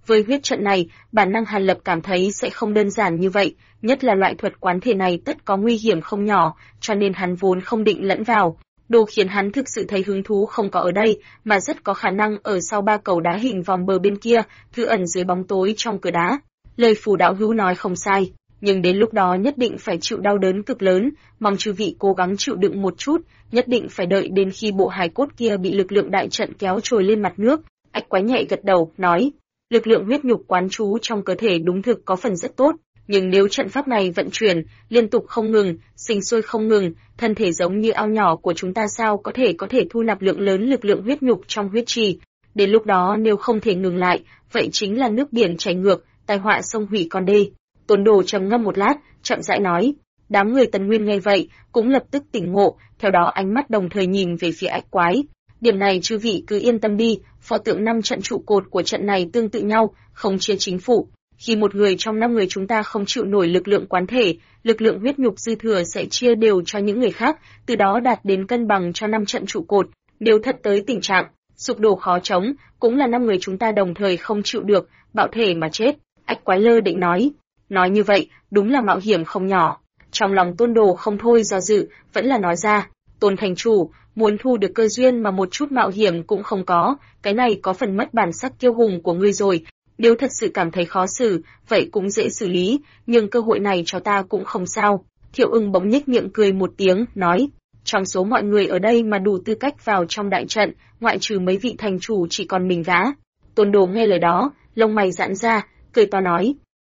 Với huyết trận này, bản năng Hàn Lập cảm thấy sẽ không đơn giản như vậy, nhất là loại thuật quán thể này tất có nguy hiểm không nhỏ, cho nên hắn vốn không định lẫn vào. Đồ khiến hắn thực sự thấy hứng thú không có ở đây, mà rất có khả năng ở sau 3 cầu đá hình vòng bờ bên kia, thư ẩn dưới bóng tối trong cửa đá. Lời phù đạo hữu nói không sai, nhưng đến lúc đó nhất định phải chịu đau đớn cực lớn, mong chư vị cố gắng chịu đựng một chút, nhất định phải đợi đến khi bộ hài cốt kia bị lực lượng đại trận kéo trồi lên mặt nước. Ách Quái nhẹ gật đầu, nói, lực lượng huyết nhục quán trú trong cơ thể đúng thực có phần rất tốt, nhưng nếu trận pháp này vận chuyển liên tục không ngừng, sinh sôi không ngừng, thân thể giống như ao nhỏ của chúng ta sao có thể thu nạp lượng lớn lực lượng huyết nhục trong huyết trì. Đến lúc đó nếu không thể ngừng lại, vậy chính là nước biển chảy ngược, tai họa sông hủy con đê. Tôn Đồ trầm ngâm một lát, chậm rãi nói. Đám người Tần Nguyên nghe vậy, cũng lập tức tỉnh ngộ, theo đó ánh mắt đồng thời nhìn về phía Ách Quái. Điểm này chư vị cứ yên tâm đi, pho tượng 5 trận trụ cột của trận này tương tự nhau, không chia chính phủ. Khi một người trong 5 người chúng ta không chịu nổi lực lượng quán thể, lực lượng huyết nhục dư thừa sẽ chia đều cho những người khác, từ đó đạt đến cân bằng cho 5 trận trụ cột. Nếu thật tới tình trạng sụp đổ khó chống, cũng là 5 người chúng ta đồng thời không chịu được, bạo thể mà chết. Ách Quái lơ định nói. Nói như vậy, đúng là mạo hiểm không nhỏ. Trong lòng Tôn Đồ không thôi do dự, vẫn là nói ra, Tôn thành chủ, muốn thu được cơ duyên mà một chút mạo hiểm cũng không có, cái này có phần mất bản sắc kiêu hùng của ngươi rồi. Nếu thật sự cảm thấy khó xử, vậy cũng dễ xử lý, nhưng cơ hội này cho ta cũng không sao. Thiệu Ưng bỗng nhếch miệng cười một tiếng, nói, trong số mọi người ở đây mà đủ tư cách vào trong đại trận, ngoại trừ mấy vị thành chủ chỉ còn mình gã. Tôn Đồ nghe lời đó, lông mày giãn ra, cười to nói.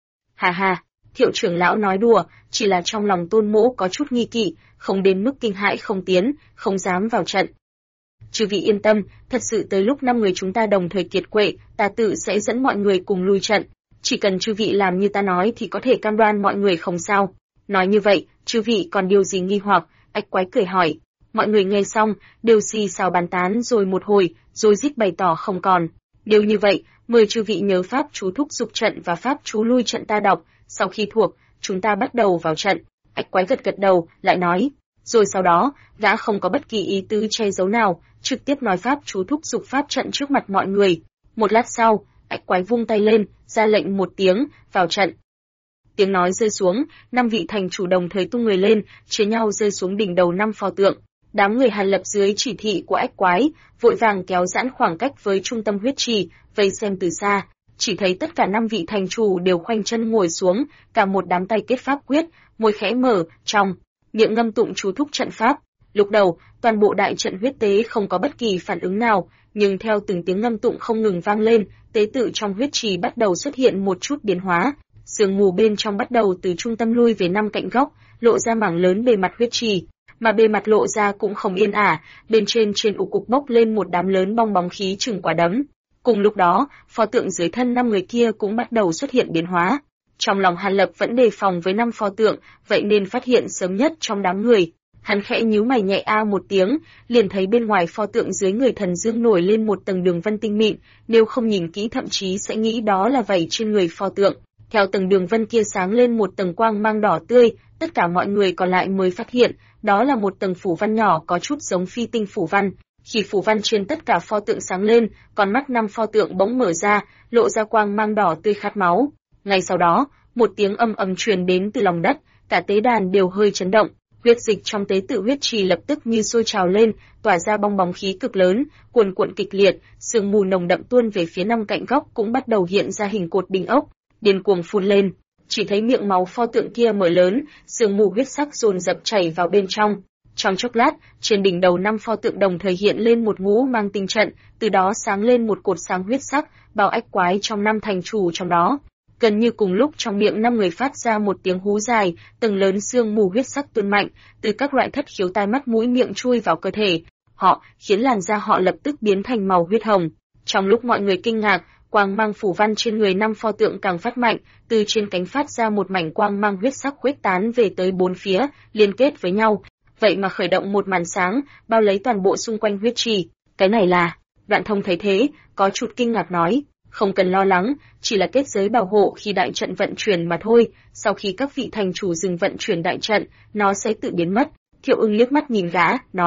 Hà hà, Thiệu trưởng lão nói đùa, chỉ là trong lòng Tôn Mỗ có chút nghi kỵ, không đến mức kinh hãi không tiến, không dám vào trận. Chư vị yên tâm, thật sự tới lúc 5 người chúng ta đồng thời kiệt quệ, ta tự sẽ dẫn mọi người cùng lui trận. Chỉ cần chư vị làm như ta nói thì có thể cam đoan mọi người không sao. Nói như vậy, chư vị còn điều gì nghi hoặc? Ách Quái cười hỏi. Mọi người nghe xong, đều xì xào bàn tán rồi một hồi, rồi rít bày tỏ không còn. Nếu như vậy, mời chư vị nhớ pháp chú thúc dục trận và pháp chú lui trận ta đọc, sau khi thuộc, chúng ta bắt đầu vào trận. Ách Quái gật gật đầu, lại nói. Rồi sau đó, gã không có bất kỳ ý tứ che giấu nào, trực tiếp nói pháp chú thúc dục pháp trận trước mặt mọi người. Một lát sau, Ách Quái vung tay lên, ra lệnh một tiếng, vào trận. Tiếng nói rơi xuống, 5 vị thành chủ đồng thời tung người lên, chia nhau rơi xuống đỉnh đầu 5 pho tượng. Đám người Hàn Lập dưới chỉ thị của Ách Quái, vội vàng kéo giãn khoảng cách với trung tâm huyết trì, vây xem từ xa. Chỉ thấy tất cả 5 vị thành chủ đều khoanh chân ngồi xuống, cả một đám tay kết pháp quyết, môi khẽ mở, trong miệng ngâm tụng chú thúc trận pháp. Lúc đầu, toàn bộ đại trận huyết tế không có bất kỳ phản ứng nào, nhưng theo từng tiếng ngâm tụng không ngừng vang lên, tế tự trong huyết trì bắt đầu xuất hiện một chút biến hóa. Sương mù bên trong bắt đầu từ trung tâm lui về 5 cạnh góc, lộ ra mảng lớn bề mặt huyết trì, mà bề mặt lộ ra cũng không yên ả, bên trên ụ cục bốc lên một đám lớn bong bóng khí chừng quả đấm. Cùng lúc đó, pho tượng dưới thân 5 người kia cũng bắt đầu xuất hiện biến hóa. Trong lòng Hàn Lập vẫn đề phòng với 5 pho tượng, vậy nên phát hiện sớm nhất trong đám người. Hắn khẽ nhíu mày nhẹ a một tiếng, liền thấy bên ngoài pho tượng dưới người thần dương nổi lên một tầng đường vân tinh mịn, nếu không nhìn kỹ thậm chí sẽ nghĩ đó là vảy trên người pho tượng. Theo tầng đường vân kia sáng lên một tầng quang mang đỏ tươi, tất cả mọi người còn lại mới phát hiện, đó là một tầng phủ văn nhỏ có chút giống phi tinh phủ văn. Khi phủ văn trên tất cả pho tượng sáng lên, con mắt 5 pho tượng bỗng mở ra, lộ ra quang mang đỏ tươi khát máu. Ngay sau đó, một tiếng ầm ầm truyền đến từ lòng đất, cả tế đàn đều hơi chấn động. Huyết dịch trong tế tự huyết trì lập tức như sôi trào lên, tỏa ra bong bóng khí cực lớn, cuồn cuộn kịch liệt, sương mù nồng đậm tuôn về phía 5 cạnh góc cũng bắt đầu hiện ra hình cột đỉnh ốc, điên cuồng phun lên. Chỉ thấy miệng máu pho tượng kia mở lớn, sương mù huyết sắc dồn dập chảy vào bên trong. Trong chốc lát, trên đỉnh đầu 5 pho tượng đồng thời hiện lên một ngũ mang tinh trận, từ đó sáng lên một cột sáng huyết sắc, bao Ách Quái trong 5 thành chủ trong đó. Gần như cùng lúc trong miệng 5 người phát ra một tiếng hú dài, tầng lớn sương mù huyết sắc tuôn mạnh, từ các loại thất khiếu tai mắt mũi miệng chui vào cơ thể họ, khiến làn da họ lập tức biến thành màu huyết hồng. Trong lúc mọi người kinh ngạc, quang mang phủ văn trên người 5 pho tượng càng phát mạnh, từ trên cánh phát ra một mảnh quang mang huyết sắc khuếch tán về tới 4 phía, liên kết với nhau, vậy mà khởi động một màn sáng, bao lấy toàn bộ xung quanh huyết trì. Cái này là... Đoạn Thông thấy thế, có chút kinh ngạc nói, không cần lo lắng, chỉ là kết giới bảo hộ khi đại trận vận chuyển mà thôi, sau khi các vị thành chủ dừng vận chuyển đại trận, nó sẽ tự biến mất. Thiệu Ưng liếc mắt nhìn gã, nói,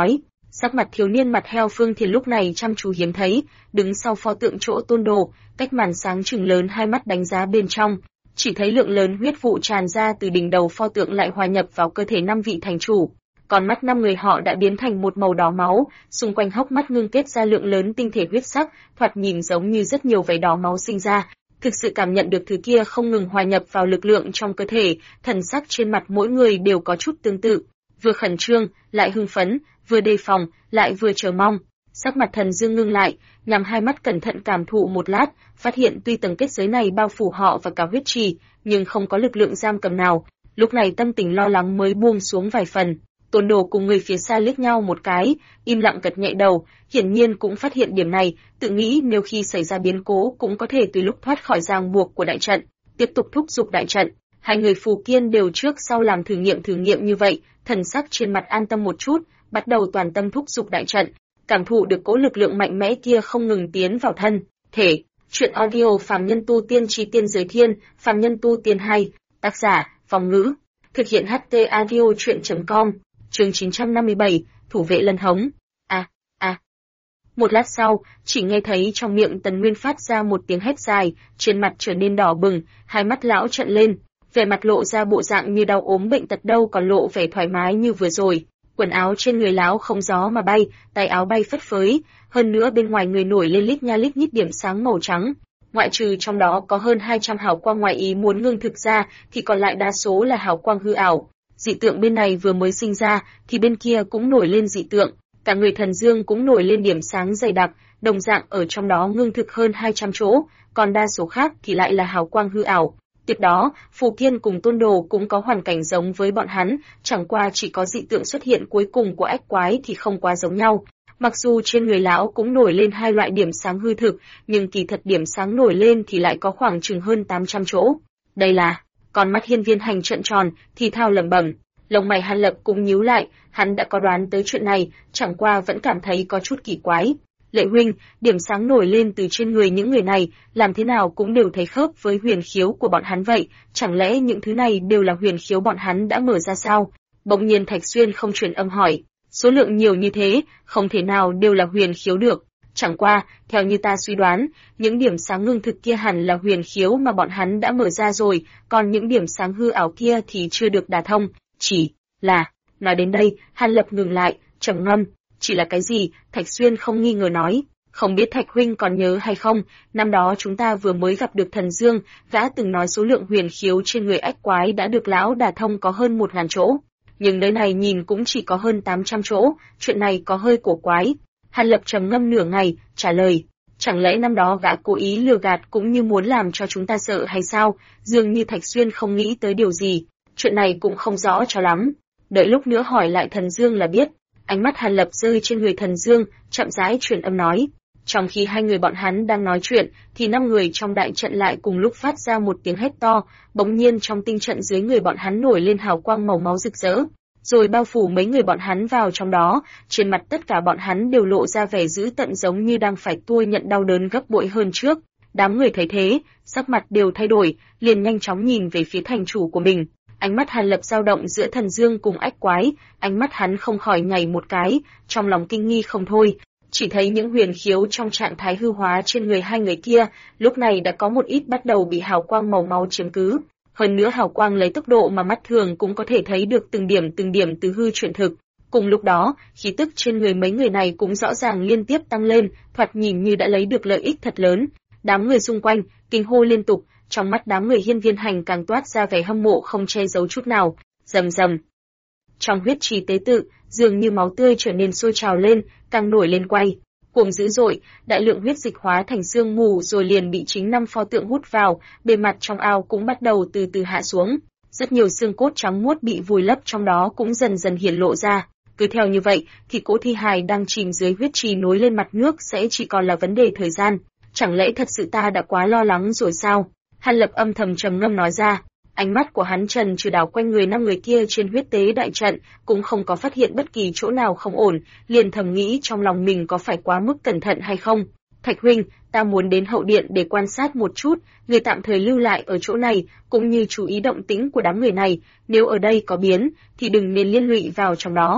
Sắc mặt thiếu niên mặt heo Phương Thiền lúc này chăm chú hiếm thấy, đứng sau pho tượng chỗ Tôn Đồ, cách màn sáng trừng lớn hai mắt đánh giá bên trong, chỉ thấy lượng lớn huyết vụ tràn ra từ đỉnh đầu pho tượng lại hòa nhập vào cơ thể 5 vị thành chủ. Con mắt 5 người họ đã biến thành một màu đỏ máu, xung quanh hốc mắt ngưng kết ra lượng lớn tinh thể huyết sắc, thoạt nhìn giống như rất nhiều vảy đỏ máu sinh ra. Thực sự cảm nhận được thứ kia không ngừng hòa nhập vào lực lượng trong cơ thể, thần sắc trên mặt mỗi người đều có chút tương tự, vừa khẩn trương, lại hưng phấn, vừa đề phòng, lại vừa chờ mong. Sắc mặt Thần Dương ngưng lại, nhắm hai mắt cẩn thận cảm thụ một lát, phát hiện tuy tầng kết giới này bao phủ họ và cả huyết trì, nhưng không có lực lượng giam cầm nào. Lúc này tâm tình lo lắng mới buông xuống vài phần. Tôn Đồ cùng người phía xa liếc nhau một cái, im lặng gật nhẹ đầu, hiển nhiên cũng phát hiện điểm này, tự nghĩ nếu khi xảy ra biến cố cũng có thể từ lúc thoát khỏi ràng buộc của đại trận, tiếp tục thúc giục đại trận. Hai người Phù Kiên đều trước sau làm thử nghiệm như vậy, thần sắc trên mặt an tâm một chút, bắt đầu toàn tâm thúc giục đại trận, cảm thụ được cỗ lực lượng mạnh mẽ kia không ngừng tiến vào thân thể. Truyện audio Phàm Nhân Tu Tiên Chí Tiên Giới Thiên, Phàm Nhân Tu Tiên 2, tác giả Phong Ngữ, thực hiện HT audio truyện.com. Chương 957, thủ vệ Lân Hống. Một lát sau, chỉ nghe thấy trong miệng Tần Nguyên phát ra một tiếng hét dài, trên mặt trở nên đỏ bừng, hai mắt lão trợn lên, vẻ mặt lộ ra bộ dạng như đau ốm bệnh tật đâu còn lộ vẻ thoải mái như vừa rồi. Quần áo trên người lão không gió mà bay, tay áo bay phất phới, hơn nữa bên ngoài người nổi lên lít nha lít nhít điểm sáng màu trắng. Ngoại trừ trong đó có hơn 200 hào quang ngoài ý muốn ngưng thực ra, thì còn lại đa số là hào quang hư ảo. Dị tượng bên này vừa mới sinh ra, thì bên kia cũng nổi lên dị tượng, cả người Thần Dương cũng nổi lên điểm sáng dày đặc, đồng dạng ở trong đó ngưng thực hơn 200 chỗ, còn đa số khác thì lại là hào quang hư ảo. Tiếp đó, Phù Kiên cùng Tôn Đồ cũng có hoàn cảnh giống với bọn hắn, chẳng qua chỉ có dị tượng xuất hiện cuối cùng của ách quái thì không quá giống nhau. Mặc dù trên người lão cũng nổi lên hai loại điểm sáng hư thực, nhưng kỳ thật điểm sáng nổi lên thì lại có khoảng chừng hơn 800 chỗ. Đây là... Con mắt Hiên Viên Hành trợn tròn, thì thào lẩm bẩm, lông mày Hàn Lập cũng nhíu lại, hắn đã có đoán tới chuyện này, chẳng qua vẫn cảm thấy có chút kỳ quái. Lệ huynh, điểm sáng nổi lên từ trên người những người này, làm thế nào cũng đều thấy khớp với huyền khiếu của bọn hắn vậy, chẳng lẽ những thứ này đều là huyền khiếu bọn hắn đã mở ra sao? Bỗng nhiên Thạch Xuyên không truyền âm hỏi, số lượng nhiều như thế, không thể nào đều là huyền khiếu được. Chẳng qua, theo như ta suy đoán, những điểm sáng ngưng thực kia hẳn là huyền khiếu mà bọn hắn đã mở ra rồi, còn những điểm sáng hư ảo kia thì chưa được đả thông, chỉ là... Nói đến đây, Hàn Lập ngừng lại, trầm ngâm, chỉ là cái gì? Thạch Xuyên không nghi ngờ nói, không biết Thạch huynh còn nhớ hay không, năm đó chúng ta vừa mới gặp được Thần Dương, gã từng nói số lượng huyền khiếu trên người ách quái đã được lão đả thông có hơn 1000 chỗ, nhưng nơi này nhìn cũng chỉ có hơn 800 chỗ, chuyện này có hơi cổ quái. Hàn Lập trầm ngâm nửa ngày, trả lời, chẳng lẽ năm đó gã cố ý lừa gạt cũng như muốn làm cho chúng ta sợ hay sao? Dường như Thạch Xuyên không nghĩ tới điều gì, chuyện này cũng không rõ cho lắm. Đợi lúc nữa hỏi lại Thần Dương là biết. Ánh mắt Hàn Lập rơi trên người Thần Dương, chậm rãi truyền âm nói. Trong khi hai người bọn hắn đang nói chuyện, thì 5 người trong đại trận lại cùng lúc phát ra một tiếng hét to, bỗng nhiên trong tinh trận dưới người bọn hắn nổi lên hào quang màu máu rực rỡ, rồi bao phủ mấy người bọn hắn vào trong đó, trên mặt tất cả bọn hắn đều lộ ra vẻ dữ tợn giống như đang phải tuôi nhận đau đớn gấp bội hơn trước. Đám người thấy thế, sắc mặt đều thay đổi, liền nhanh chóng nhìn về phía thành chủ của mình. Ánh mắt Hàn Lập dao động giữa Thần Dương cùng ách quái, ánh mắt hắn không khỏi nhảy một cái, trong lòng kinh nghi không thôi. Chỉ thấy những huyền khiếu trong trạng thái hư hóa trên người hai người kia, lúc này đã có một ít bắt đầu bị hào quang màu máu chiếm cứ. Hơn nữa hào quang lấy tốc độ mà mắt thường cũng có thể thấy được từng điểm từ hư chuyển thực. Cùng lúc đó, khí tức trên người mấy người này cũng rõ ràng liên tiếp tăng lên, thoạt nhìn như đã lấy được lợi ích thật lớn. Đám người xung quanh kinh hô liên tục, trong mắt đám người Hiên Viên Hành càng toát ra vẻ hâm mộ không che giấu chút nào. Rầm rầm. Trong huyết trì tế tự, dường như máu tươi trở nên sôi trào lên, càng nổi lên quay cuồng dữ dội, đại lượng huyết dịch hóa thành sương mù rồi liền bị chính 5 pho tượng hút vào, bề mặt trong ao cũng bắt đầu từ từ hạ xuống. Rất nhiều xương cốt trắng muốt bị vùi lấp trong đó cũng dần dần hiển lộ ra. Cứ theo như vậy, thì cỗ thi hài đang chìm dưới huyết trì nối lên mặt nước sẽ chỉ còn là vấn đề thời gian. Chẳng lẽ thật sự ta đã quá lo lắng rồi sao? Hàn Lập âm thầm trầm ngâm nói ra. Ánh mắt của hắn trần trừ đảo quanh người 5 người kia trên huyết tế đại trận, cũng không có phát hiện bất kỳ chỗ nào không ổn, liền thầm nghĩ trong lòng mình có phải quá mức cẩn thận hay không. Thạch huynh, ta muốn đến hậu điện để quan sát một chút, người tạm thời lưu lại ở chỗ này, cũng như chú ý động tĩnh của đám người này, nếu ở đây có biến, thì đừng nên liên lụy vào trong đó.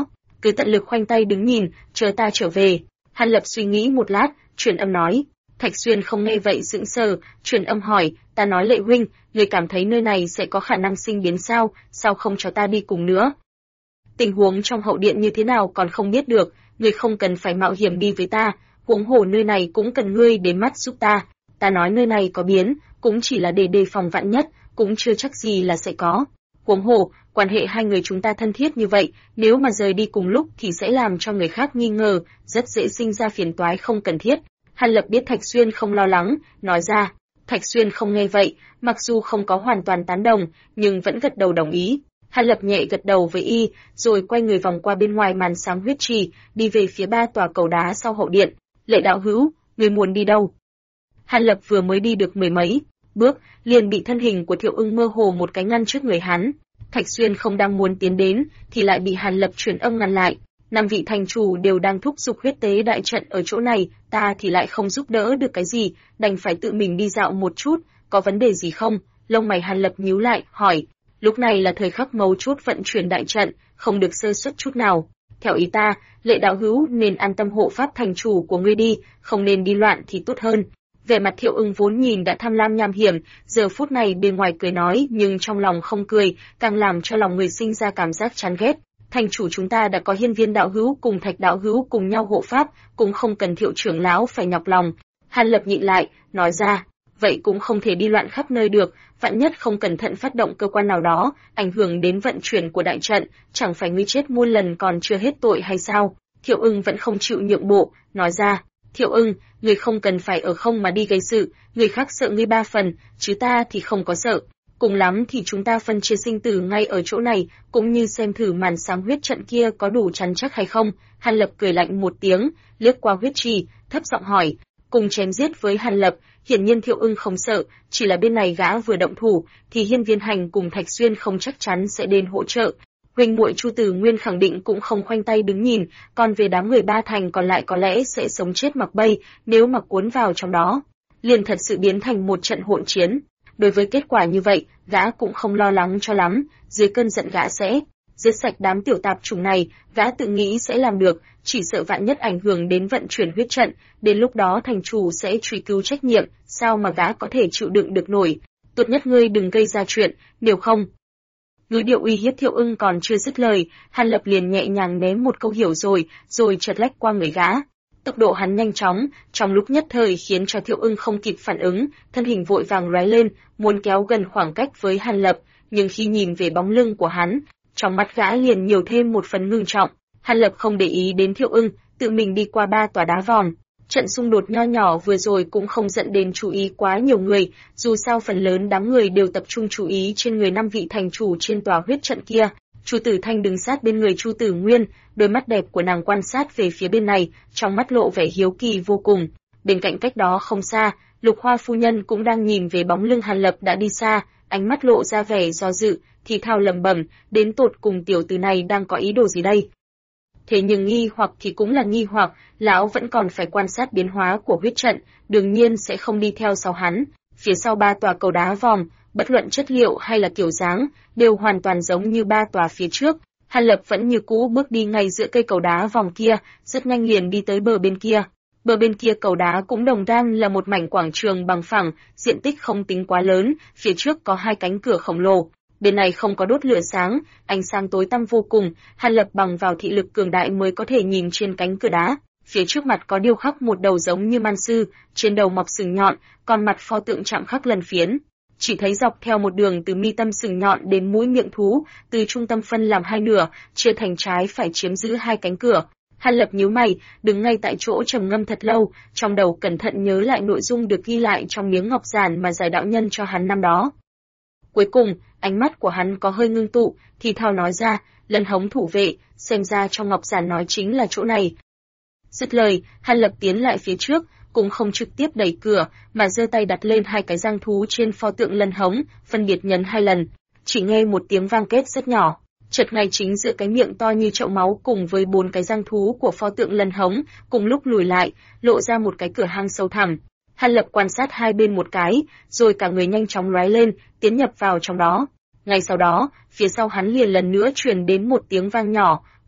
cứ tận lực khoanh tay đứng nhìn, chờ ta trở về. Hàn Lập suy nghĩ một lát, truyền âm nói. Thạch Xuyên không nghe vậy sững sờ, truyền âm hỏi, ta nói Lệ huynh, người cảm thấy nơi này sẽ có khả năng sinh biến sao không cho ta đi cùng nữa? Tình huống trong hậu điện như thế nào còn không biết được, người không cần phải mạo hiểm đi với ta, huống hồ nơi này cũng cần ngươi đến mắt giúp ta. Ta nói nơi này có biến, cũng chỉ là để đề phòng vạn nhất, cũng chưa chắc gì là sẽ có. Huống hồ, quan hệ hai người chúng ta thân thiết như vậy, nếu mà rời đi cùng lúc thì sẽ làm cho người khác nghi ngờ, rất dễ sinh ra phiền toái không cần thiết. Hàn Lập biết Thạch Xuyên không lo lắng, nói ra. Thạch Xuyên không nghe vậy, mặc dù không có hoàn toàn tán đồng, nhưng vẫn gật đầu đồng ý. Hàn Lập nhẹ gật đầu với y, rồi quay người vòng qua bên ngoài màn sáng huyết trì, đi về phía 3 tòa cầu đá sau hậu điện. Lệ đạo hữu, người muốn đi đâu? Hàn Lập vừa mới đi được mười mấy bước, liền bị thân hình của Thiệu Ưng mơ hồ một cái ngăn trước người hắn. Thạch Xuyên không đang muốn tiến đến, thì lại bị Hàn Lập truyền âm ngăn lại. 5 vị thành chủ đều đang thúc giục huyết tế đại trận ở chỗ này, ta thì lại không giúp đỡ được cái gì, đành phải tự mình đi dạo một chút, có vấn đề gì không? Lông mày Hàn Lập nhíu lại, hỏi. Lúc này là thời khắc mấu chốt vận chuyển đại trận, không được sơ suất chút nào. Theo ý ta, Lệ đạo hữu nên an tâm hộ pháp thành chủ của ngươi đi, không nên đi loạn thì tốt hơn. Vẻ mặt Thiệu Ưng vốn nhìn đã tham lam nham hiểm, giờ phút này bên ngoài cười nói nhưng trong lòng không cười, càng làm cho lòng người sinh ra cảm giác chán ghét. Thành chủ chúng ta đã có Hiên Viên đạo hữu cùng Thạch đạo hữu cùng nhau hộ pháp, cũng không cần Thiệu trưởng lão phải nhọc lòng. Hàn Lập nhịn lại, nói ra, vậy cũng không thể đi loạn khắp nơi được, vạn nhất không cẩn thận phát động cơ quan nào đó, ảnh hưởng đến vận chuyển của đại trận, chẳng phải ngươi chết muôn lần còn chưa hết tội hay sao? Thiệu Ưng vẫn không chịu nhượng bộ, nói ra, Thiệu Ưng, ngươi không cần phải ở không mà đi gây sự, người khác sợ ngươi 3 phần, chứ ta thì không có sợ. Cùng lắm thì chúng ta phân chia sinh tử ngay ở chỗ này, cũng như xem thử màn sáng huyết trận kia có đủ chắn chắc hay không. Hàn Lập cười lạnh một tiếng, liếc qua huyết trì, thấp giọng hỏi, cùng chém giết với Hàn Lập. Hiển nhiên Thiệu Ưng không sợ, chỉ là bên này gã vừa động thủ, thì Hiên Viên Hành cùng Thạch Xuyên không chắc chắn sẽ đến hỗ trợ. Huynh muội Chu Tử Nguyên khẳng định cũng không khoanh tay đứng nhìn, còn về đám người Ba Thành còn lại có lẽ sẽ sống chết mặc bay, nếu mà cuốn vào trong đó, liền thật sự biến thành một trận hỗn chiến. Đối với kết quả như vậy, gã cũng không lo lắng cho lắm, dưới cơn giận gã sẽ giết sạch đám tiểu tạp chủng này, gã tự nghĩ sẽ làm được, chỉ sợ vạn nhất ảnh hưởng đến vận chuyển huyết trận, đến lúc đó thành chủ sẽ truy cứu trách nhiệm, sao mà gã có thể chịu đựng được nổi. Tốt nhất ngươi đừng gây ra chuyện, nếu không. Ngữ điệu uy hiếp Thiệu Ưng còn chưa dứt lời, Hàn Lập liền nhẹ nhàng ném một câu hiểu rồi chợt lách qua người gã. Tốc độ hắn nhanh chóng, trong lúc nhất thời khiến cho Thiệu Ưng không kịp phản ứng, thân hình vội vàng lóe lên, muốn kéo gần khoảng cách với Hàn Lập, nhưng khi nhìn về bóng lưng của hắn, trong mắt gã liền nhiều thêm một phần ngưng trọng. Hàn Lập không để ý đến Thiệu Ưng, tự mình đi qua 3 tòa đá vòm. Trận xung đột nho nhỏ vừa rồi cũng không dẫn đến chú ý quá nhiều người, dù sao phần lớn đám người đều tập trung chú ý trên người 5 vị thành chủ trên tòa huyết trận kia. Chu Tử Thanh đứng sát bên người Chu Tử Nguyên, đôi mắt đẹp của nàng quan sát về phía bên này, trong mắt lộ vẻ hiếu kỳ vô cùng. Bên cạnh cách đó không xa, Lục Hoa phu nhân cũng đang nhìn về bóng lưng Hàn Lập đã đi xa, ánh mắt lộ ra vẻ do dự, thì thào lẩm bẩm, đến tột cùng tiểu tử này đang có ý đồ gì đây? Thế nhưng nghi hoặc thì cũng là nghi hoặc, lão vẫn còn phải quan sát biến hóa của huyết trận, đương nhiên sẽ không đi theo sau hắn. Phía sau 3 tòa cầu đá vòm, bất luận chất liệu hay là kiểu dáng, đều hoàn toàn giống như 3 tòa phía trước. Hàn Lập vẫn như cũ bước đi ngay giữa cây cầu đá vòm kia, rất nhanh liền đi tới bờ bên kia. Bờ bên kia cầu đá cũng đồng đang là một mảnh quảng trường bằng phẳng, diện tích không tính quá lớn, phía trước có 2 cánh cửa khổng lồ. Bên này không có đốt lửa sáng, ánh sáng tối tăm vô cùng, Hàn Lập bằng vào thị lực cường đại mới có thể nhìn trên cánh cửa đá. Phía trước mặt có điêu khắc một đầu giống như man sư, trên đầu mọc sừng nhọn, còn mặt pho tượng chạm khắc lần phiến. Chỉ thấy dọc theo một đường từ mi tâm sừng nhọn đến mũi miệng thú, từ trung tâm phân làm 2 nửa, chia thành trái phải chiếm giữ 2 cánh cửa. Hàn Lập nhíu mày, đứng ngay tại chỗ trầm ngâm thật lâu, trong đầu cẩn thận nhớ lại nội dung được ghi lại trong miếng ngọc giản mà giải đạo nhân cho hắn năm đó. Cuối cùng, ánh mắt của hắn có hơi ngưng tụ, thì thào nói ra, Lân Hống thủ vệ, xem ra trong ngọc giản nói chính là chỗ này. Dứt lời, Hàn Lập tiến lại phía trước, cũng không trực tiếp đẩy cửa, mà giơ tay đặt lên 2 cái răng thú trên pho tượng Lân Hống, phân biệt nhấn 2 lần. Chỉ nghe một tiếng vang kết rất nhỏ, chợt ngay chính giữa cái miệng to như chậu máu cùng với 4 cái răng thú của pho tượng Lân Hống, cùng lúc lùi lại, lộ ra một cái cửa hang sâu thẳm. Hàn Lập quan sát hai bên một cái, rồi cả người nhanh chóng lóe lên, tiến nhập vào trong đó. Ngay sau đó, phía sau hắn liền lần nữa truyền đến một tiếng vang nhỏ,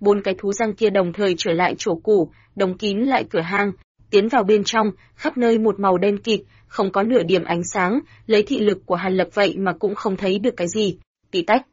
4 cái thú răng kia đồng thời trở lại chỗ cũ, đóng kín lại cửa hang. Tiến vào bên trong, khắp nơi một màu đen kịt, không có nửa điểm ánh sáng, lấy thị lực của Hàn Lập vậy mà cũng không thấy được cái gì. Tí tách.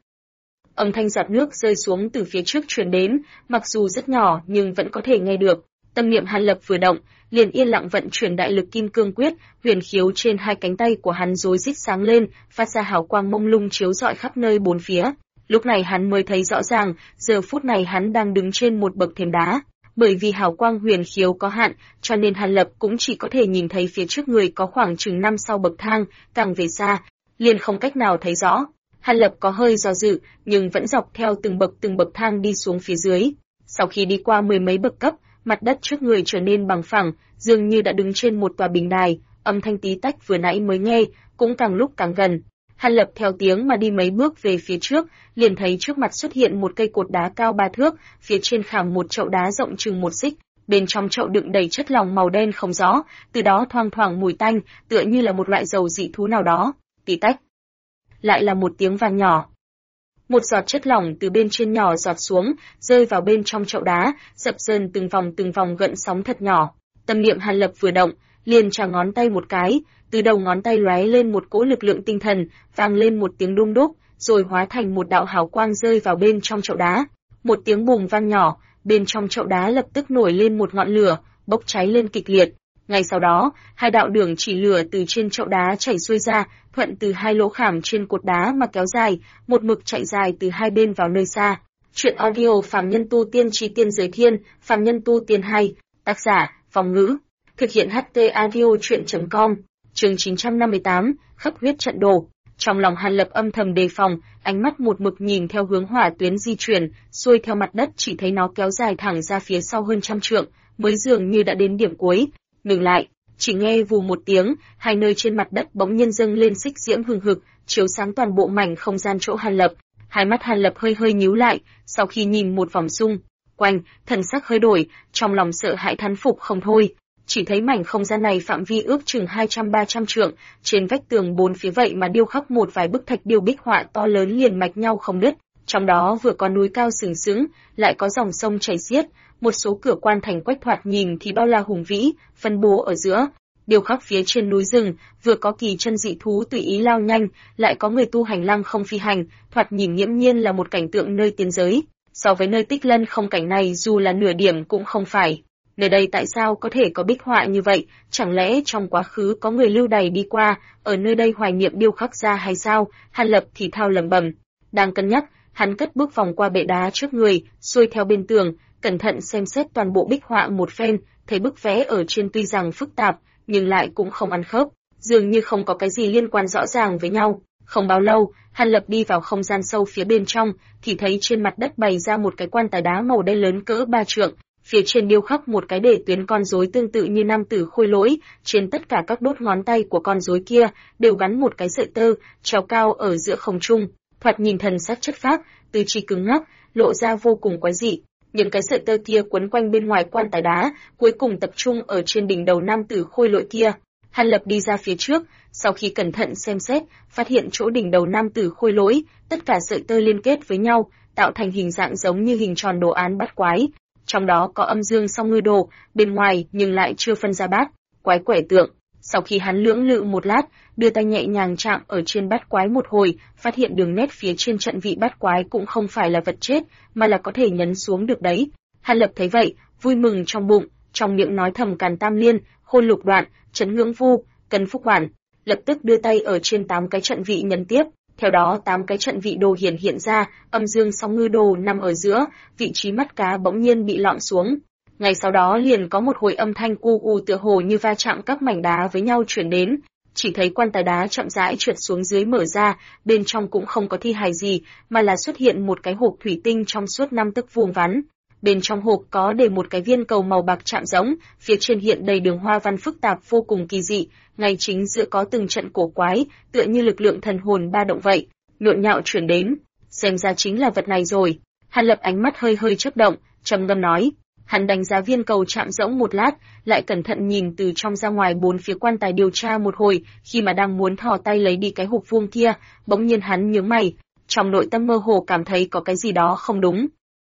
Âm thanh giọt nước rơi xuống từ phía trước truyền đến, mặc dù rất nhỏ nhưng vẫn có thể nghe được. Tâm niệm Hàn Lập vừa động, liền yên lặng vận chuyển đại lực kim cương quyết, huyền khiếu trên 2 cánh tay của hắn rối rít sáng lên, phát ra hào quang mông lung chiếu rọi khắp nơi bốn phía. Lúc này hắn mới thấy rõ ràng, giờ phút này hắn đang đứng trên một bậc thềm đá. Bởi vì hào quang huyền khiếu có hạn, cho nên Hàn Lập cũng chỉ có thể nhìn thấy phía trước người có khoảng chừng 5-6 bậc thang, càng về xa, liền không cách nào thấy rõ. Hàn Lập có hơi do dự, nhưng vẫn dọc theo từng bậc thang đi xuống phía dưới. Sau khi đi qua 10 mấy bậc cấp, mặt đất trước người trở nên bằng phẳng, dường như đã đứng trên một tòa bình đài, âm thanh tí tách vừa nãy mới nghe, cũng càng lúc càng gần. Hàn Lập theo tiếng mà đi mấy bước về phía trước, liền thấy trước mặt xuất hiện một cây cột đá cao 3 thước, phía trên khảm một chậu đá rộng chừng 1 xích, bên trong chậu đựng đầy chất lỏng màu đen không rõ, từ đó thoang thoảng mùi tanh, tựa như là một loại dầu dị thú nào đó. Tí tách. Lại là một tiếng vang nhỏ. Một giọt chất lỏng từ bên trên nhỏ giọt xuống, rơi vào bên trong chậu đá, dập dờn từng vòng gợn sóng thật nhỏ. Tâm niệm Hàn Lập vừa động, liền chà ngón tay một cái, từ đầu ngón tay lóe lên một cỗ lực lượng tinh thần, vang lên một tiếng đung đúc, rồi hóa thành một đạo hào quang rơi vào bên trong chậu đá. Một tiếng bùng vang nhỏ, bên trong chậu đá lập tức nổi lên một ngọn lửa, bốc cháy lên kịch liệt. Ngay sau đó, 2 đạo đường chỉ lửa từ trên chậu đá chảy xuôi ra, thuận từ 2 lỗ khảm trên cột đá mà kéo dài, một mực chạy dài từ 2 bên vào nơi xa. Truyện audio Phàm Nhân Tu Tiên Chi Tiên Giới Thiên, Phàm Nhân Tu Tiên 2, tác giả, Phong Ngữ, thực hiện HT audio truyện.com, chương 958, khắp huyết trận đồ. Trong lòng Hàn Lập âm thầm đề phòng, ánh mắt một mực nhìn theo hướng hỏa tuyến di chuyển, xuôi theo mặt đất chỉ thấy nó kéo dài thẳng ra phía sau hơn 100 trượng, mới dường như đã đến điểm cuối. Ngừng lại, chỉ nghe vù một tiếng, 2 nơi trên mặt đất bỗng nhiên dâng lên xích diễm hừng hực, chiếu sáng toàn bộ mảnh không gian chỗ Hàn Lập. Hai mắt Hàn Lập hơi nhíu lại, sau khi nhìn một vòng xung quanh, thần sắc hơi đổi, trong lòng sợ hãi thán phục không thôi. Chỉ thấy mảnh không gian này phạm vi ước chừng 200-300 trượng, trên vách tường 4 phía vậy mà điêu khắc một vài bức thạch điêu bích họa to lớn liền mạch nhau không đứt, trong đó vừa có núi cao sừng sững, lại có dòng sông chảy xiết, một số cửa quan thành quách thoạt nhìn thì bao la hùng vĩ, phân bố ở giữa. Điêu khắc phía trên núi rừng, vừa có kỳ chân dị thú tùy ý lao nhanh, lại có người tu hành lăng không phi hành, thoạt nhìn nghiễm nhiên là một cảnh tượng nơi tiên giới. So với nơi Tích Lân không cảnh này dù là nửa điểm cũng không phải. Nơi đây tại sao có thể có bích họa như vậy, chẳng lẽ trong quá khứ có người lưu đày đi qua, ở nơi đây hoài niệm điêu khắc ra hay sao? Hàn Lập thì thào lẩm bẩm. Đang cân nhắc, hắn cất bước vòng qua bệ đá trước người, xuôi theo bên tường, cẩn thận xem xét toàn bộ bích họa một phen, thấy bức vẽ ở trên tuy rằng phức tạp, nhưng lại cũng không ăn khớp, dường như không có cái gì liên quan rõ ràng với nhau. Không bao lâu, Hàn Lập đi vào không gian sâu phía bên trong, thì thấy trên mặt đất bày ra một cái quan tài đá màu đen lớn cỡ 3 trượng, phía trên điêu khắc một cái để tuyến con rối tương tự như nam tử khôi lỗi, trên tất cả các đốt ngón tay của con rối kia đều gắn một cái sợi tơ, treo cao ở giữa không trung, thoạt nhìn thần sắc chất phác, tứ chi cứng ngắc, lộ ra vô cùng quái dị. Những cái sợi tơ kia quấn quanh bên ngoài quan tài đá, cuối cùng tập trung ở trên đỉnh đầu nam tử khôi lỗi kia. Hàn Lập đi ra phía trước, sau khi cẩn thận xem xét, phát hiện chỗ đỉnh đầu nam tử khôi lỗi, tất cả sợi tơ liên kết với nhau, tạo thành hình dạng giống như hình tròn đồ án bát quái. Trong đó có âm dương song ngư đồ, bên ngoài nhưng lại chưa phân ra bát quái quẻ tượng. Sau khi hắn lưỡng lự một lát, đưa tay nhẹ nhàng chạm ở trên bát quái một hồi, phát hiện đường nét phía trên trận vị bát quái cũng không phải là vật chết, mà là có thể nhấn xuống được đấy. Hàn Lập thấy vậy, vui mừng trong bụng, trong miệng nói thầm càn tam liên, khôn lục đoạn, chấn ngưỡng vu, cân phúc hoàn, lập tức đưa tay ở trên 8 cái trận vị nhấn tiếp. Theo đó 8 cái trận vị đồ hiện ra, âm dương song ngư đồ nằm ở giữa, vị trí mắt cá bỗng nhiên bị lọn xuống. Ngay sau đó liền có một hồi âm thanh cu u tựa hồ như va chạm các mảnh đá với nhau truyền đến, chỉ thấy quan tài đá chậm rãi trượt xuống dưới mở ra, bên trong cũng không có thi hài gì, mà là xuất hiện một cái hộp thủy tinh trong suốt 5 tấc vuông vắn. Bên trong hộp có để một cái viên cầu màu bạc chạm rỗng, phía trên hiện đầy đường hoa văn phức tạp vô cùng kỳ dị, ngay chính giữa có từng trận cổ quái, tựa như lực lượng thần hồn ba động vậy, nhộn nhạo chuyển đến. Xem ra chính là vật này rồi. Hàn Lập ánh mắt hơi chớp động, trầm ngâm nói. Hắn đánh giá viên cầu chạm rỗng một lát, lại cẩn thận nhìn từ trong ra ngoài 4 phía quan tài điều tra một hồi, khi mà đang muốn thò tay lấy đi cái hộp vuông kia, bỗng nhiên hắn nhướng mày, trong nội tâm mơ hồ cảm thấy có cái gì đó không đúng.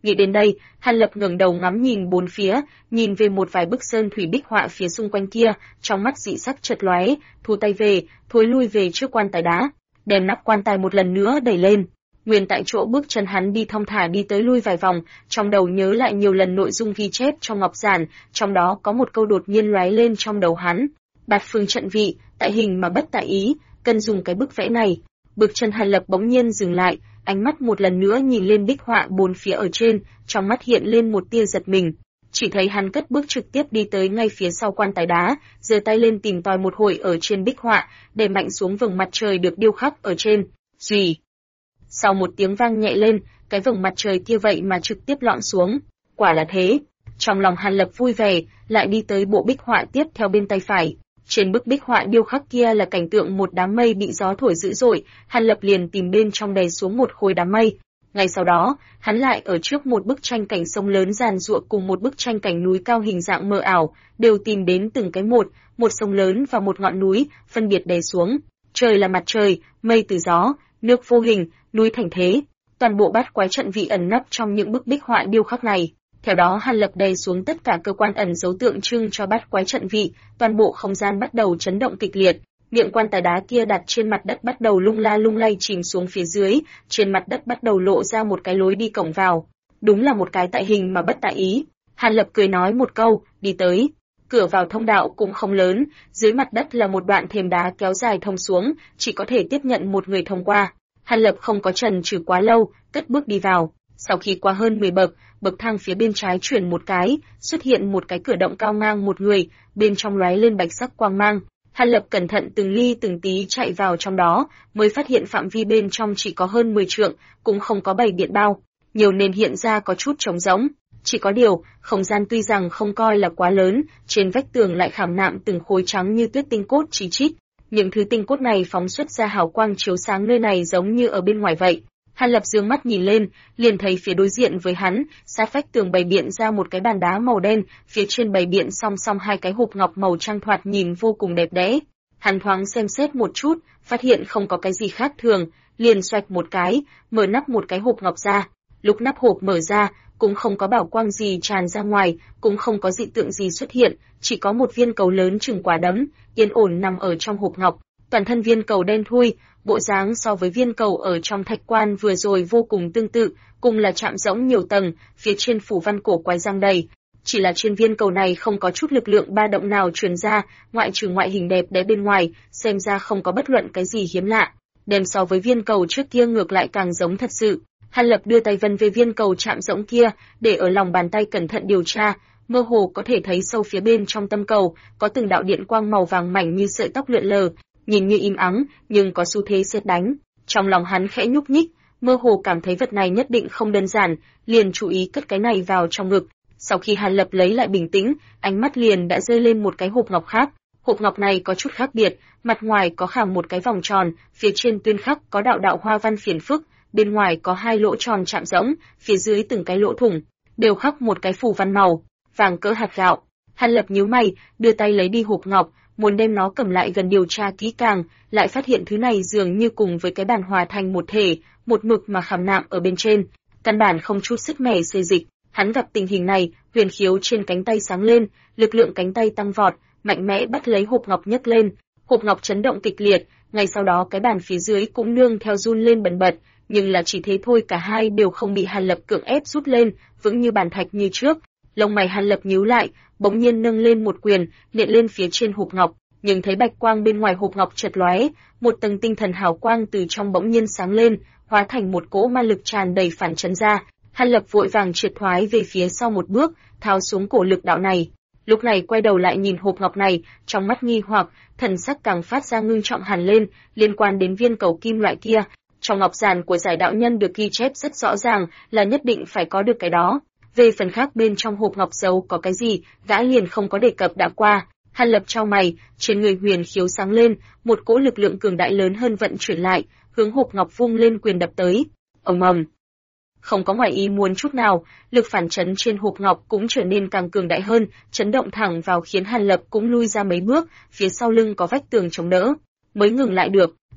Nghĩ đến đây, Hàn Lập ngẩng đầu ngắm nhìn bốn phía, nhìn về một vài bức sơn thủy bích họa phía xung quanh kia, trong mắt dị sắc chợt lóe, thu tay về, thối lui về trước quan tài đá, đem nắp quan tài một lần nữa đẩy lên. Nguyên tại chỗ bước chân hắn đi thong thả đi tới lui vài vòng, trong đầu nhớ lại nhiều lần nội dung ghi chép trong ngọc giản, trong đó có một câu đột nhiên lóe lên trong đầu hắn. Bát phương trận vị, tại hình mà bất tại ý, cần dùng cái bức vẽ này. Bước chân Hàn Lập bỗng nhiên dừng lại, ánh mắt một lần nữa nhìn lên bích họa bốn phía ở trên, trong mắt hiện lên một tia giật mình. Chỉ thấy hắn cất bước trực tiếp đi tới ngay phía sau quan tài đá, giơ tay lên tìm tòi một hồi ở trên bích họa, để mạnh xuống vầng mặt trời được điêu khắc ở trên. Rì. Sau một tiếng vang nhẹ lên, cái vầng mặt trời kia vậy mà trực tiếp lọn xuống. Quả là thế. Trong lòng Hàn Lập vui vẻ, lại đi tới bộ bích họa tiếp theo bên tay phải. Trên bức bích họa điêu khắc kia là cảnh tượng một đám mây bị gió thổi dữ dội, Hàn Lập liền tìm bên trong đè xuống một khối đám mây. Ngay sau đó, hắn lại ở trước một bức tranh cảnh sông lớn giàn giụa cùng một bức tranh cảnh núi cao hình dạng mờ ảo, đều tìm đến từng cái một sông lớn và một ngọn núi, phân biệt đè xuống. Trời là mặt trời, mây từ gió, nước vô hình, núi thành thế. Toàn bộ bát quái trận vị ẩn nấp trong những bức bích họa điêu khắc này. Theo đó Hàn Lập đè xuống tất cả cơ quan ẩn dấu tượng trưng cho bát quái trận vị, toàn bộ không gian bắt đầu chấn động kịch liệt. Miệng quan tài đá kia đặt trên mặt đất bắt đầu lung la lung lay chìm xuống phía dưới, trên mặt đất bắt đầu lộ ra một cái lối đi cổng vào. Đúng là một cái tại hình mà bất tại ý. Hàn Lập cười nói một câu, đi tới. Cửa vào thông đạo cũng không lớn, dưới mặt đất là một đoạn thềm đá kéo dài thông xuống, chỉ có thể tiếp nhận một người thông qua. Hàn Lập không có chần chừ quá lâu, cất bước đi vào. Sau khi qua hơn 10 bậc, bậc thang phía bên trái chuyển một cái, xuất hiện một cái cửa động cao ngang một người, bên trong lóe lên bạch sắc quang mang. Hàn Lập cẩn thận từng ly từng tí chạy vào trong đó, mới phát hiện phạm vi bên trong chỉ có hơn 10 trượng, cũng không có bày điện bao, nhiều nên hiện ra có chút trống rỗng. Chỉ có điều, không gian tuy rằng không coi là quá lớn, trên vách tường lại khảm nạm từng khối trắng như tuyết tinh cốt chí chít. Những thứ tinh cốt này phóng xuất ra hào quang chiếu sáng nơi này giống như ở bên ngoài vậy. Hàn Lập dương mắt nhìn lên, liền thấy phía đối diện với hắn, sát vách tường bày biện ra một cái bàn đá màu đen, phía trên bày biện song song hai cái hộp ngọc màu trắng thoạt nhìn vô cùng đẹp đẽ. Hắn thoáng xem xét một chút, phát hiện không có cái gì khác thường, liền xoạch một cái, mở nắp một cái hộp ngọc ra. Lúc nắp hộp mở ra, cũng không có bảo quang gì tràn ra ngoài, cũng không có dị tượng gì xuất hiện, chỉ có một viên cầu lớn chừng quả đấm, yên ổn nằm ở trong hộp ngọc. Toàn thân viên cầu đen thui, bộ dáng so với viên cầu ở trong thạch quan vừa rồi vô cùng tương tự, cùng là chạm rỗng nhiều tầng, phía trên phủ văn cổ quái giăng đầy. Chỉ là trên viên cầu này không có chút lực lượng ba động nào truyền ra, ngoại trừ ngoại hình đẹp đẽ bên ngoài, xem ra không có bất luận cái gì hiếm lạ. Đem so với viên cầu trước kia ngược lại càng giống thật sự. Hàn Lập đưa tay vân về viên cầu chạm rỗng kia, để ở lòng bàn tay cẩn thận điều tra, mơ hồ có thể thấy sâu phía bên trong tâm cầu, có từng đạo điện quang màu vàng mảnh như sợi tóc lượn lờ, nhìn như im ắng, nhưng có xu thế sét đánh. Trong lòng hắn khẽ nhúc nhích, mơ hồ cảm thấy vật này nhất định không đơn giản, liền chú ý cất cái này vào trong ngực. Sau khi Hàn Lập lấy lại bình tĩnh, ánh mắt liền đã rơi lên một cái hộp ngọc khác. Hộp ngọc này có chút khác biệt, mặt ngoài có khảm một cái vòng tròn, phía trên tuyên khắc có đạo đạo hoa văn phiền phức, bên ngoài có hai lỗ tròn chạm rỗng, phía dưới từng cái lỗ thủng, đều khắc một cái phù văn màu vàng cỡ hạt gạo. Hàn Lập nhíu mày, đưa tay lấy đi hộp ngọc, muốn đem nó cầm lại gần điều tra kỹ càng, lại phát hiện thứ này dường như cùng với cái bàn hòa thành một thể, một mực mà khảm nạm ở bên trên, căn bản không chút sức mẻ xê dịch. Hắn gặp tình hình này, huyền khiếu trên cánh tay sáng lên, lực lượng cánh tay tăng vọt, mạnh mẽ bắt lấy hộp ngọc nhấc lên. Hộp ngọc chấn động kịch liệt, ngay sau đó cái bàn phía dưới cũng nương theo run lên bần bật, nhưng là chỉ thế thôi, cả hai đều không bị Hàn Lập cưỡng ép rút lên, vững như bàn thạch như trước. Lông mày Hàn Lập nhíu lại, bỗng nhiên nâng lên một quyền, nện lên phía trên hộp ngọc, nhưng thấy bạch quang bên ngoài hộp ngọc chợt lóe, một tầng tinh thần hào quang từ trong bỗng nhiên sáng lên, hóa thành một cỗ ma lực tràn đầy phản chấn ra. Hàn Lập vội vàng triệt thoái về phía sau một bước, tháo xuống cổ lực đạo này. Lúc này quay đầu lại nhìn hộp ngọc này, trong mắt nghi hoặc, thần sắc càng phát ra ngưng trọng hẳn lên, liên quan đến viên cầu kim loại kia. Trong ngọc giản của giải đạo nhân được ghi chép rất rõ ràng là nhất định phải có được cái đó. Về phần khác bên trong hộp ngọc giấu có cái gì, gã liền không có đề cập đã qua. Hàn Lập chau mày, trên người huyền khiếu sáng lên, một cỗ lực lượng cường đại lớn hơn vận chuyển lại, hướng hộp ngọc vung lên quyền đập tới. Ầm ầm. Không có ngoài ý muốn chút nào, lực phản chấn trên hộp ngọc cũng trở nên càng cường đại hơn, chấn động thẳng vào khiến Hàn Lập cũng lui ra mấy bước, phía sau lưng có vách tường chống đỡ, mới ngừng lại được.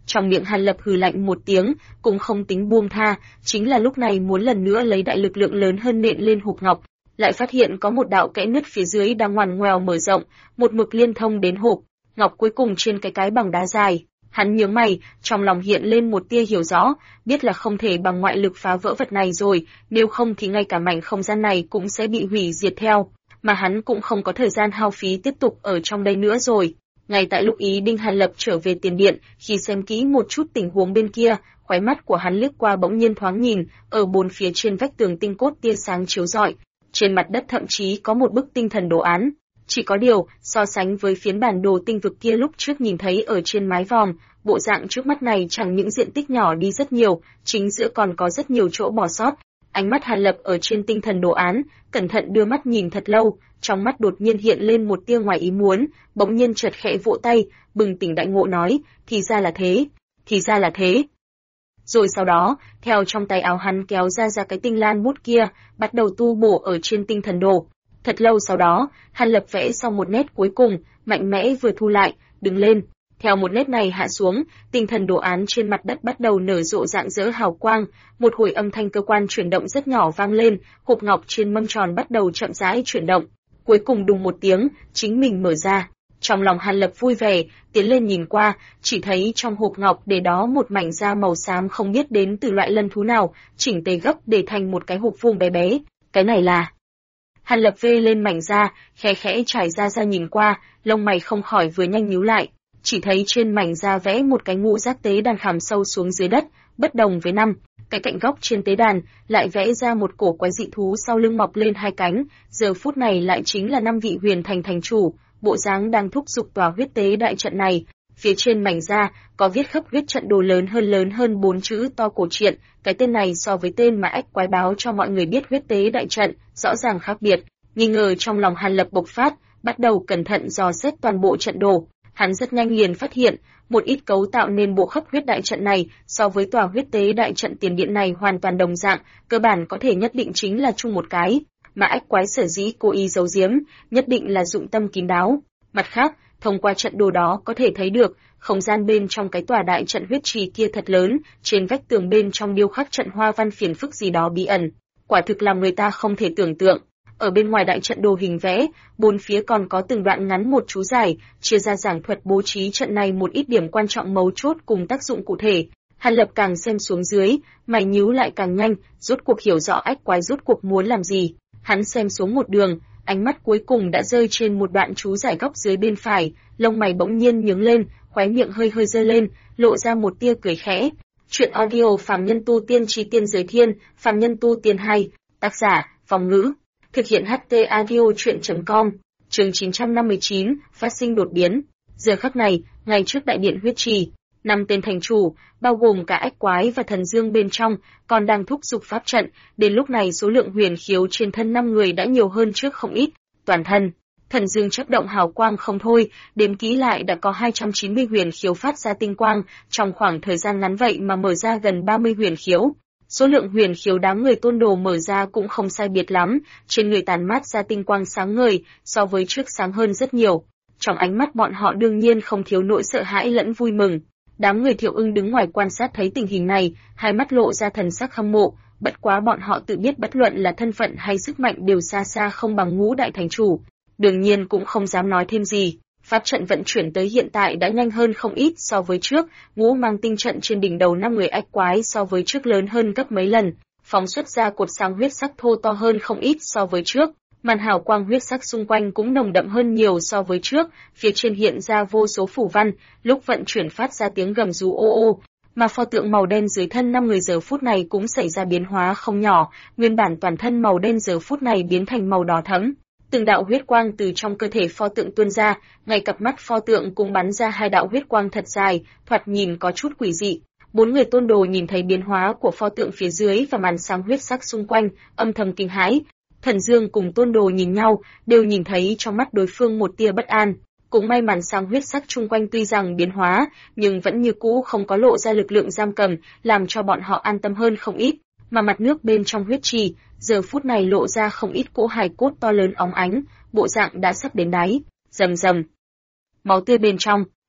Trong miệng Hàn Lập hừ lạnh một tiếng, cũng không tính buông tha, chính là lúc này muốn lần nữa lấy đại lực lượng lớn hơn nện lên hộp ngọc, lại phát hiện có một đạo kẽ nứt phía dưới đang ngoằn ngoèo mở rộng, một mực liên thông đến hộp ngọc cuối cùng trên cái bằng đá dài. Hắn nhướng mày, trong lòng hiện lên một tia hiểu rõ, biết là không thể bằng ngoại lực phá vỡ vật này rồi, nếu không thì ngay cả mảnh không gian này cũng sẽ bị hủy diệt theo, mà hắn cũng không có thời gian hao phí tiếp tục ở trong đây nữa rồi. Ngay tại lúc ý định Hàn Lập trở về tiền điện, khi xem kỹ một chút tình huống bên kia, khóe mắt của hắn liếc qua bỗng nhiên thoáng nhìn, ở bốn phía trên vách tường tinh cốt tia sáng chiếu rọi, trên mặt đất thậm chí có một bức tinh thần đồ án. Chỉ có điều, so sánh với phiến bản đồ tinh vực kia lúc trước nhìn thấy ở trên mái vòm, bộ dạng trước mắt này chẳng những diện tích nhỏ đi rất nhiều, chính giữa còn có rất nhiều chỗ bỏ sót. Ánh mắt Hàn Lập ở trên tinh thần đồ án, cẩn thận đưa mắt nhìn thật lâu, trong mắt đột nhiên hiện lên một tia ngoài ý muốn, bỗng nhiên chợt khẽ vỗ tay, bừng tỉnh đại ngộ nói, thì ra là thế, thì ra là thế. Rồi sau đó, theo trong tay áo hắn kéo ra cái tinh lan bút kia, bắt đầu tu bổ ở trên tinh thần đồ. Thật lâu sau đó, Hàn Lập vẽ xong một nét cuối cùng, mạnh mẽ vừa thu lại, đứng lên. Theo một nét này hạ xuống, tinh thần đồ án trên mặt đất bắt đầu nở rộ rạng rỡ hào quang, một hồi âm thanh cơ quan chuyển động rất nhỏ vang lên, hộp ngọc trên mâm tròn bắt đầu chậm rãi chuyển động. Cuối cùng đùng một tiếng, chính mình mở ra. Trong lòng Hàn Lập vui vẻ, tiến lên nhìn qua, chỉ thấy trong hộp ngọc để đó một mảnh da màu xám không biết đến từ loại lân thú nào, chỉnh tề gấp để thành một cái hộp vuông bé bé. Cái này là... Hàn Lập vê lên mảnh da, khẽ khẽ trải ra nhìn qua, lông mày không khỏi vừa nhanh nhíu lại, chỉ thấy trên mảnh da vẽ một cái ngũ giác tế đàn khảm sâu xuống dưới đất, bất đồng với năm. Cái cạnh góc trên tế đàn lại vẽ ra một cổ quái dị thú sau lưng mọc lên hai cánh, giờ phút này lại chính là 5 vị huyền thành thành chủ, bộ dáng đang thúc giục tòa huyết tế đại trận này. Phía trên mảnh da có viết khắp huyết trận đồ lớn hơn 4 chữ to cổ truyện, cái tên này so với tên mà ách quái báo cho mọi người biết huyết tế đại trận, rõ ràng khác biệt. Nghi ngờ trong lòng Hàn Lập bộc phát, bắt đầu cẩn thận dò xét toàn bộ trận đồ. Hắn rất nhanh liền phát hiện, một ít cấu tạo nên bộ khắp huyết đại trận này so với tòa huyết tế đại trận tiền điện này hoàn toàn đồng dạng, cơ bản có thể nhất định chính là chung một cái, mà ách quái sở dĩ cố ý giấu giếm, nhất định là dụng tâm kín đáo. Mặt khác, thông qua trận đồ đó có thể thấy được, không gian bên trong cái tòa đại trận huyết trì kia thật lớn, trên vách tường bên trong điêu khắc trận hoa văn phiền phức gì đó bí ẩn, quả thực làm người ta không thể tưởng tượng. Ở bên ngoài đại trận đồ hình vẽ, bốn phía còn có từng đoạn ngắn một chú giải, chia ra giảng thuật bố trí trận này một ít điểm quan trọng mấu chốt cùng tác dụng cụ thể. Hàn Lập càng xem xuống dưới, mày nhíu lại càng nhanh, rốt cuộc hiểu rõ ách quái rốt cuộc muốn làm gì. Hắn xem xuống một đường, ánh mắt cuối cùng đã rơi trên một đoạn chú giải góc dưới bên phải, lông mày bỗng nhiên nhướng lên, khóe miệng hơi hơi giơ lên, lộ ra một tia cười khẽ. Chuyện audio Phàm Nhân Tu Tiên Chí Tiên Giới Thiên, Phàm Nhân Tu Tiên 2, tác giả, Phong Ngữ. Thực hiện HT Audio Chuyện.com, chương 959, phát sinh đột biến. Giờ khắc này, ngay trước đại điện huyết trì, 5 tên thành chủ, bao gồm cả ách quái và thần dương bên trong, còn đang thúc giục pháp trận. Đến lúc này số lượng huyền khiếu trên thân 5 người đã nhiều hơn trước không ít. Toàn thân, thần dương chớp động hào quang không thôi, đếm kỹ lại đã có 290 huyền khiếu phát ra tinh quang, trong khoảng thời gian ngắn vậy mà mở ra gần 30 huyền khiếu. Số lượng huyền khiếu đám người tôn đồ mở ra cũng không sai biệt lắm, trên người tàn mát ra tinh quang sáng ngời, so với trước sáng hơn rất nhiều. Trong ánh mắt bọn họ đương nhiên không thiếu nỗi sợ hãi lẫn vui mừng. Đám người Thiệu Ưng đứng ngoài quan sát thấy tình hình này, hai mắt lộ ra thần sắc hâm mộ, bất quá bọn họ tự biết bất luận là thân phận hay sức mạnh đều xa xa không bằng Ngũ đại thành chủ, đương nhiên cũng không dám nói thêm gì. Pháp trận vận chuyển tới hiện tại đã nhanh hơn không ít so với trước, Ngũ mang tinh trận trên đỉnh đầu 5 người ách quái so với trước lớn hơn gấp mấy lần, phóng xuất ra cột sáng huyết sắc thô to hơn không ít so với trước, màn hào quang huyết sắc xung quanh cũng nồng đậm hơn nhiều so với trước, phía trên hiện ra vô số phủ văn, lúc vận chuyển phát ra tiếng gầm rú ô ô, mà pho tượng màu đen dưới thân 5 người giờ phút này cũng xảy ra biến hóa không nhỏ, nguyên bản toàn thân màu đen giờ phút này biến thành màu đỏ thẫm. Từng đạo huyết quang từ trong cơ thể pho tượng tuôn ra, ngay cặp mắt pho tượng cũng bắn ra 2 đạo huyết quang thật dài, thoạt nhìn có chút quỷ dị. 4 người tôn đồ nhìn thấy biến hóa của pho tượng phía dưới và màn sáng huyết sắc xung quanh, âm thầm kinh hãi. Thần Dương cùng tôn đồ nhìn nhau, đều nhìn thấy trong mắt đối phương một tia bất an. Cũng may màn sáng huyết sắc chung quanh tuy rằng biến hóa, nhưng vẫn như cũ không có lộ ra lực lượng giam cầm, làm cho bọn họ an tâm hơn không ít. Mà mặt nước bên trong huyết trì, giờ phút này lộ ra không ít cỗ hài cốt to lớn óng ánh, bộ dạng đã sắp đến đáy. Rầm rầm. Máu tươi bên trong,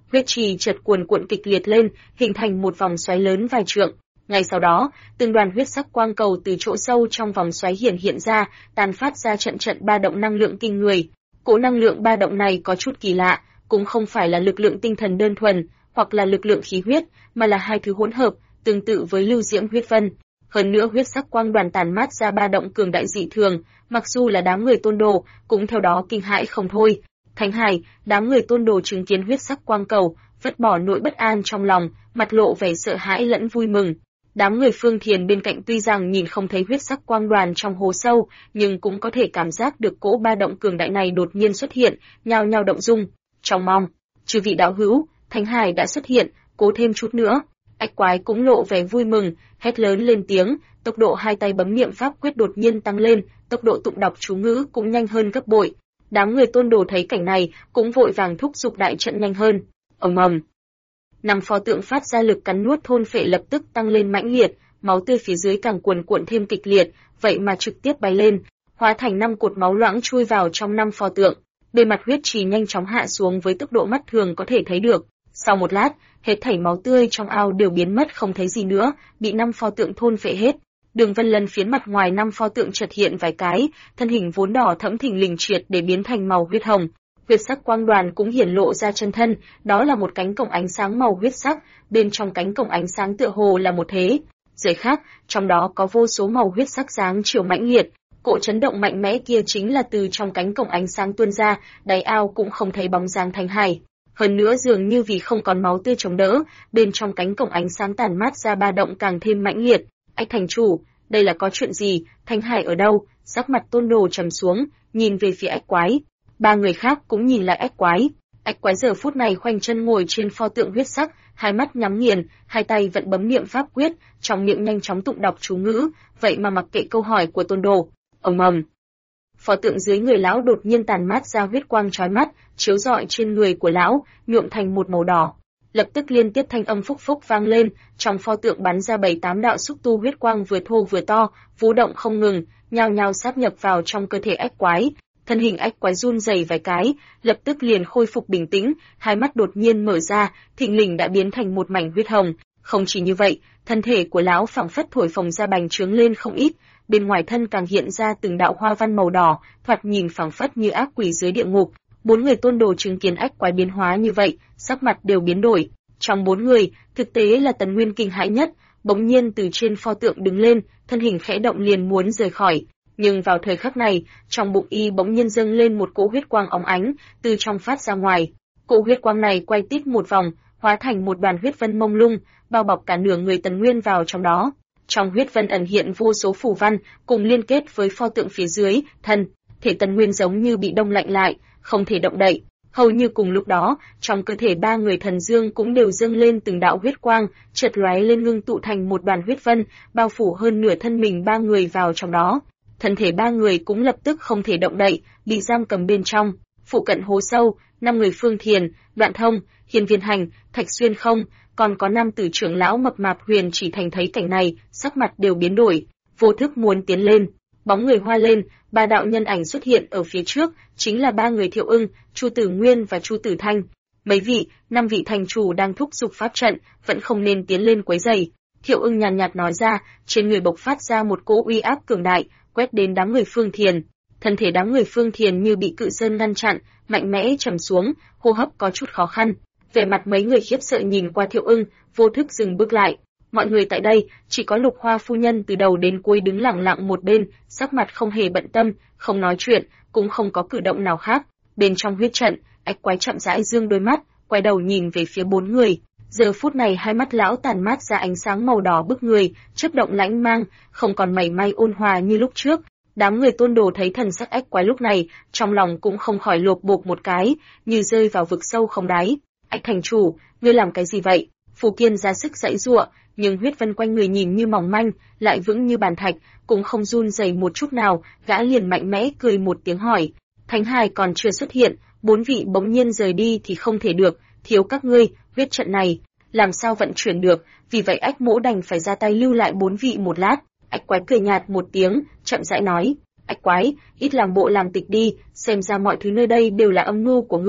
huyết trì chợt cuồn cuộn kịch liệt lên, hình thành một vòng xoáy lớn vài trượng. Ngay sau đó, từng đoàn huyết sắc quang cầu từ chỗ sâu trong vòng xoáy hiện ra, tàn phát ra trận trận ba động năng lượng kinh người. Cỗ năng lượng ba động này có chút kỳ lạ, cũng không phải là lực lượng tinh thần đơn thuần, hoặc là lực lượng khí huyết, mà là hai thứ hỗn hợp, tương tự với lưu diễm huyết vân. Hơn nữa huyết sắc quang đoàn tàn mát ra ba động cường đại dị thường, mặc dù là đám người Tôn Đồ, cũng theo đó kinh hãi không thôi. Thánh Hải, đám người Tôn Đồ chứng kiến huyết sắc quang cầu, vứt bỏ nỗi bất an trong lòng, mặt lộ vẻ sợ hãi lẫn vui mừng. Đám người Phương Thiền bên cạnh tuy rằng nhìn không thấy huyết sắc quang đoàn trong hố sâu, nhưng cũng có thể cảm giác được cỗ ba động cường đại này đột nhiên xuất hiện, nhao nhao động dung. Trong mong, chư vị đạo hữu, Thánh Hải đã xuất hiện, cố thêm chút nữa. Ách Quái cũng lộ vẻ vui mừng, hét lớn lên tiếng, tốc độ hai tay bấm niệm pháp quyết đột nhiên tăng lên, tốc độ tụng đọc chú ngữ cũng nhanh hơn gấp bội. Đám người Tôn Đồ thấy cảnh này, cũng vội vàng thúc giục đại trận nhanh hơn. Ầm ầm. Năm pho tượng phát ra lực cắn nuốt thôn phệ lập tức tăng lên mãnh liệt, máu tươi phía dưới càng cuồn cuộn thêm kịch liệt, vậy mà trực tiếp bay lên, hóa thành 5 cột máu loãng chui vào trong 5 pho tượng. Bề mặt huyết trì nhanh chóng hạ xuống với tốc độ mắt thường có thể thấy được. Sau một lát, hết thảy máu tươi trong ao đều biến mất không thấy gì nữa, bị 5 pho tượng thôn phệ hết. Đường vân lần phiến mặt ngoài 5 pho tượng chợt hiện vài cái, thân hình vốn đỏ thẫm thình lình triệt để biến thành màu huyết hồng. Huyết sắc quang đoàn cũng hiển lộ ra chân thân, đó là một cánh cổng ánh sáng màu huyết sắc, bên trong cánh cổng ánh sáng tựa hồ là một thế giới khác, trong đó có vô số màu huyết sắc sáng chiều mãnh liệt. Cỗ chấn động mạnh mẽ kia chính là từ trong cánh cổng ánh sáng tuôn ra, đáy ao cũng không thấy bóng dáng Thánh Hải. Hơn nữa dường như vì không còn máu tươi chống đỡ, bên trong cánh cổng ánh sáng tàn mát ra ba động càng thêm mãnh liệt. Ách thành chủ, đây là có chuyện gì? Thánh Hải ở đâu? Sắc mặt Tôn Đồ trầm xuống, nhìn về phía Ách Quái. Ba người khác cũng nhìn lại Ách Quái. Ách Quái giờ phút này khoanh chân ngồi trên pho tượng huyết sắc, hai mắt nhắm nghiền, hai tay vẫn bấm niệm pháp quyết, trong miệng nhanh chóng tụng đọc chú ngữ, vậy mà mặc kệ câu hỏi của Tôn Đồ. Ầm ầm. Pho tượng dưới người lão đột nhiên tàn mát ra huyết quang chói mắt, chiếu rọi trên người của lão, nhuộm thành một màu đỏ. Lập tức liên tiếp thanh âm phúc phúc vang lên, trong pho tượng bắn ra 7-8 đạo xúc tu huyết quang vừa thô vừa to, vũ động không ngừng, nhao nhao sáp nhập vào trong cơ thể Ách Quái. Thân hình Ách Quái run rẩy vài cái, lập tức liền khôi phục bình tĩnh, hai mắt đột nhiên mở ra, thình lình đã biến thành một mảnh huyết hồng. Không chỉ như vậy, thân thể của lão phảng phất thổi phồng ra bành trướng lên không ít, bên ngoài thân càng hiện ra từng đạo hoa văn màu đỏ, thoạt nhìn phảng phất như ác quỷ dưới địa ngục. Bốn người Tôn Đồ chứng kiến Ách Quái biến hóa như vậy, sắc mặt đều biến đổi. Trong bốn người, thực tế là Tần Nguyên kinh hãi nhất, bỗng nhiên từ trên pho tượng đứng lên, thân hình khẽ động liền muốn rời khỏi. Nhưng vào thời khắc này, trong bụng y bỗng nhiên dâng lên một cỗ huyết quang óng ánh, từ trong phát ra ngoài. Cỗ huyết quang này quay tít một vòng, hóa thành một đoàn huyết vân mông lung, bao bọc cả nửa người Tần Nguyên vào trong đó. Trong huyết vân ẩn hiện vô số phù văn, cùng liên kết với pho tượng phía dưới, thân thể Tần Nguyên giống như bị đông lạnh lại, không thể động đậy. Hầu như cùng lúc đó, trong cơ thể ba người thần dương cũng đều dâng lên từng đạo huyết quang, chợt lóe lên ngưng tụ thành một đoàn huyết vân, bao phủ hơn nửa thân mình ba người vào trong đó. Thân thể ba người cũng lập tức không thể động đậy, bị giam cầm bên trong. Phụ cận hố sâu, 5 người Phương Thiền, Đoạn Thông, Hiên Viên Hành, Thạch Xuyên Không, còn có 5 tử trưởng lão mập mạp Huyền Chỉ Thành thấy cảnh này, sắc mặt đều biến đổi, vô thức muốn tiến lên. Bóng người hoa lên, ba đạo nhân ảnh xuất hiện ở phía trước, chính là ba người Thiệu Ưng, Chu Tử Nguyên và Chu Tử Thanh. Mấy vị, 5 vị thành chủ đang thúc giục pháp trận, vẫn không nên tiến lên quấy rầy. Thiệu Ưng nhàn nhạt nói ra, trên người bộc phát ra một cỗ uy áp cường đại, quét đến đám người Phương Thiền. Thân thể đám người Phương Thiền như bị cự sơn ngăn chặn, mạnh mẽ trầm xuống, hô hấp có chút khó khăn. Vẻ mặt mấy người khiếp sợ nhìn qua Thiệu Ưng, vô thức dừng bước lại. Mọi người tại đây, chỉ có Lục Hoa phu nhân từ đầu đến cuối đứng lặng lặng một bên, sắc mặt không hề bận tâm, không nói chuyện, cũng không có cử động nào khác. Bên trong huyết trận, Ách Quái chậm rãi dương đôi mắt, quay đầu nhìn về phía bốn người. Giờ phút này hai mắt lão tàn mát ra ánh sáng màu đỏ bức người, chớp động lãnh mang, không còn mảy may ôn hòa như lúc trước. Đám người Tôn Đồ thấy thần sắc Ách Quái lúc này, trong lòng cũng không khỏi lột bột một cái, như rơi vào vực sâu không đáy. Ách thành chủ, ngươi làm cái gì vậy? Phù Kiên ra sức giãy giụa, nhưng huyết vân quanh người nhìn như mỏng manh, lại vững như bàn thạch, cũng không run rẩy một chút nào. Gã liền mạnh mẽ cười một tiếng hỏi: Thánh Hải còn chưa xuất hiện, bốn vị bỗng nhiên rời đi thì không thể được, thiếu các ngươi, huyết trận này làm sao vận chuyển được? Vì vậy Ách Mỗ đành phải ra tay lưu lại bốn vị một lát. Ách Quái cười nhạt một tiếng, chậm rãi nói: Ách Quái, ít làm bộ làm tịch đi, xem ra mọi thứ nơi đây đều là âm mưu của ngươi.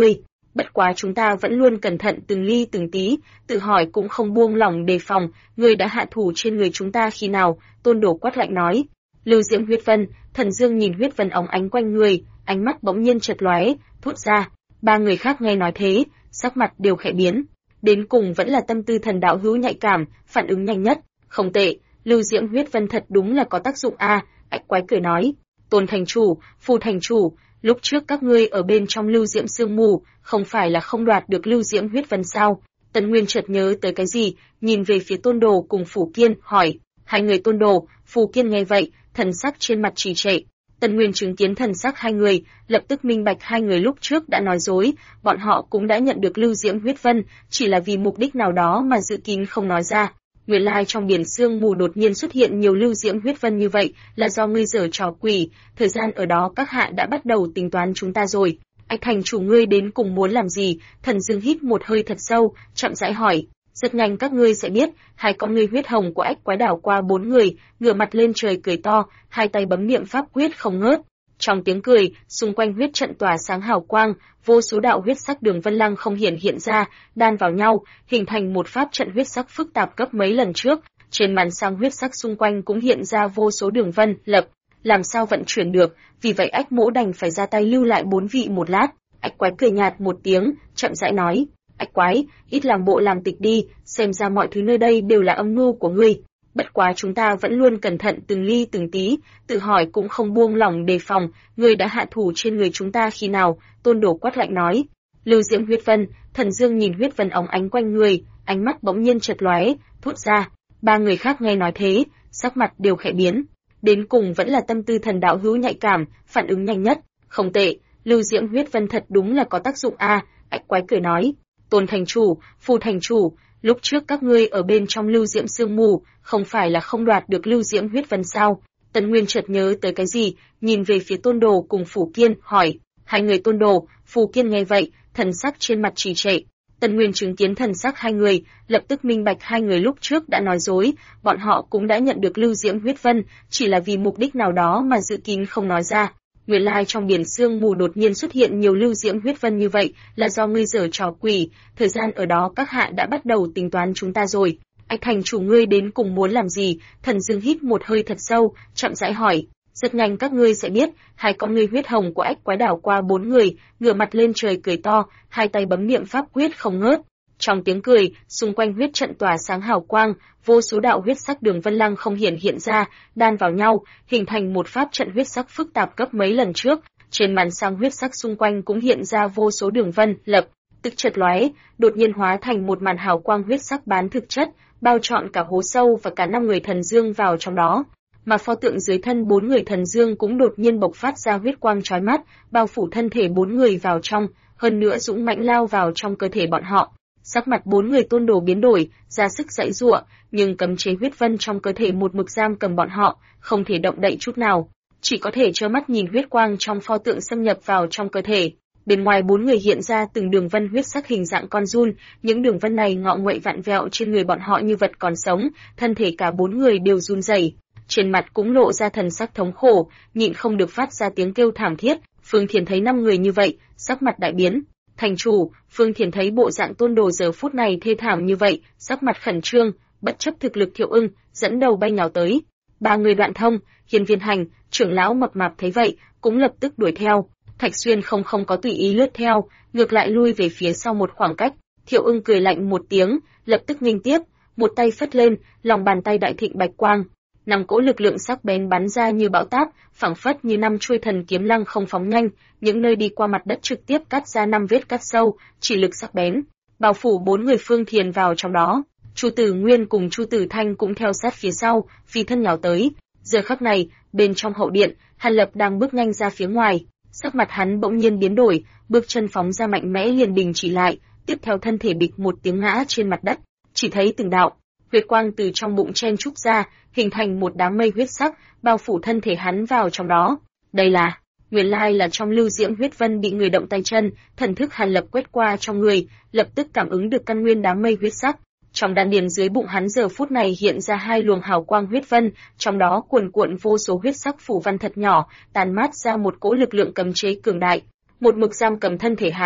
Bất quá chúng ta vẫn luôn cẩn thận từng ly từng tí, tự hỏi cũng không buông lỏng đề phòng, ngươi đã hạ thủ trên người chúng ta khi nào? Tôn Đồ quát lạnh nói. Lưu diễm huyết vân, Thần Dương nhìn huyết vân óng ánh quanh người, ánh mắt bỗng nhiên chợt lóe, thốt ra. Ba người khác nghe nói thế, sắc mặt đều khẽ biến. Đến cùng vẫn là tâm tư thần đạo hữu nhạy cảm, phản ứng nhanh nhất. Không tệ, Lưu diễm huyết vân thật đúng là có tác dụng a. Ách Quái cười nói. Tôn thành chủ, Phù thành chủ, lúc trước các ngươi ở bên trong lưu diễm sương mù, không phải là không đoạt được lưu diễm huyết vân sao? Tần Nguyên chợt nhớ tới cái gì, nhìn về phía Tôn Đồ cùng Phủ Kiên, hỏi. Hai người Tôn Đồ, Phù Kiên nghe vậy, thần sắc trên mặt trì trệ. Tần Nguyên chứng kiến thần sắc hai người, lập tức minh bạch hai người lúc trước đã nói dối, bọn họ cũng đã nhận được lưu diễm huyết vân, chỉ là vì mục đích nào đó mà giữ kín không nói ra. Nguyên lai trong biển sương mù đột nhiên xuất hiện nhiều lưu diễm huyết vân như vậy, là do ngươi giở trò quỷ, thời gian ở đó các hạ đã bắt đầu tính toán chúng ta rồi. Ách thành chủ ngươi đến cùng muốn làm gì? Thần Dương hít một hơi thật sâu, chậm rãi hỏi. Rất nhanh các ngươi sẽ biết, hai con ngươi huyết hồng của Ách Quái đảo qua bốn người, ngửa mặt lên trời cười to, hai tay bấm niệm pháp quyết không ngớt. Trong tiếng cười, xung quanh huyết trận tỏa sáng hào quang, vô số đạo huyết sắc đường vân lăng không hiện ra, đan vào nhau, hình thành một pháp trận huyết sắc phức tạp gấp mấy lần trước. Trên màn sáng huyết sắc xung quanh cũng hiện ra vô số đường vân, lập, làm sao vận chuyển được, vì vậy Ách Mỗ đành phải ra tay lưu lại bốn vị một lát. Ách Quái cười nhạt một tiếng, chậm rãi nói. Ách Quái, ít làm bộ làm tịch đi, xem ra mọi thứ nơi đây đều là âm mưu của ngươi. Bất quá chúng ta vẫn luôn cẩn thận từng ly từng tí, tự hỏi cũng không buông lỏng đề phòng, ngươi đã hạ thủ trên người chúng ta khi nào? Tôn Đồ quát lạnh nói. Lưu diễm huyết vân, Thần Dương nhìn huyết vân óng ánh quanh người, ánh mắt bỗng nhiên chợt lóe, thốt ra. Ba người khác nghe nói thế, sắc mặt đều khẽ biến. Đến cùng vẫn là tâm tư thần đạo hữu nhạy cảm, phản ứng nhanh nhất. Không tệ, Lưu diễm huyết vân thật đúng là có tác dụng a. Ách Quái cười nói. Tôn thành chủ, Phù thành chủ, lúc trước các ngươi ở bên trong lưu diễm sương mù, không phải là không đoạt được lưu diễm huyết vân sao? Tần Nguyên chợt nhớ tới cái gì, nhìn về phía Tôn Đồ cùng Phủ Kiên, hỏi. Hai người Tôn Đồ, Phủ Kiên nghe vậy, thần sắc trên mặt trì trệ. Tần Nguyên chứng kiến thần sắc hai người, lập tức minh bạch hai người lúc trước đã nói dối, bọn họ cũng đã nhận được lưu diễm huyết vân, chỉ là vì mục đích nào đó mà giữ kín không nói ra. Nguyên lai trong biển sương mù đột nhiên xuất hiện nhiều lưu diễm huyết vân như vậy, là do ngươi giở trò quỷ, thời gian ở đó các hạ đã bắt đầu tính toán chúng ta rồi. Ách thành chủ ngươi đến cùng muốn làm gì? Thần Dương hít một hơi thật sâu, chậm rãi hỏi. Rất nhanh các ngươi sẽ biết, hai con ngươi huyết hồng của Ách Quái đảo qua bốn người, ngửa mặt lên trời cười to, hai tay bấm niệm pháp quyết không ngớt. Trong tiếng cười, xung quanh huyết trận tỏa sáng hào quang, vô số đạo huyết sắc đường vân lăng không hiện ra, đan vào nhau, hình thành một pháp trận huyết sắc phức tạp gấp mấy lần trước. Trên màn sáng huyết sắc xung quanh cũng hiện ra vô số đường vân, lập, tức chợt lóe, đột nhiên hóa thành một màn hào quang huyết sắc bán thực chất, bao trọn cả hố sâu và cả năm người Thần Dương vào trong đó. Mà pho tượng dưới thân bốn người Thần Dương cũng đột nhiên bộc phát ra huyết quang chói mắt, bao phủ thân thể bốn người vào trong, hơn nữa dũng mãnh lao vào trong cơ thể bọn họ. Sắc mặt bốn người Tôn Đồ biến đổi, ra sức giãy giụa, nhưng cấm chế huyết vân trong cơ thể một mực giam cầm bọn họ, không thể động đậy chút nào, chỉ có thể trơ mắt nhìn huyết quang trong pho tượng xâm nhập vào trong cơ thể. Bên ngoài bốn người hiện ra từng đường vân huyết sắc hình dạng con giun, những đường vân này ngọ nguậy vặn vẹo trên người bọn họ như vật còn sống, thân thể cả bốn người đều run rẩy, trên mặt cũng lộ ra thần sắc thống khổ, nhịn không được phát ra tiếng kêu thảm thiết. Phương Thiền thấy năm người như vậy, sắc mặt đại biến. Thành chủ, Phương Thiền thấy bộ dạng Tôn Đồ giờ phút này thê thảm như vậy, sắc mặt khẩn trương, bất chấp thực lực Thiệu Ưng, dẫn đầu bay nhào tới. Ba người Đoạn Thông, Hiên Viên Hành, trưởng lão mập mạp thấy vậy, cũng lập tức đuổi theo. Thạch Xuyên không có tùy ý lướt theo, ngược lại lui về phía sau một khoảng cách. Thiệu Ưng cười lạnh một tiếng, lập tức nghênh tiếp, một tay phất lên, lòng bàn tay đại thịnh bạch quang. Năm cỗ lực lượng sắc bén bắn ra như bão táp, phảng phất như năm chuôi thần kiếm lăng không phóng nhanh, những nơi đi qua mặt đất trực tiếp cắt ra năm vết cắt sâu, chỉ lực sắc bén, bao phủ bốn người Phương Thiền vào trong đó. Chu Tử Nguyên cùng Chu Tử Thanh cũng theo sát phía sau, phi thân nhào tới. Giờ khắc này, bên trong hậu điện, Hàn Lập đang bước nhanh ra phía ngoài, sắc mặt hắn bỗng nhiên biến đổi, bước chân phóng ra mạnh mẽ liền đình chỉ lại, tiếp theo thân thể bịch một tiếng ngã trên mặt đất, chỉ thấy từng đạo huyết quang từ trong bụng chen trúc ra, hình thành một đám mây huyết sắc, bao phủ thân thể hắn vào trong đó. Đây là, nguyên lai là trong lưu diễm huyết vân bị người động tay chân, thần thức Hàn Lập quét qua trong người, lập tức cảm ứng được căn nguyên đám mây huyết sắc. Trong đan điền dưới bụng hắn giờ phút này hiện ra hai luồng hào quang huyết vân, trong đó cuồn cuộn vô số huyết sắc phủ văn thật nhỏ, tàn mát ra một cỗ lực lượng cấm chế cường đại, một mực giam cầm thân thể hắn.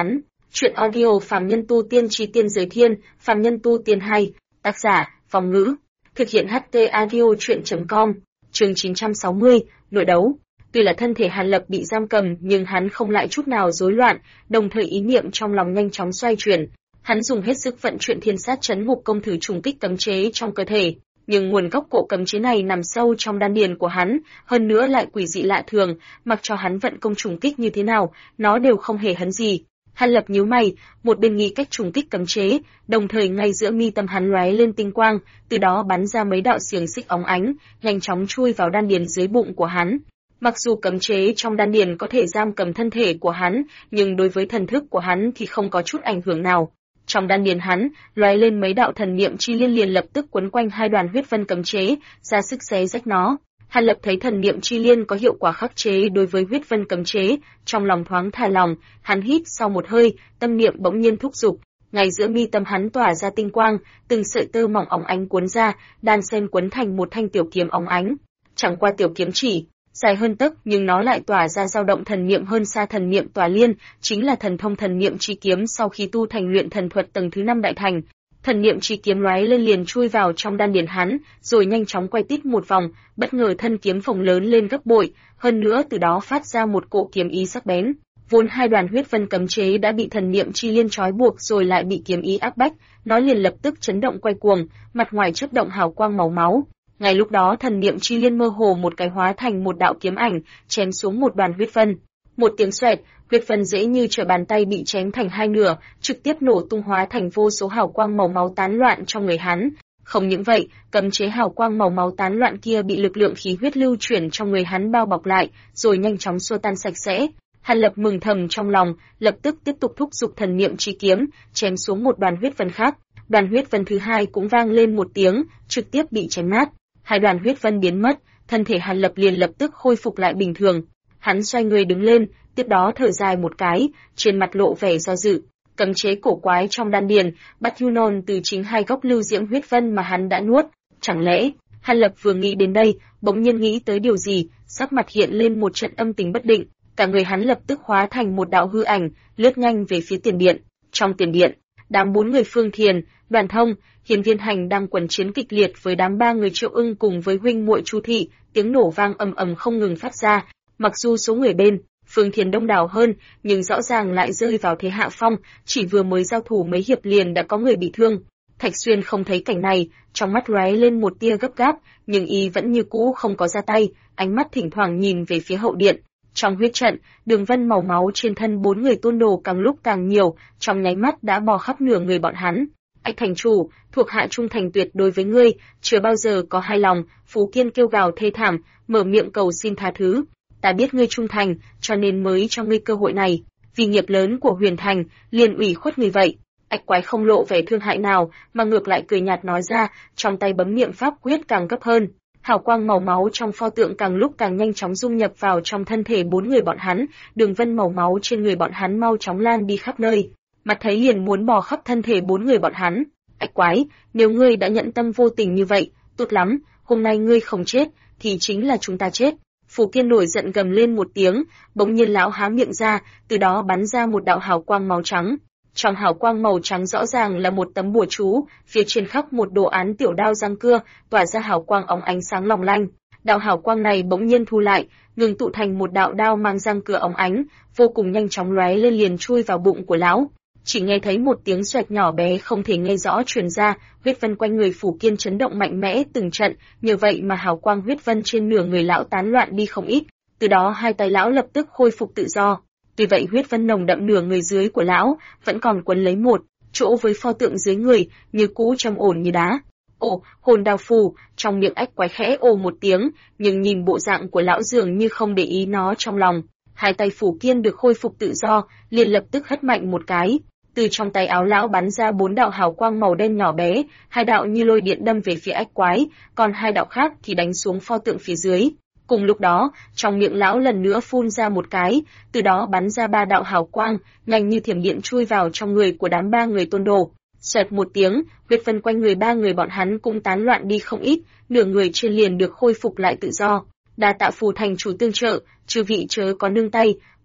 Truyện audio Phàm Nhân Tu Tiên Chí Tiên Giới Thiên, Phàm Nhân Tu Tiên 2, tác giả, Phong Ngữ. Thực hiện HT Audio Truyện.com, chương 960, nội đấu. Tuy là thân thể Hàn Lập bị giam cầm nhưng hắn không lại chút nào rối loạn, đồng thời ý niệm trong lòng nhanh chóng xoay chuyển. Hắn dùng hết sức vận chuyển thiên sát chấn ngục công thử trùng kích cấm chế trong cơ thể. Nhưng nguồn gốc của cấm chế này nằm sâu trong đan điền của hắn, hơn nữa lại quỷ dị lạ thường, mặc cho hắn vận công trùng kích như thế nào, nó đều không hề hấn gì. Hàn Lập nhíu mày, một bên nghĩ cách trùng kích cấm chế, đồng thời ngay giữa mi tâm hắn lóe lên tinh quang, từ đó bắn ra mấy đạo xiềng xích óng ánh, nhanh chóng chui vào đan điền dưới bụng của hắn. Mặc dù cấm chế trong đan điền có thể giam cầm thân thể của hắn, nhưng đối với thần thức của hắn thì không có chút ảnh hưởng nào. Trong đan điền hắn, lóe lên mấy đạo thần niệm chi liên liền lập tức quấn quanh hai đoàn huyết vân cấm chế, ra sức xé rách nó. Hàn Lập thấy thần niệm chi liên có hiệu quả khắc chế đối với huyết vân cấm chế, trong lòng thoáng thả lòng, hắn hít sau một hơi, tâm niệm bỗng nhiên thúc giục, ngay giữa mi tâm hắn tỏa ra tinh quang, từng sợi tơ mỏng óng ánh cuốn ra, đan xen quấn thành một thanh tiểu kiếm óng ánh. Chẳng qua tiểu kiếm chỉ dài hơn tấc, nhưng nó lại tỏa ra dao động thần niệm hơn xa thần niệm tỏa liên, chính là thần thông thần niệm chi kiếm sau khi tu thành luyện thần thuật tầng thứ 5 đại thành. Thần niệm chi kiếm lóe lên liền chui vào trong đan điền hắn, rồi nhanh chóng quay tít một vòng, bất ngờ thân kiếm phồng lớn lên gấp bội, hơn nữa từ đó phát ra một cỗ kiếm ý sắc bén. Vốn hai đoàn huyết vân cấm chế đã bị thần niệm chi liên trói buộc rồi lại bị kiếm ý áp bách, nó liền lập tức chấn động quay cuồng, mặt ngoài chớp động hào quang màu máu. Ngay lúc đó thần niệm chi liên mơ hồ một cái hóa thành một đạo kiếm ảnh, chém xuống một đoàn huyết vân. Một tiếng xoẹt, huyết vân dễ như trở bàn tay bị chém thành hai nửa, trực tiếp nổ tung hóa thành vô số hào quang màu máu tán loạn trong người hắn. Không những vậy, cấm chế hào quang màu máu tán loạn kia bị lực lượng khí huyết lưu chuyển trong người hắn bao bọc lại, rồi nhanh chóng xua tan sạch sẽ. Hàn Lập mừng thầm trong lòng, lập tức tiếp tục thúc giục thần niệm chi kiếm, chém xuống một đoàn huyết vân khác. Đoàn huyết vân thứ hai cũng vang lên một tiếng, trực tiếp bị chém nát. Hai đoàn huyết vân biến mất, thân thể Hàn Lập liền lập tức khôi phục lại bình thường. Hắn xoay người đứng lên, tiếp đó thở dài một cái, trên mặt lộ vẻ do dự. Cấm chế cổ quái trong đan điền, bắt Yunon từ chính hai gốc lưu diễm huyết vân mà hắn đã nuốt. Chẳng lẽ, Hàn Lập vừa nghĩ đến đây, bỗng nhiên nghĩ tới điều gì, sắc mặt hiện lên một trận âm tình bất định, cả người hắn lập tức hóa thành một đạo hư ảnh, lướt nhanh về phía tiền điện. Trong tiền điện, đám 4 người Phương Thiền, Đoàn Thông, Hiền Viên Hành đang quần chiến kịch liệt với đám 3 người Triệu Ưng cùng với huynh muội Chu Thị, tiếng nổ vang ầm ầm không ngừng phát ra. Mặc dù số người bên Phương Thiền đông đảo hơn, nhưng rõ ràng lại rơi vào thế hạ phong, chỉ vừa mới giao thủ mấy hiệp liền đã có người bị thương. Thạch Xuyên không thấy cảnh này, trong mắt lóe lên một tia gấp gáp, nhưng y vẫn như cũ không có ra tay, ánh mắt thỉnh thoảng nhìn về phía hậu điện. Trong huyết trận, đường vân màu máu trên thân 4 người tôn đồ càng lúc càng nhiều, trong nháy mắt đã bò khắp nửa người bọn hắn. Ách thành chủ, thuộc hạ trung thành tuyệt đối với ngươi, chưa bao giờ có hai lòng. Phú Kiên kêu gào thê thảm, mở miệng cầu xin tha thứ. Ta biết ngươi trung thành, cho nên mới cho ngươi cơ hội này. Vì nghiệp lớn của Huyền Thành, liền ủy khuất người vậy. Ách quái không lộ vẻ thương hại nào, mà ngược lại cười nhạt nói ra, trong tay bấm niệm pháp quyết càng gấp hơn. Hào quang màu máu trong pho tượng càng lúc càng nhanh chóng dung nhập vào trong thân thể 4 người bọn hắn, đường vân màu máu trên người bọn hắn mau chóng lan đi khắp nơi. Mặt thấy liền muốn bò khắp thân thể 4 người bọn hắn. Ách quái, nếu ngươi đã nhận tâm vô tình như vậy, tốt lắm, hôm nay ngươi không chết, thì chính là chúng ta chết. Phù Kiên nổi giận gầm lên một tiếng, bỗng nhiên lão há miệng ra, từ đó bắn ra một đạo hào quang màu trắng. Trong hào quang màu trắng rõ ràng là một tấm bùa chú, phía trên khắc một đồ án tiểu đao răng cưa, tỏa ra hào quang óng ánh sáng long lanh. Đạo hào quang này bỗng nhiên thu lại, ngừng tụ thành một đạo đao mang răng cưa óng ánh, vô cùng nhanh chóng lóe lên liền chui vào bụng của lão. Chỉ nghe thấy một tiếng xoẹt nhỏ bé không thể nghe rõ truyền ra, huyết vân quanh người Phù Kiên chấn động mạnh mẽ từng trận, nhờ vậy mà hào quang huyết vân trên nửa người lão tán loạn đi không ít. Từ đó hai tay lão lập tức khôi phục tự do. Tuy vậy huyết vân nồng đậm nửa người dưới của lão vẫn còn quấn lấy một chỗ với pho tượng dưới người, như cũ trầm ổn như đá. Ồ, hồn đao phù, trong miệng ách quái khẽ ồ một tiếng, nhưng nhìn bộ dạng của lão dường như không để ý nó trong lòng. Hai tay Phù Kiên được khôi phục tự do, liền lập tức hất mạnh một cái. Từ trong tay áo lão bắn ra 4 đạo hào quang màu đen nhỏ bé, 2 đạo như lôi điện đâm về phía ách quái, còn 2 đạo khác thì đánh xuống pho tượng phía dưới. Cùng lúc đó, trong miệng lão lần nữa phun ra một cái, từ đó bắn ra 3 đạo hào quang, nhanh như thiểm điện chui vào trong người của đám 3 người tôn đồ. Xoẹt một tiếng, huyết vân quanh người 3 người bọn hắn cũng tán loạn đi không ít, nửa người trên liền được khôi phục lại tự do. Đa tạ Phù thành chủ tương trợ, chư vị chớ có nương tay,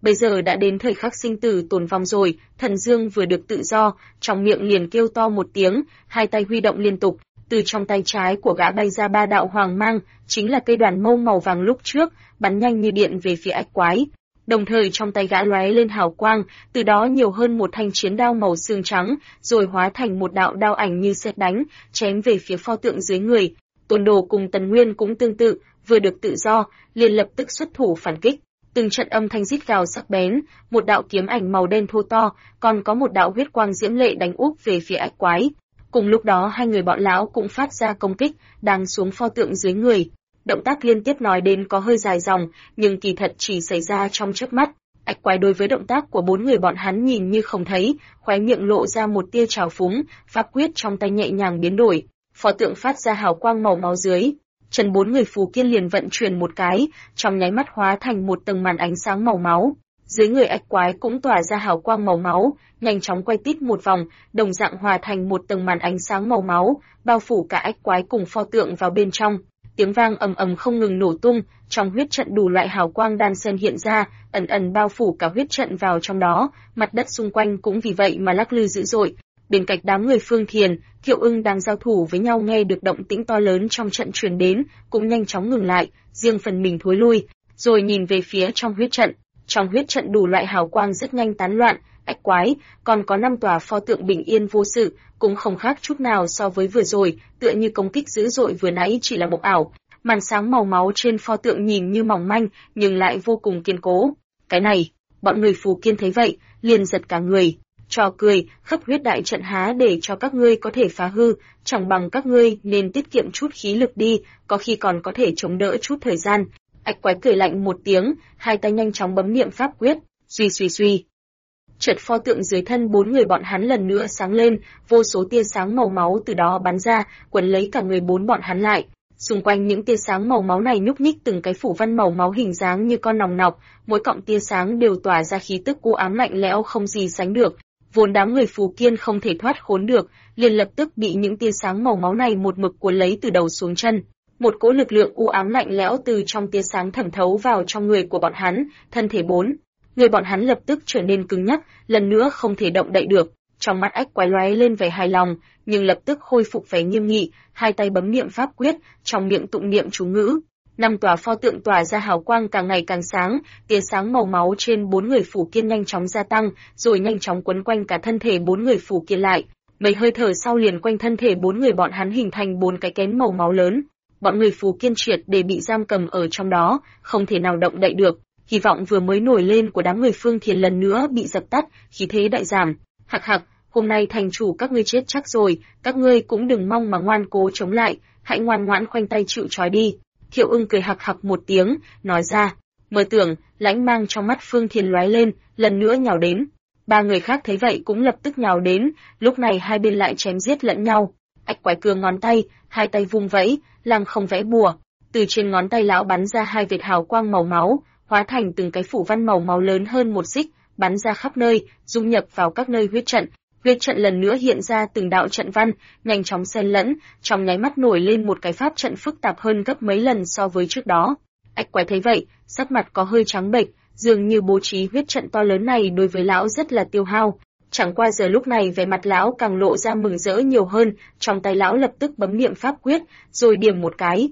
Bây giờ đã đến thời khắc sinh tử tồn vong rồi, Thần Dương vừa được tự do, trong miệng liền kêu to một tiếng, hai tay huy động liên tục, từ trong tay trái của gã bay ra ba đạo hoàng mang, chính là cây đoàn mâu màu vàng lúc trước, bắn nhanh như điện về phía ách quái. Đồng thời trong tay gã lóe lên hào quang, từ đó nhiều hơn một thanh chiến đao màu xương trắng, rồi hóa thành một đạo đao ảnh như sét đánh, chém về phía pho tượng dưới người. Tôn Đồ cùng Tần Nguyên cũng tương tự, vừa được tự do, liền lập tức xuất thủ phản kích. Từng trận âm thanh rít gào sắc bén, một đạo kiếm ảnh màu đen thô to, còn có một đạo huyết quang diễm lệ đánh úp về phía ách quái. Cùng lúc đó hai người bọn lão cũng phát ra công kích, đang xuống pho tượng dưới người. Động tác liên tiếp nói đến có hơi dài dòng, nhưng kỳ thật chỉ xảy ra trong chớp mắt. Ách quái đối với động tác của bốn người bọn hắn nhìn như không thấy, khóe miệng lộ ra một tia trào phúng, pháp quyết trong tay nhẹ nhàng biến đổi, pho tượng phát ra hào quang màu máu dưới. Chân bốn người phù kiên liền vận chuyển một cái, trong nháy mắt hóa thành một tầng màn ánh sáng màu máu. Dưới người ách quái cũng tỏa ra hào quang màu máu, nhanh chóng quay tít một vòng, đồng dạng hòa thành một tầng màn ánh sáng màu máu, bao phủ cả ách quái cùng pho tượng vào bên trong. Tiếng vang ầm ầm không ngừng nổ tung, trong huyết trận đủ loại hào quang đan xen hiện ra, ẩn ẩn bao phủ cả huyết trận vào trong đó, mặt đất xung quanh cũng vì vậy mà lắc lư dữ dội. Bên cạnh đám người Phương Thiền, Thiệu Ưng đang giao thủ với nhau nghe được động tĩnh to lớn trong trận truyền đến, cũng nhanh chóng ngừng lại, riêng phần mình thối lui, rồi nhìn về phía trong huyết trận. Trong huyết trận đủ loại hào quang rất nhanh tán loạn, ách quái, còn có 5 tòa pho tượng bình yên vô sự, cũng không khác chút nào so với vừa rồi, tựa như công kích dữ dội vừa nãy chỉ là mộng ảo. Màn sáng màu máu trên pho tượng nhìn như mỏng manh, nhưng lại vô cùng kiên cố. Cái này, bọn người Phù Kiên thấy vậy, liền giật cả người. Trò cười, khắp huyết đại trận há để cho các ngươi có thể phá hư, chẳng bằng các ngươi nên tiết kiệm chút khí lực đi, có khi còn có thể chống đỡ chút thời gian. Ách quái cười lạnh một tiếng, hai tay nhanh chóng bấm niệm pháp quyết, suy suy suy. Chợt pho tượng dưới thân bốn người bọn hắn lần nữa sáng lên, vô số tia sáng màu máu từ đó bắn ra, quấn lấy cả người bốn bọn hắn lại. Xung quanh những tia sáng màu máu này nhúc nhích từng cái phủ văn màu máu hình dáng như con nòng nọc, mỗi cọng tia sáng đều tỏa ra khí tức u ám lạnh lẽo không gì sánh được. Vốn đám người Phù Kiên không thể thoát khốn được, liền lập tức bị những tia sáng màu máu này một mực cuốn lấy từ đầu xuống chân. Một cỗ lực lượng u ám lạnh lẽo từ trong tia sáng thẩm thấu vào trong người của bọn hắn, thân thể bốn người bọn hắn lập tức trở nên cứng nhắc, lần nữa không thể động đậy được. Trong mắt ách quái lóe lên vẻ hài lòng, nhưng lập tức khôi phục vẻ nghiêm nghị, hai tay bấm niệm pháp quyết, trong miệng tụng niệm chú ngữ. 5 tòa pho tượng tỏa ra hào quang càng ngày càng sáng, tia sáng màu máu trên bốn người Phù Kiên nhanh chóng gia tăng, rồi nhanh chóng quấn quanh cả thân thể bốn người Phù Kiên lại. Mấy hơi thở sau liền quanh thân thể bốn người bọn hắn hình thành 4 cái kén màu máu lớn. Bọn người Phù Kiên triệt để bị giam cầm ở trong đó, không thể nào động đậy được. Hy vọng vừa mới nổi lên của đám người Phương Thiền lần nữa bị dập tắt, khí thế đại giảm. Hặc hặc, hôm nay thành chủ các ngươi chết chắc rồi, các ngươi cũng đừng mong mà ngoan cố chống lại, hãy ngoan ngoãn khoanh tay chịu trói đi. Thiệu Ưng cười hặc hặc một tiếng, nói ra. Mơ tưởng, lãnh mang trong mắt Phương Thiền lóe lên, lần nữa nhào đến. 3 người khác thấy vậy cũng lập tức nhào đến, lúc này hai bên lại chém giết lẫn nhau. Ách quái cưa ngón tay, hai tay vung vẫy, lăng không vẽ bùa. Từ trên ngón tay lão bắn ra 2 vệt hào quang màu máu, hóa thành từng cái phủ văn màu máu lớn hơn 1 xích, bắn ra khắp nơi, dung nhập vào các nơi huyết trận. Huyết trận lần nữa hiện ra từng đạo trận văn, nhanh chóng xen lẫn, trong nháy mắt nổi lên một cái pháp trận phức tạp hơn gấp mấy lần so với trước đó. Ách quái thấy vậy, sắc mặt có hơi trắng bệch, dường như bố trí huyết trận to lớn này đối với lão rất là tiêu hao. Chẳng qua giờ lúc này vẻ mặt lão càng lộ ra mừng rỡ nhiều hơn, trong tay lão lập tức bấm niệm pháp quyết, rồi điểm một cái.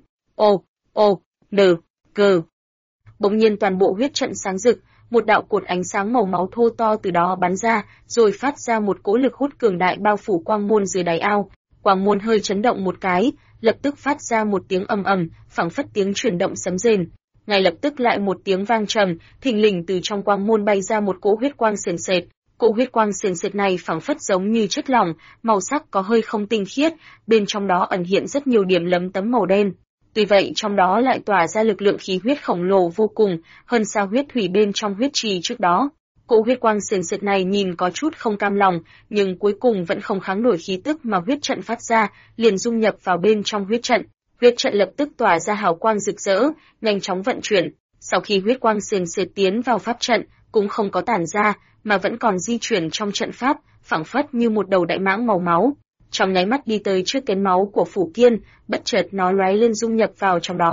Cơ. Bỗng nhiên toàn bộ huyết trận sáng rực, một đạo cột ánh sáng màu máu thô to từ đó bắn ra, rồi phát ra một cỗ lực hút cường đại bao phủ quang môn dưới đáy ao. Quang môn hơi chấn động một cái, lập tức phát ra một tiếng ầm ầm, phảng phất tiếng chuyển động sấm rền. Ngay lập tức lại một tiếng vang trầm, thình lình từ trong quang môn bay ra một cỗ huyết quang sền sệt. Cỗ huyết quang sền sệt này phảng phất giống như chất lỏng, màu sắc có hơi không tinh khiết, bên trong đó ẩn hiện rất nhiều điểm lấm tấm màu đen. Tuy vậy trong đó lại tỏa ra lực lượng khí huyết khổng lồ vô cùng, hơn xa huyết thủy bên trong huyết trì trước đó. Cỗ huyết quang sền sệt này nhìn có chút không cam lòng, nhưng cuối cùng vẫn không kháng nổi khí tức mà huyết trận phát ra, liền dung nhập vào bên trong huyết trận. Huyết trận lập tức tỏa ra hào quang rực rỡ, nhanh chóng vận chuyển. Sau khi huyết quang sền sệt tiến vào pháp trận, cũng không có tản ra, mà vẫn còn di chuyển trong trận pháp, phảng phất như một đầu đại mãng màu máu. Trong nháy mắt đi tới trước kén máu của Phù Kiên, bất chợt nó lóe lên dung nhập vào trong đó.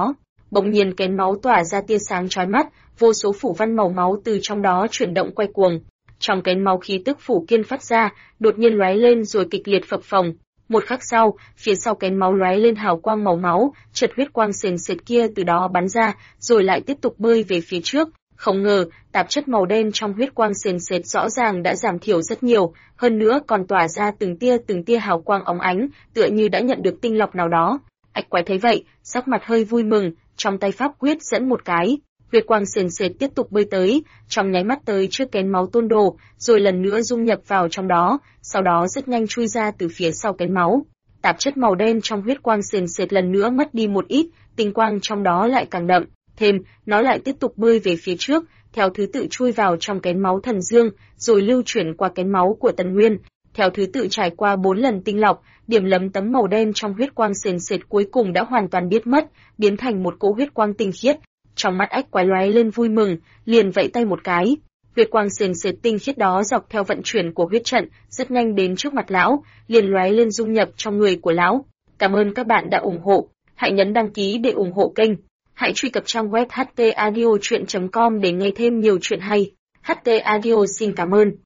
Bỗng nhiên kén máu tỏa ra tia sáng chói mắt, vô số phủ văn màu máu từ trong đó chuyển động quay cuồng. Trong kén máu khí tức phủ kiên phát ra, đột nhiên lóe lên rồi kịch liệt phập phồng. Một khắc sau, phía sau kén máu lóe lên hào quang màu máu, chợt huyết quang sền sệt kia từ đó bắn ra, rồi lại tiếp tục bơi về phía trước. Không ngờ, tạp chất màu đen trong huyết quang sền sệt rõ ràng đã giảm thiểu rất nhiều, hơn nữa còn tỏa ra từng tia hào quang óng ánh, tựa như đã nhận được tinh lọc nào đó. Ách Quái thấy vậy, sắc mặt hơi vui mừng, trong tay pháp quyết dẫn một cái, huyết quang sền sệt tiếp tục bơi tới, trong nháy mắt tới trước kén máu Tôn Đồ, rồi lần nữa dung nhập vào trong đó, sau đó rất nhanh chui ra từ phía sau kén máu. Tạp chất màu đen trong huyết quang sền sệt lần nữa mất đi một ít, tinh quang trong đó lại càng đậm. Thêm, nó lại tiếp tục bơi về phía trước, theo thứ tự chui vào trong kén máu Thần Dương, rồi lưu chuyển qua kén máu của Tần Nguyên, theo thứ tự trải qua 4 lần tinh lọc, điểm lấm tấm màu đen trong huyết quang sền sệt cuối cùng đã hoàn toàn biến mất, biến thành một cỗ huyết quang tinh khiết. Trong mắt Ách Quái lóe lên vui mừng, liền vẫy tay một cái, huyết quang sền sệt tinh khiết đó dọc theo vận chuyển của huyết trận, rất nhanh đến trước mặt lão, liền lóe lên dung nhập trong người của lão. Cảm ơn các bạn đã ủng hộ, hãy nhấn đăng ký để ủng hộ kênh. Hãy truy cập trang web htaudio.com để nghe thêm nhiều chuyện hay. HT Audio xin cảm ơn.